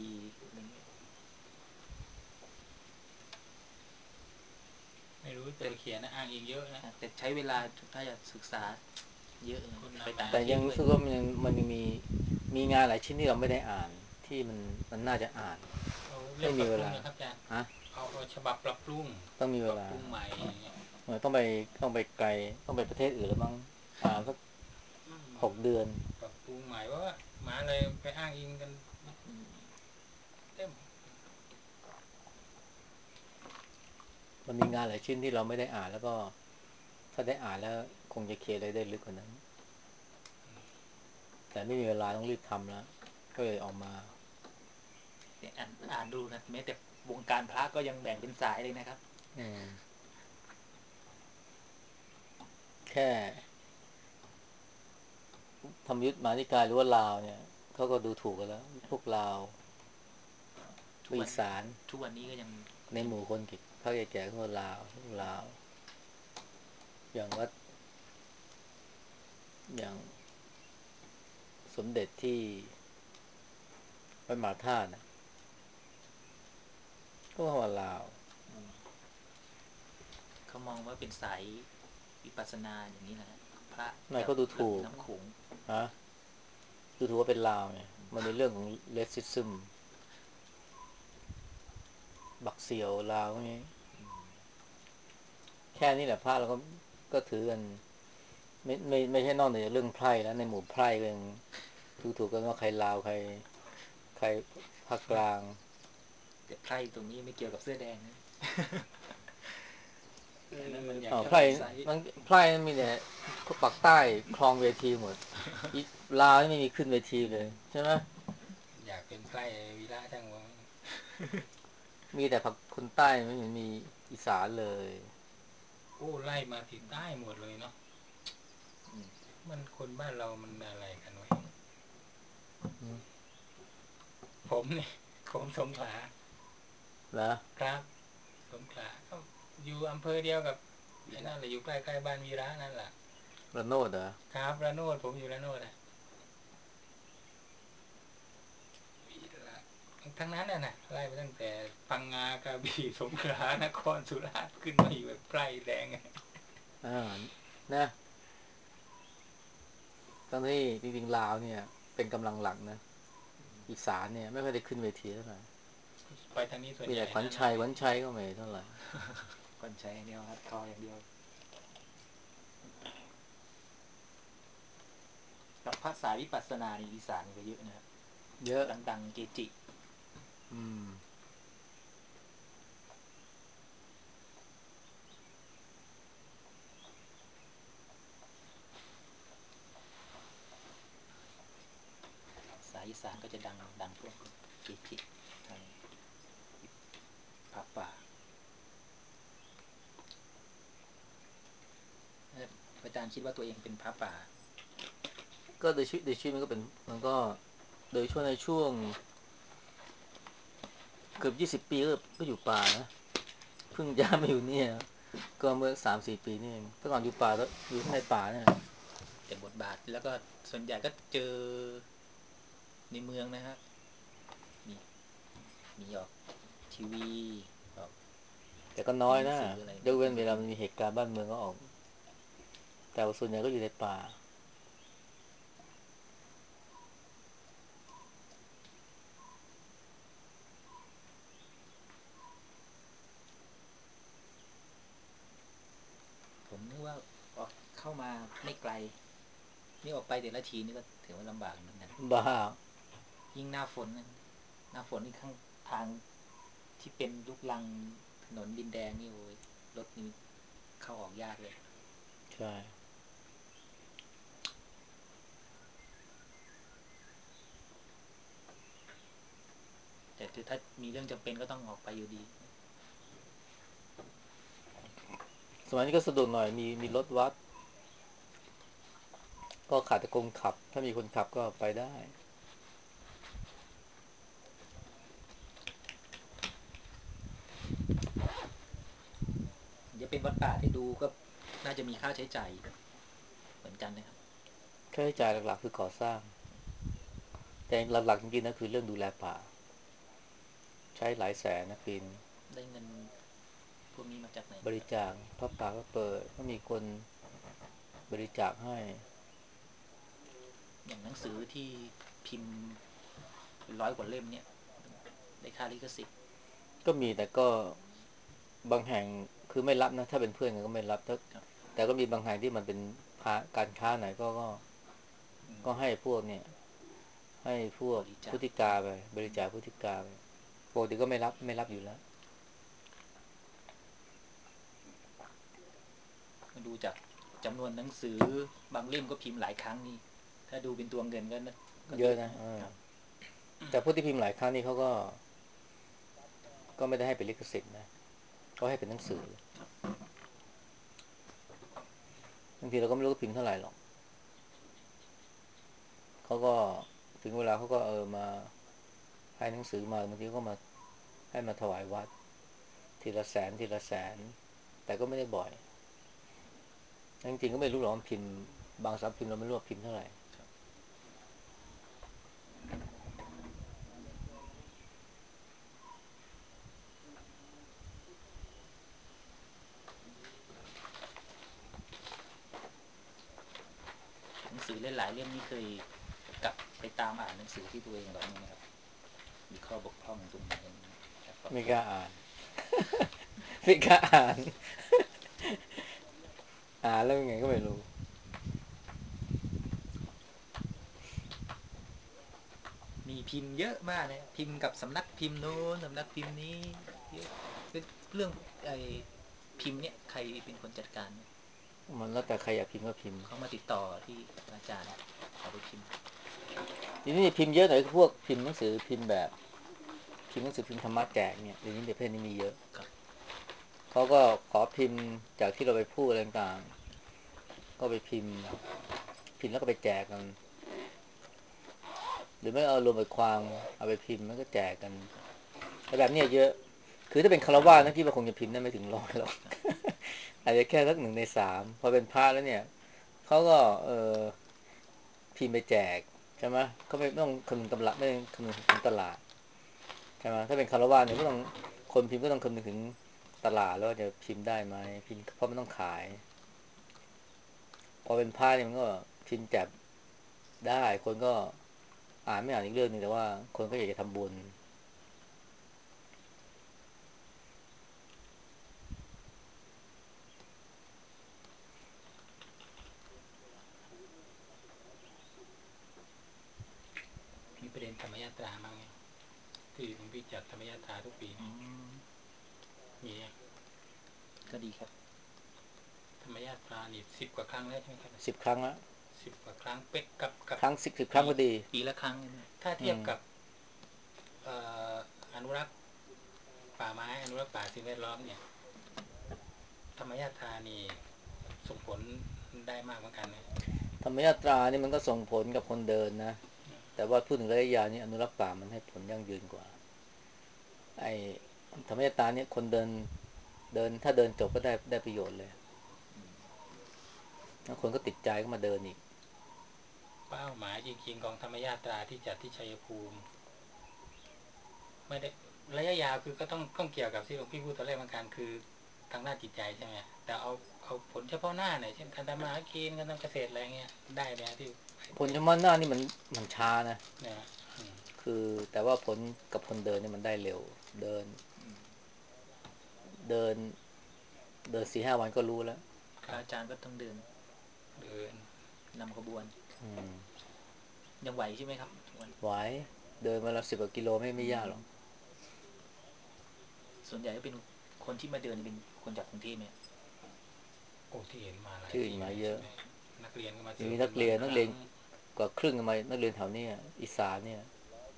ไม่รู้จะเขียนนะอ้างอิงเยอะนะแต่ใช้เวลาถ้าจะศึกษาเยอะไปต่างปแต่ระเทศด้วยยังรู้สึกว่ามันยังมันยังมีมีงานหลายชิ้นที่เราไม่ได้อ่านที่มันมันน่าจะอ่านไม่มีเวลาครับอาจารย์ฮะเอาเอาฉบับปรับปรุงต้องมีเวลาปรุงใหม่ต้องไปต้องไปไกลต้องไปประเทศอื่นแล้วมั้งอ่านสักหกเดือนปรับปรุงใหม่ว่ามาอะไรไปอ้างอิงกันเต็มมันมีงานหลายชิ้นที่เราไม่ได้อ่านแล้วก็ถ้าได้อ่านแล้วคงจะเขียนอะไรได้ลึกกว่านั้นแต่ไม่มีเวลาต้องรีบทำแล้วก็เลยออกมาอ่านอ่านดูนะแม้แต่วงการพระก็ยังแบ่งเป็นสายเลยนะครับอืมแค่ธรรมยุทธมานิกายหรือว่าลาวเนี่ยเขาก็ดูถูกกันแล้วพวกลาวพวกอีสานทุกวันนี้ก็ยังในหมู่คนเขาแก่ๆเขาลาวพวกลาวอย่างวัดอย่างสมเด็จที่วัดมหาธาตุก็ว่าลาวเขามองว่าเป็นสายวิปัสสนาอย่างนี้นะพระนายเขาดูถูกน้ำขงฮะดูถูกว่าเป็นลาวเนี่ยมันเป็นเรื่องของเลสซิซึมบักเสียวลาวพวกนี้แค่นี้แหละพระเราก็ก็ถือกันไม่ไม่ไม่ใช่นอกเหนือจากเรื่องไพร่แล้วในหมู่ไพร่ก็ยังถูกถูกกันว่าใครลาวใครใครภาคกลางแต่ไพร่ตรงนี้ไม่เกี่ยวกับเสื้อแดงนะอันนั้นมันอยากอ๋อจะไพร่ใส่มันไพร่มันมีแต่ปักใต้คลองเวทีหมดอีลาวไม่มีขึ้นเวทีเลยใช่ไหมอยากเป็นไส้วีระช่างวะมีแต่ผักคนใต้ไม่เห็นมีอีสานเลยโอ้ไล่มาติดใต้หมดเลยเนาะมันคนบ้านเรามันอะไรกันวะผมเนี่ยผมสงขลาแล้วครับสงขลาก็อยู่อำเภอเดียวกับไอ้นั่นแหละอยู่ใกล้ๆบ้านวีระนั่นแหละระโนดเหรอครับระโนดผมอยู่ระโนดอ่ะวีระทั้งนั้นน่ะนะไล่ไปตั้งแต่พังงากระบี่สงขลานครสุราษฎร์ขึ้นมาอยู่แบบไพร่แดงอ่านะทั้งที่จริงๆลาวเนี่ยเป็นกำลังหลักนะอีสานเนี่ยไม่ค่อยได้ขึ้นเวทีเท่าไหร่ไปทางนี้ส่วนมีใหญ่แต่ขวัญนั่นชัยขวัญชัยก็ไม่เท่าไหร่คนใช้อย่างเดียวครับทออย่างเดียวกับภาษาวิปัสสนาในอีสานก็เยอะนะครับเยอะดังๆเกจิอืมสายอีสานก็จะดังดังพวกเกจิทางพระป่าอาจารย์คิดว่าตัวเองเป็นพระป่าก็โดยชีวิตโดยชีวิตมันก็เป็นมันก็โดยช่วงในช่วงเกือบยี่สิบปีก็ก็อยู่ป่านะเพิ่งย้ายมาอยู่เนี่ยก็เมื่อสามสี่ปีนี่เองแต่ก่อนอยู่ป่าแล้วอยู่ข้างในป่าเนี่ยแต่บทบาทแล้วก็ส่วนใหญ่ก็เจอในเมืองนะครับมีมีออกทีวีออกแต่ก็น้อยนะหนังสืออะไรยกเว้นเวลาหนังสือพิมพ์มันมีเหตุการณ์บ้านเมืองก็ออกแต่ว่าส่วนใหญ่ก็อยู่ในป่าผมนึกว่าออกเข้ามาไม่ไกลนี่ออกไปแต่ละทีนี่ก็ถือว่าลำบากเหมือนกันบ้ายิ่งหน้าฝนนะหน้าฝนนี่ข้างทางที่เป็นลูกลังถนนดินแดงนี่โอ้ยรถนี่เข้าออกยากเลยใช่แต่คือถ้ามีเรื่องจำเป็นก็ต้องออกไปอยู่ดีสมัยนี้ก็สะดวกหน่อยมีมีรถวัดก็ขาดแต่คนขับถ้ามีคนขับก็ไปได้จะเป็นวัดป่าที่ดูก็น่าจะมีค่าใช้จ่ายเหมือนกันนะครับค่าใช้จ่ายหลักๆคือก่อสร้างแต่หลักๆจริงๆนะคือเรื่องดูแลป่าใช้หลายแสนนะปีนได้เงินพวกนี้มาจากไหนบริจาคพระป่าก็เปิดก็มีคนบริจาคให้อย่างหนังสือที่พิมพ์เป็นร้อยกว่าเล่มเนี่ยได้ค่าลิขสิทธิ์ก็มีแต่ก็บางแห่งคือไม่รับนะถ้าเป็นเพื่อนกันก็ไม่รับถ้าแต่ก็มีบางแห่งที่มันเป็นค้าการค้าไหนก็ก็ก็ให้พวกเนี่ยให้พวกบริจาคพุทธิกาไปบริจาคพุทธิกาไปปกติก็ไม่รับไม่รับอยู่แล้วดูจากจำนวนหนังสือบางเล่มก็พิมพ์หลายครั้งนี่ถ้าดูเป็นตัวเงินก็ก็เยอะนะเยอะนะเออครับแต่ผู้ที่พิมพ์หลายครั้งนี่เขาก็ก็ไม่ได้ให้เป็นลิขสิทธิ์นะก็ให้เป็นหนังสือบางทีเราก็ไม่รู้พิมพ์เท่าไหร่หรอกเขาก็ถึงเวลาเขาก็เออมาให้หนังสือมาบางทีก็มาให้มาถวายวัดทีละแสนทีละแสนแต่ก็ไม่ได้บ่อยจริงๆก็ไม่รู้หรอกว่าพิมพ์บางสำนักพิมพ์เราไม่รู้ว่าพิมพ์เท่าไหร่หนังสือหลายๆเล่มนี่เคยกลับไปตามอ่านหนังสือที่ตัวเองแบบนี้นะครับมีข้อบกพร่องตรงไหนอยากปรับไม่ปรุงกล้าอ่านไม่กล้าอ่านอ่านแล้วยังไงก็ไม่รู้พิมพ์เยอะมากเลยพิมพ์กับสำนักพิมพ์โน้นสำนักพิมพ์นี้เยอะเรื่องไอ้พิมพ์เนี่ยใครเป็นคนจัดการมันแล้วแต่ใครอยากพิมพ์ก็พิมพ์เขามาติดต่อที่อาจารย์เอาไปพิมพ์ทีนี้พิมพ์เยอะหน่อยพวกพิมพ์หนังสือพิมพ์แบบพิมพ์หนังสือพิมพ์ธรรมะแจกเนี่ยเดี๋ยวนี้เดี๋ยวเพศนี้มีเยอะเขาก็ขอพิมพ์จากที่เราไปพูดอะไรต่างๆก็ไปพิมพ์พิมพ์แล้วก็ไปแจกกันหรือไม่เอารวมบทความเอาไปพิมพ์แล้วก็แจกกันแบบนี้เยอะคือถ้าเป็นคารวะนะที่ว่าคงจะพิมพ์ได้ไม่ถึงร้อยหรอกอาจจะแค่สักหนึ่งในสามพอเป็นพระแล้วเนี่ยเขาก็เออพิมพ์ไปแจกใช่ไหมเขาไม่ต้องคำนึงตำละไม่ต้องคำนึงถึงตลาดใช่ไหมถ้าเป็นคารวะเนี่ยก็ต้องคนพิมพ์ก็ต้องคำนึงถึงตลาดแล้วจะพิมพ์ได้ไหมพิมพ์เพราะมันต้องขายพอเป็นพระเนี่ยมันก็พิมพ์แจกได้คนก็อ่านไม่อ่านอีกเรื่องนึงแต่ว่าคนก็อยากจะทำบุญมีประเด็นธรรมยาตราบ้างไหมที่หลวงพี่จัดธรรมยาตราทุกปีมีก็ดีครับธรรมยาตรานี่สิบกว่าครั้งแล้วใช่ไหมครับสิบครั้งละสิบกว่าครั้งเป๊กกับกับครั้งสิบสิบครั้งพอดีปีละครั้งถ้าเทียบกับอนุรักษ์ป่าไม้อนุรักษ์ป่าสิ่งแวดล้อมเนี่ยธรรมยาตรานี่ส่งผลได้มากเหมือนกันนะธรรมยาตรานี่มันก็ส่งผลกับคนเดินนะแต่ว่าพูดถึงระยะยาวนี่อนุรักษ์ป่ามันให้ผลยั่งยืนกว่าไอ้ธรรมยาตราเนี่ยคนเดินเดินถ้าเดินจบก็ได้ได้ประโยชน์เลยแล้วคนก็ติดใจก็มาเดินอีกเป้าหมายจริงๆของธรรมยาตราที่จัดที่ชัยภูมิไม่ได้ระยะยาวคือก็ต้องต้องเกี่ยวกับที่หลวงพี่พูดตอนแรกเหมือนกันคือทางด้านจิตใจใช่ไหมแต่เอาเอาผลเฉพาะหน้าหน่อยเช่นการทำมาหากินการทำเกษตรอะไรเงี้ยได้ไหมที่ผลเฉพาะหน้านี่มันมันช้านะเนี่ยคือแต่ว่าผลกับคนเดินนี่มันได้เร็วเดินเดินเดินสี่ห้าวันก็รู้แล้วอาจารย์ก็ต้องเดินเดินนำขบวนยังไหวใช่ไหมครับไหวเดินมาละสิบกว่ากิโลไม่ไม่ยากหรอกส่วนใหญ่ก็เป็นคนที่มาเดินเป็นคนจากกรุงเทพไหมโอ้ที่เห็นมาหลายที่อื่นที่มาเยอะนักเรียนก็มาเจอมีกันักเรียนนบางครั้งนักเรียนกว่าครึ่งมานักเรียนแถวนี้อีสานเนี่ย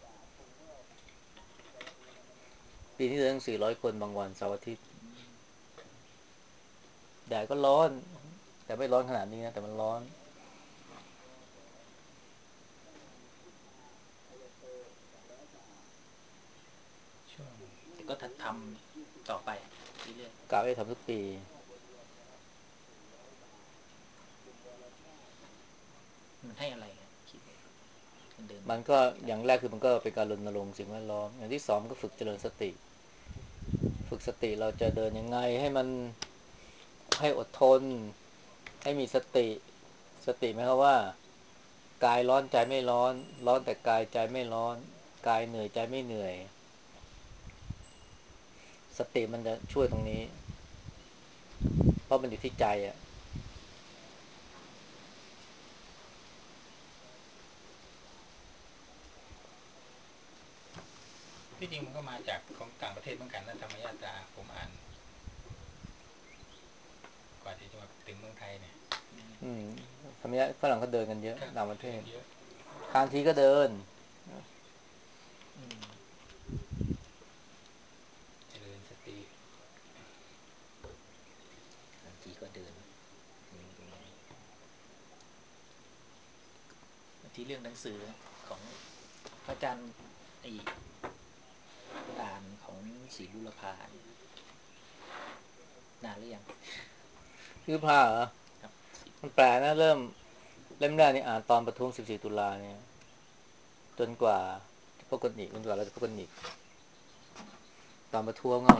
ปีนี้เดินสี่ร้อยคนบางวันเสาร์อาทิตย์แดดก็ร้อนแต่ไม่ร้อนขนาดนี้นะแต่มันร้อนช่วงแต่ก็ทำต่อไปเรื่อยกะไม่ทำทุกปีๆมันให้อะไรคิดเดินมันก็อย่างแรกคือมันก็เป็นการรณรงค์สิ่งแวดล้อมอย่างที่สองก็ฝึกเจริญสติฝึกสติเราจะเดินยังไงให้มันให้อดทนให้มีสติสติหมายความว่ากายร้อนใจไม่ร้อนร้อนแต่กายใจไม่ร้อนกายเหนื่อยใจไม่เหนื่อยสติมันจะช่วยตรงนี้เพราะมันอยู่ที่ใจอ่ะที่จริงมันก็มาจากของต่างประเทศเหมือนกันนะธรรมยาตราผมอ่านกว่าที่จะมาถึงเมืองไทยเนี่ยอืมทำไมฝรั่งก็เดินกันเยอะต่างประเทศเยอะทางทีก็เดินเจริญสติบางทีก็เดินที่เรื่องหนังสือของพระอาจารย์ไอ้อ่านของศรีบุรพาเนี่ยนานหรือยังชื่อผ้าเหรอครับมันแปลกนะเริ่มเล่มแรกนี่อ่านตอนประท้วงสิบสี่ตุลาเนี่ยจนกว่าพวกคนอีกจนกว่าเราจะพบกันอีกตอนประท้วงก็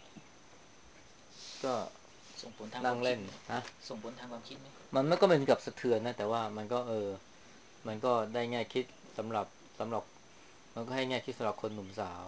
ก็ส่งผลทางคนั่งเล่นวามคิดไหมนะส่งผลทางความคิดไหมมันไม่ก็เป็นกับสะเทือนนะแต่ว่ามันก็เออมันก็ได้แง่คิดสำหรับสำหรับมันก็ให้แง่คิดสำหรับคนหนุ่มสาว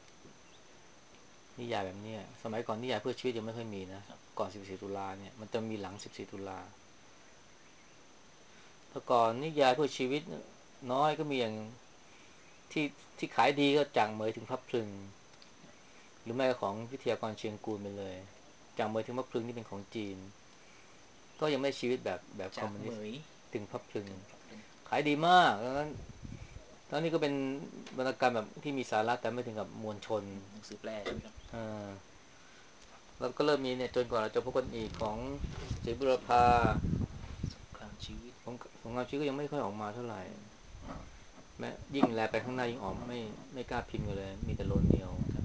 นิยายแบบนี้สมัยก่อนนิยายเพื่อชีวิตยังไม่ค่อยมีนะก่อนสิบสี่ตุลาเนี่ยมันจะมีหลังสิบสี่ตุลาแต่ก่อนนิยายเพื่อชีวิตน้อยก็มีอย่างที่ที่ขายดีก็จางเหมยถึงพลับพลึงหรือแม้ของวิทยากรเชียงกูลไปเลยจางเหมยถึงพลับพลึงนี่เป็นของจีนก็ยังไม่ชีวิตแบบแบบคอมจากเหมมิวนิสต์ยถึงพลับพลึงถึงพลับพลึงขายดีมากดังนั้นตอนนี้ก็เป็นวรรณกรรมแบบที่มีสาระแต่ไม่ถึงกับมวลชนหนังสือแปลใช่ไหมครับอ่าแล้วก็เริ่มมีเนี่ยจนกว่าเราจะพบกันอีกของศรีบุรสีบุพารพาสงครามชีวิตของของเราชีวิตก็ยังไม่ค่อยออกมาเท่าไหร่แม้ยิ่งแลไปข้างหน้ายิ่งออกไม่ไม่กล้าพิมพ์กันเลยมีแต่โลเนียวครับ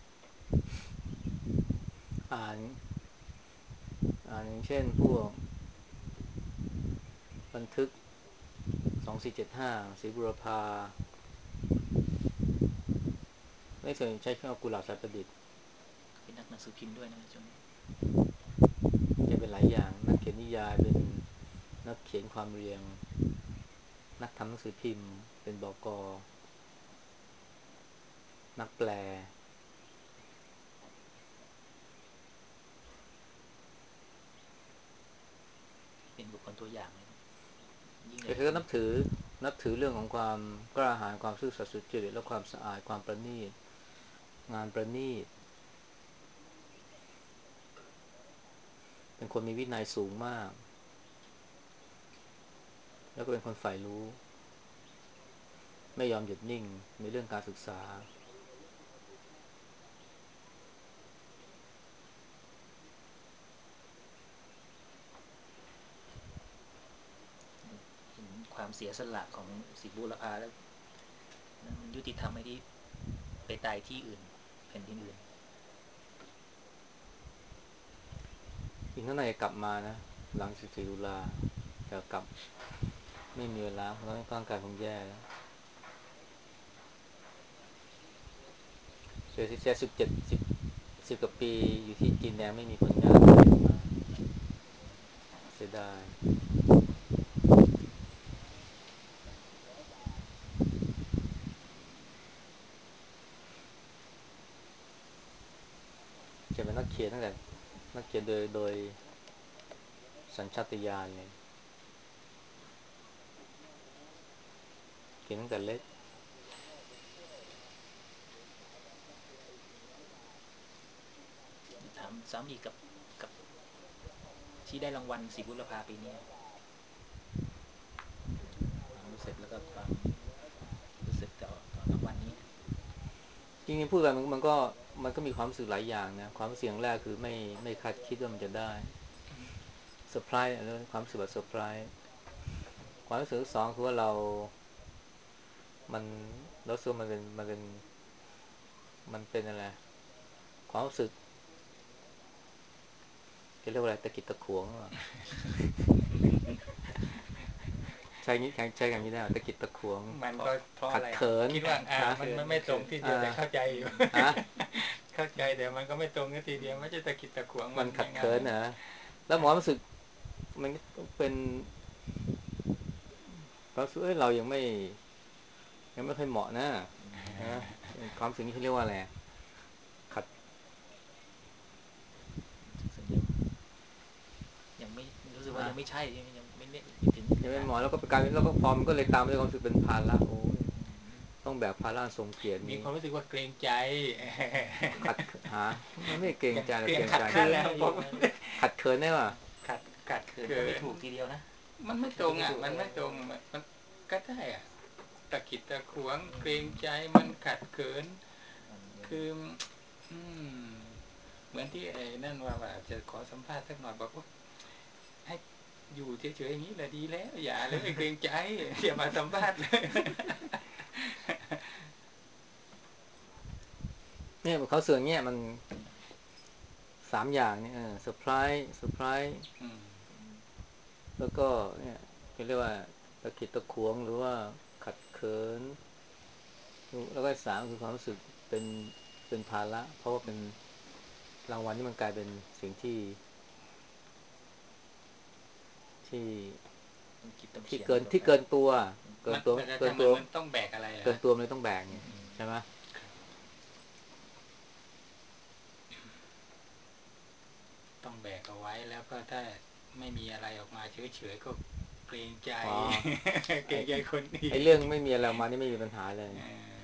อ่านอ่านอย่างเช่นพวกบันทึกสองสี่เจ็ดห้าศรีบุรพาในส่วนใช้เครื่องเอากุหลาบสายประดิษฐ์เป็นนักหนังสือพิมพ์ด้วยนะช่วงนี้จะเป็นหลายอย่างนักเขียนนิยายเป็นนักเขียนความเรียงนักทำหนังสือพิมพ์เป็นบกนักแปลเป็นบุคคลตัวอย่างเลยนะยิ่งใหก็ญ่คนหนึ่งคือนับถือนับถือเรื่องของความกล้าหาญความซื่อสัตย์สุจริตและความสะอาดความประณีตงานประณีตเป็นคนมีวินัยสูงมากแล้วก็เป็นคนใฝ่รู้ไม่ยอมหยุดนิ่งในเรื่องการศึกษาเห็นความเสียสละของศรีบุรพาแล้วมันยุติธรรมไหมที่ไปตายที่อื่นแผ่นดินอื่นอีกนั่นไหนกลับมานะหลังสิบสี่ตุลาแต่กลับไม่มีเวลาเพราะร่างกายคงแย่แล้วเสียเสียสิบเจ็ดสิบสิบกว่าปีอยู่ที่จีนแดงไม่มีผลงานอะไรออกมาเสียดายจะเป็นนักเขียนตั้งแต่นักเขียนโดยโดยสัญชาตญาณเลยเขียนตั้งแต่เล็กถามซ้ำอีกกับกับที่ได้รางวัลศรีบุรพาปีนี้ความรู้สึกแล้วก็ความรู้สึกต่อต่อรางวัลนี้จริงๆพูดไปมันมันก็มันก็มีความรู้สึกหลายอย่างนะความรู้สึกอย่างแรกคือไม่ไม่คาดคิดว่ามันจะได้เซอร์ไพรส์ความรู้สึกแบบเซอร์ไพรส์ความรู้สึกที่สองคือว่าเรามันเราสึกมันเป็นมันเป็นมันเป็นอะไรความรู้สึกจะเรียกว่าอะไรตะกิดตะขวงหรอใช้งี้ใช้ใช้คำนี้ได้ตะกิดตะขวงมันก็เพราะขัอะไรดเขินคิดว่าอ่านะมันมันไม่ตรงทีเดียวแต่เข้าใจอยู่ฮะเข้าใจแต่มันก็ไม่ตรงทีเดียวไม่ใช่ตะกิดตะขวงมันขัดมันยังไงเขินนะแล้วหมอรู้สึกมันเป็นความรู้สึกเอ้ยเรายังไม่ยังไม่ค่อยเหมาะนะนะความรู้สึกนี้เขาเรียกว่าอะไรขัดสึกยังยังไม่รู้สึกว่าอ่ะยังไม่ใช่ยังยังไม่ไม่ถึงขนาดยังไม่เหมาะแล้วก็กลายเป็นแล้วก็พอมันก็เลยตามด้วยความรู้สึกเป็นภาระโอ้ยต้องแบกภาระทรงเกียรติมีนี้ความรู้สึกว่าเกรงใจขัดหามันไม่เกรงใจแล้วเกรงเกรงใจขัดเคืนนะผมขัดเขินได้ป่ะขัดขัดเขินเกินก็ไม่ถูกทีเดียวนะมันไม่ตรงอ่ะมันไม่ตรงมันมันก็ได้อ่ะตะกิดตะขวงเกรงใจมันขัดเขินคืออืมเหมือนที่ไอ้นั่นว่าว่าจะขอสัมภาษณ์สักหน่อยบอกว่าให้อยู่เฉยๆอย่างนี้แหละดีแล้วอย่าเลยเกรงใจอย่ามาสัมภาษณ์เลยเนี่ยเขาเสือเนี่ยมันสามอย่างเนี่ยเซอร์ไพรส์เซอร์ไพรส์อืมแล้วก็เนี่ยเรียกว่าตะขิดตะขวงหรือว่าขัดเขินแล้วก็สามคือความรู้สึกเป็นเป็นภาระเพราะว่าเป็นรางวัลที่มันกลายเป็นสิ่งที่ที่ต้องคิดต้องที่เขียนเกินที่ต่อไปเกินตัวเกิมันนตัวมันจะเกินตัวทำเหมือนมันต้องแบกอะไรเหรอเกินตัวมันต้องแบกไงใช่ไหมต้องแบกเอาไว้แล้วก็ถ้าไม่มีอะไรออกมาเฉยๆก็เกรงใจอ๋อเกรไอ้งใจคนอื่นไอ้เรื่องไม่มีอะไรออกมานี่ไม่มีปัญหาเลย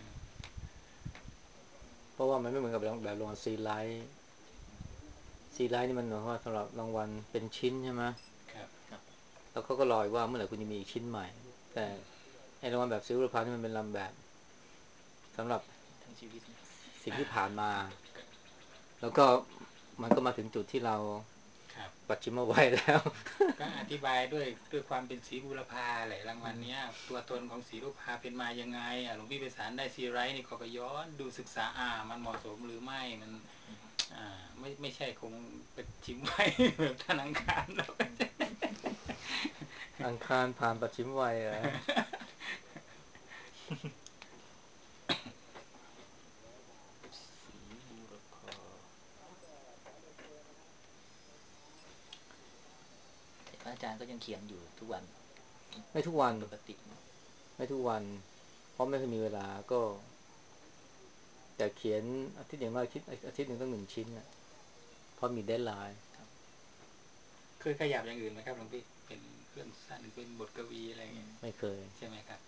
ราะว่ามันไม่เหมือนกับแบบรางวัลซีไลท์ซีไลท์นี่มันหมายความว่าสำหรับรางวัลเป็นชิ้นใช่ไหมครับครับแล้วเขาก็รอว่าเมื่อไหร่คุณจะมีอีกชิ้นใหม่แต่ไอ้รางวัลแบบซิลเวอร์พาร์นี่มันเป็นรางวัลแบบสำหรับทั้งชีวิตนะสิ่งที่ผ่านมาแล้วก็มันก็มาถึงจุดที่เราครับปัจฉิมวัยแล้วก็อธิบายด้วยด้วยความเป็นศรีบุรพาแหละรางวัลเนี้ยตัวตนของศรีบุรพาเป็นมายังไงอ่ะหลวงพี่ไพศาลได้ซีไรท์นี่เขาก็ย้อนดูศึกษาอ่ามันเหมาะสมหรือไม่มันอ่าไม่ไม่ใช่คงเป็นชิมไว้แบบธนาคารแล้วอังคารผ่านปัจฉิมวัยเหรอสีบูรพาแต่พระอาจารย์ก็ยังเขียนอยู่ทุกวันไม่ทุกวันปกติไม่ทุกวันเพราะไม่เคยมีเวลาก็แต่เขียนอาทิตย์อย่างน้อยอาทิตย์อาทิตย์หนึ่งต้องหนึ่งชิ้นนะเพราะมีเดดไลน์เคยขยับอย่างอื่นไหมครับหลวงพี่เป็นเรื่องสั้นหรือเป็นบทกวีอะไรเงี้ยไม่เคยใช่ไหมครับ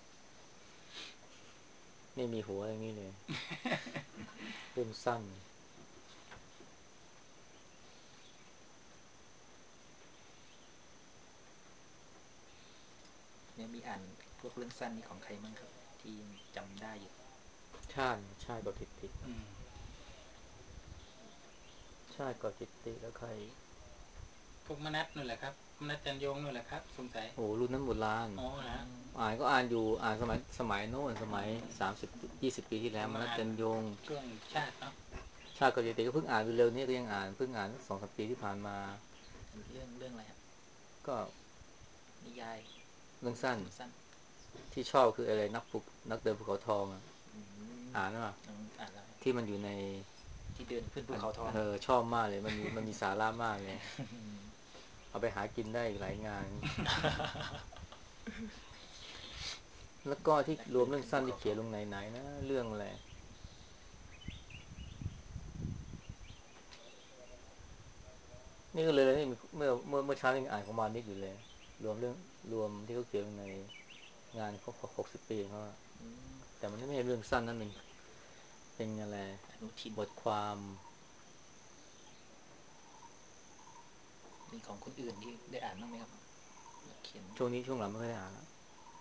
ไม่มีหัวอย่างนี้เลยเรื่องสั้นเนี่ยมีอ่านพวกเรื่องสั้นนี่ของใครบ้างครับที่ยังจำได้อยู่ชาติชาติกอกิตติอืมชาติกอกิตติแล้วใครพวกมนัสนู่นแหละครับมนัสจันยงนู่นแหละครับสงสัยโอ้รุ่นนั้นโบราณอ๋อนะอ่านก็อ่านอยู่อ่านสมัยสมัยโน้นสมัยสามสิบยี่สิบปีที่แล้วผมมานัดอ่านจันยงช่วงชาติเนาะชาติกอกิตติก็เพิ่งอ่านเร็วๆนี้ก็ยังอ่านเพิ่งอ่านสองสามปีที่ผ่านมาเรื่องเรื่องอะไรครับก็นิยายเรื่องสั้นเรื่องสั้นที่ชอบคืออะไรนักปุกนักเดินภูเขาทองอะอืมอ่านหรือเปล่าอ่านแล้วที่มันอยู่ในที่เดินขึ้นภูเขาทองเออชอบมากเลยมันมีมันมีสาระมากเลยเอาไปหากินได้อีกหลายงานแล้วก็ที่นักรวมเรื่องเดินขึ้นภูสั้นที่เขียนเขาทองลงไหนๆนะเรื่องอะไรนี่ก็เลยนี่เมื่อเมื่อเมื่อเช้ายังอ่านของมานิกอยู่เลยรวมเรื่องรวมที่เขาเขียนลงในงานเขาหกสิบปีเขาอืมแต่มันไม่ใช่เรื่องสั้นนั่นเป็นเป็นอะไรอนุทินบทความมีของคนอื่นที่ได้อ่านบ้างไหมครับนักเขียนช่วงนี้ช่วงหลังไม่ค่อยได้อ่านแล้ว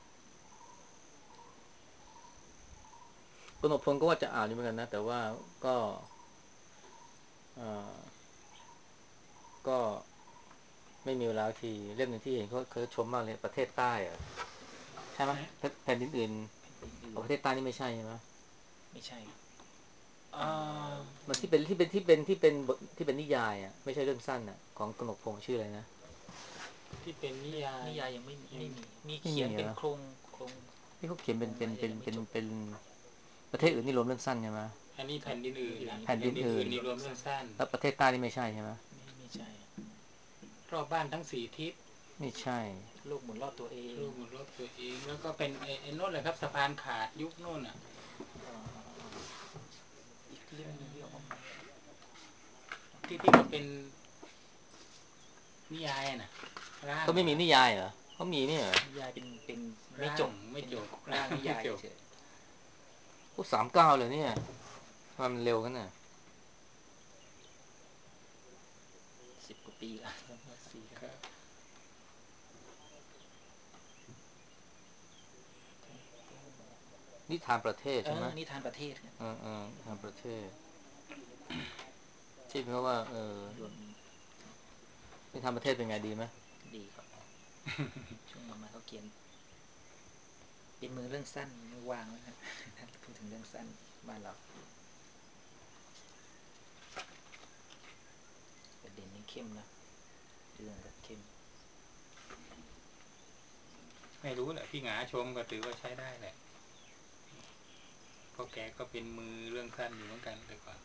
กนกพลก็ว่าจะอ่านอยู่เหมือนกันนะแต่ว่าก็เออก็ไม่มีเวลาทีเล่มหนึ่งที่เห็นเขาเขาชมมากเลยประเทศใต้อะใช่ไหมนะแผ่นดินอื่นอื่นประเทศใต้นี่ไม่ใช่ใช่ไหมไม่ใช่ครับอ่ามันที่เป็นที่เป็นที่เป็นที่เป็นบทที่เป็นนิยายอ่ะไม่ใช่เรื่องสั้นอ่ะของกนกพงษ์ชื่ออะไรนะที่เป็นนิเรื่องยายนิยายยังไม่ยังไม่มีมีไม่เขียนมีเหรอเป็นโครงโครงที่เขาเขียนเป็นโครงไว้แต่เป็นเป็นเป็นยังไม่จบเป็นประเทศอื่นนี่รวมเรื่องสั้นใช่ไหมอันนี้ครับแผ่นดินอื่นนะเรื่องอื่นนี่แผ่นแผ่นดินดินอื่นอื่นนี่รวมเรื่องสั้นแล้วประเทศใต้นี่ไม่ใช่ใช่ไหมไม่ไม่ใช่รอบบ้านทั้งสี่ทิศไม่ใช่โลกหมุนรอบตัวเองรูปหมดรถตัวเองแล้วก็เป็นไอ้ไอ้โน่นเลยครับสะพานขาดยุคโน่นอ่ะอีกเรื่องหนึ่งที่ออกมาใหม่ที่ที่เขาเป็นนิยายน่ะร่างก็ไม่มีเหรอนิยายเหรอเขามีนี่เหรอนิยายเป็นเป็นไม่ร่างจบเป็นไม่จบร่างนิไม่ยายจบเฉยโอ้สามเก้าเลยเนี่ยมันเร็วกันน่ะสิบกว่าปีแล้วสี่ครับนิทานประเทศเอใช่ไหมอนิทานประเทศครับเออเออนิทานประเทศที่เพราะว่าเออรวมนิทานประเทศเป็นไงดีไหมดีครับช่วงมาเขาเขียนเป็นมือเรื่องสั้นมือวางไว้นะพูดถึงเรื่องสั้นบ้านเราประเด็นนี้เข้มนะเรื่องก็เข้มไม่รู้แหละพี่หงาชมก็ถือว่าใช้ได้แหละเพราะแกก็เป็นมือเรื่องสั้นอยู่เหมือนกันแต่ก่อน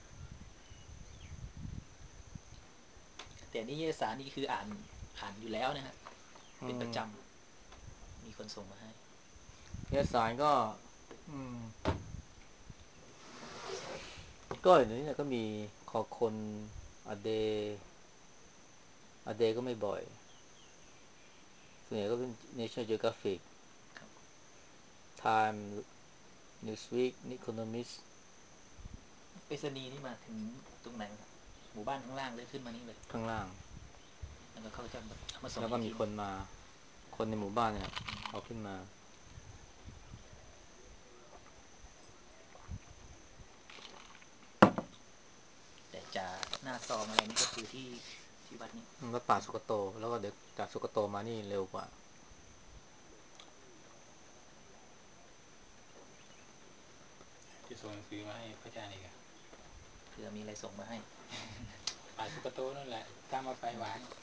แต่นิยายสารนี่คืออ่านอ่านอยู่แล้วนะฮะอืเป็นประจมำมีคนส่งมาให้เนื้อสารก็อืมก็อย่างนี้เนี่ยก็มีขอคนอเดอเดก็ไม่บ่อยส่วนใหญ่ก็เป็น National Geographic ครับ Time Newsweek Economist ไปรษณีย์นี่มาถึงตรงไหนครับหมู่บ้านข้างล่างเลยขึ้นมานี่เลยข้างล่างแล้วก็เขาจะเอามาส่งแล้วก็มีคนมาคนในหมู่บ้านเนี่ยเอาขึ้นมาแต่จะหน้าซองอะไรนี่ก็คือที่ที่วัดนี้วัดป่าสุกโตแล้วก็เดี๋ยวจากสุกโตมานี่เร็วกว่าจะส่งหนังสือมาให้พระอาจารย์อีกอะเผื่อมีอะไรส่งมาให้ป่าสุกโตนั่นแหละตามมาไฟหวาน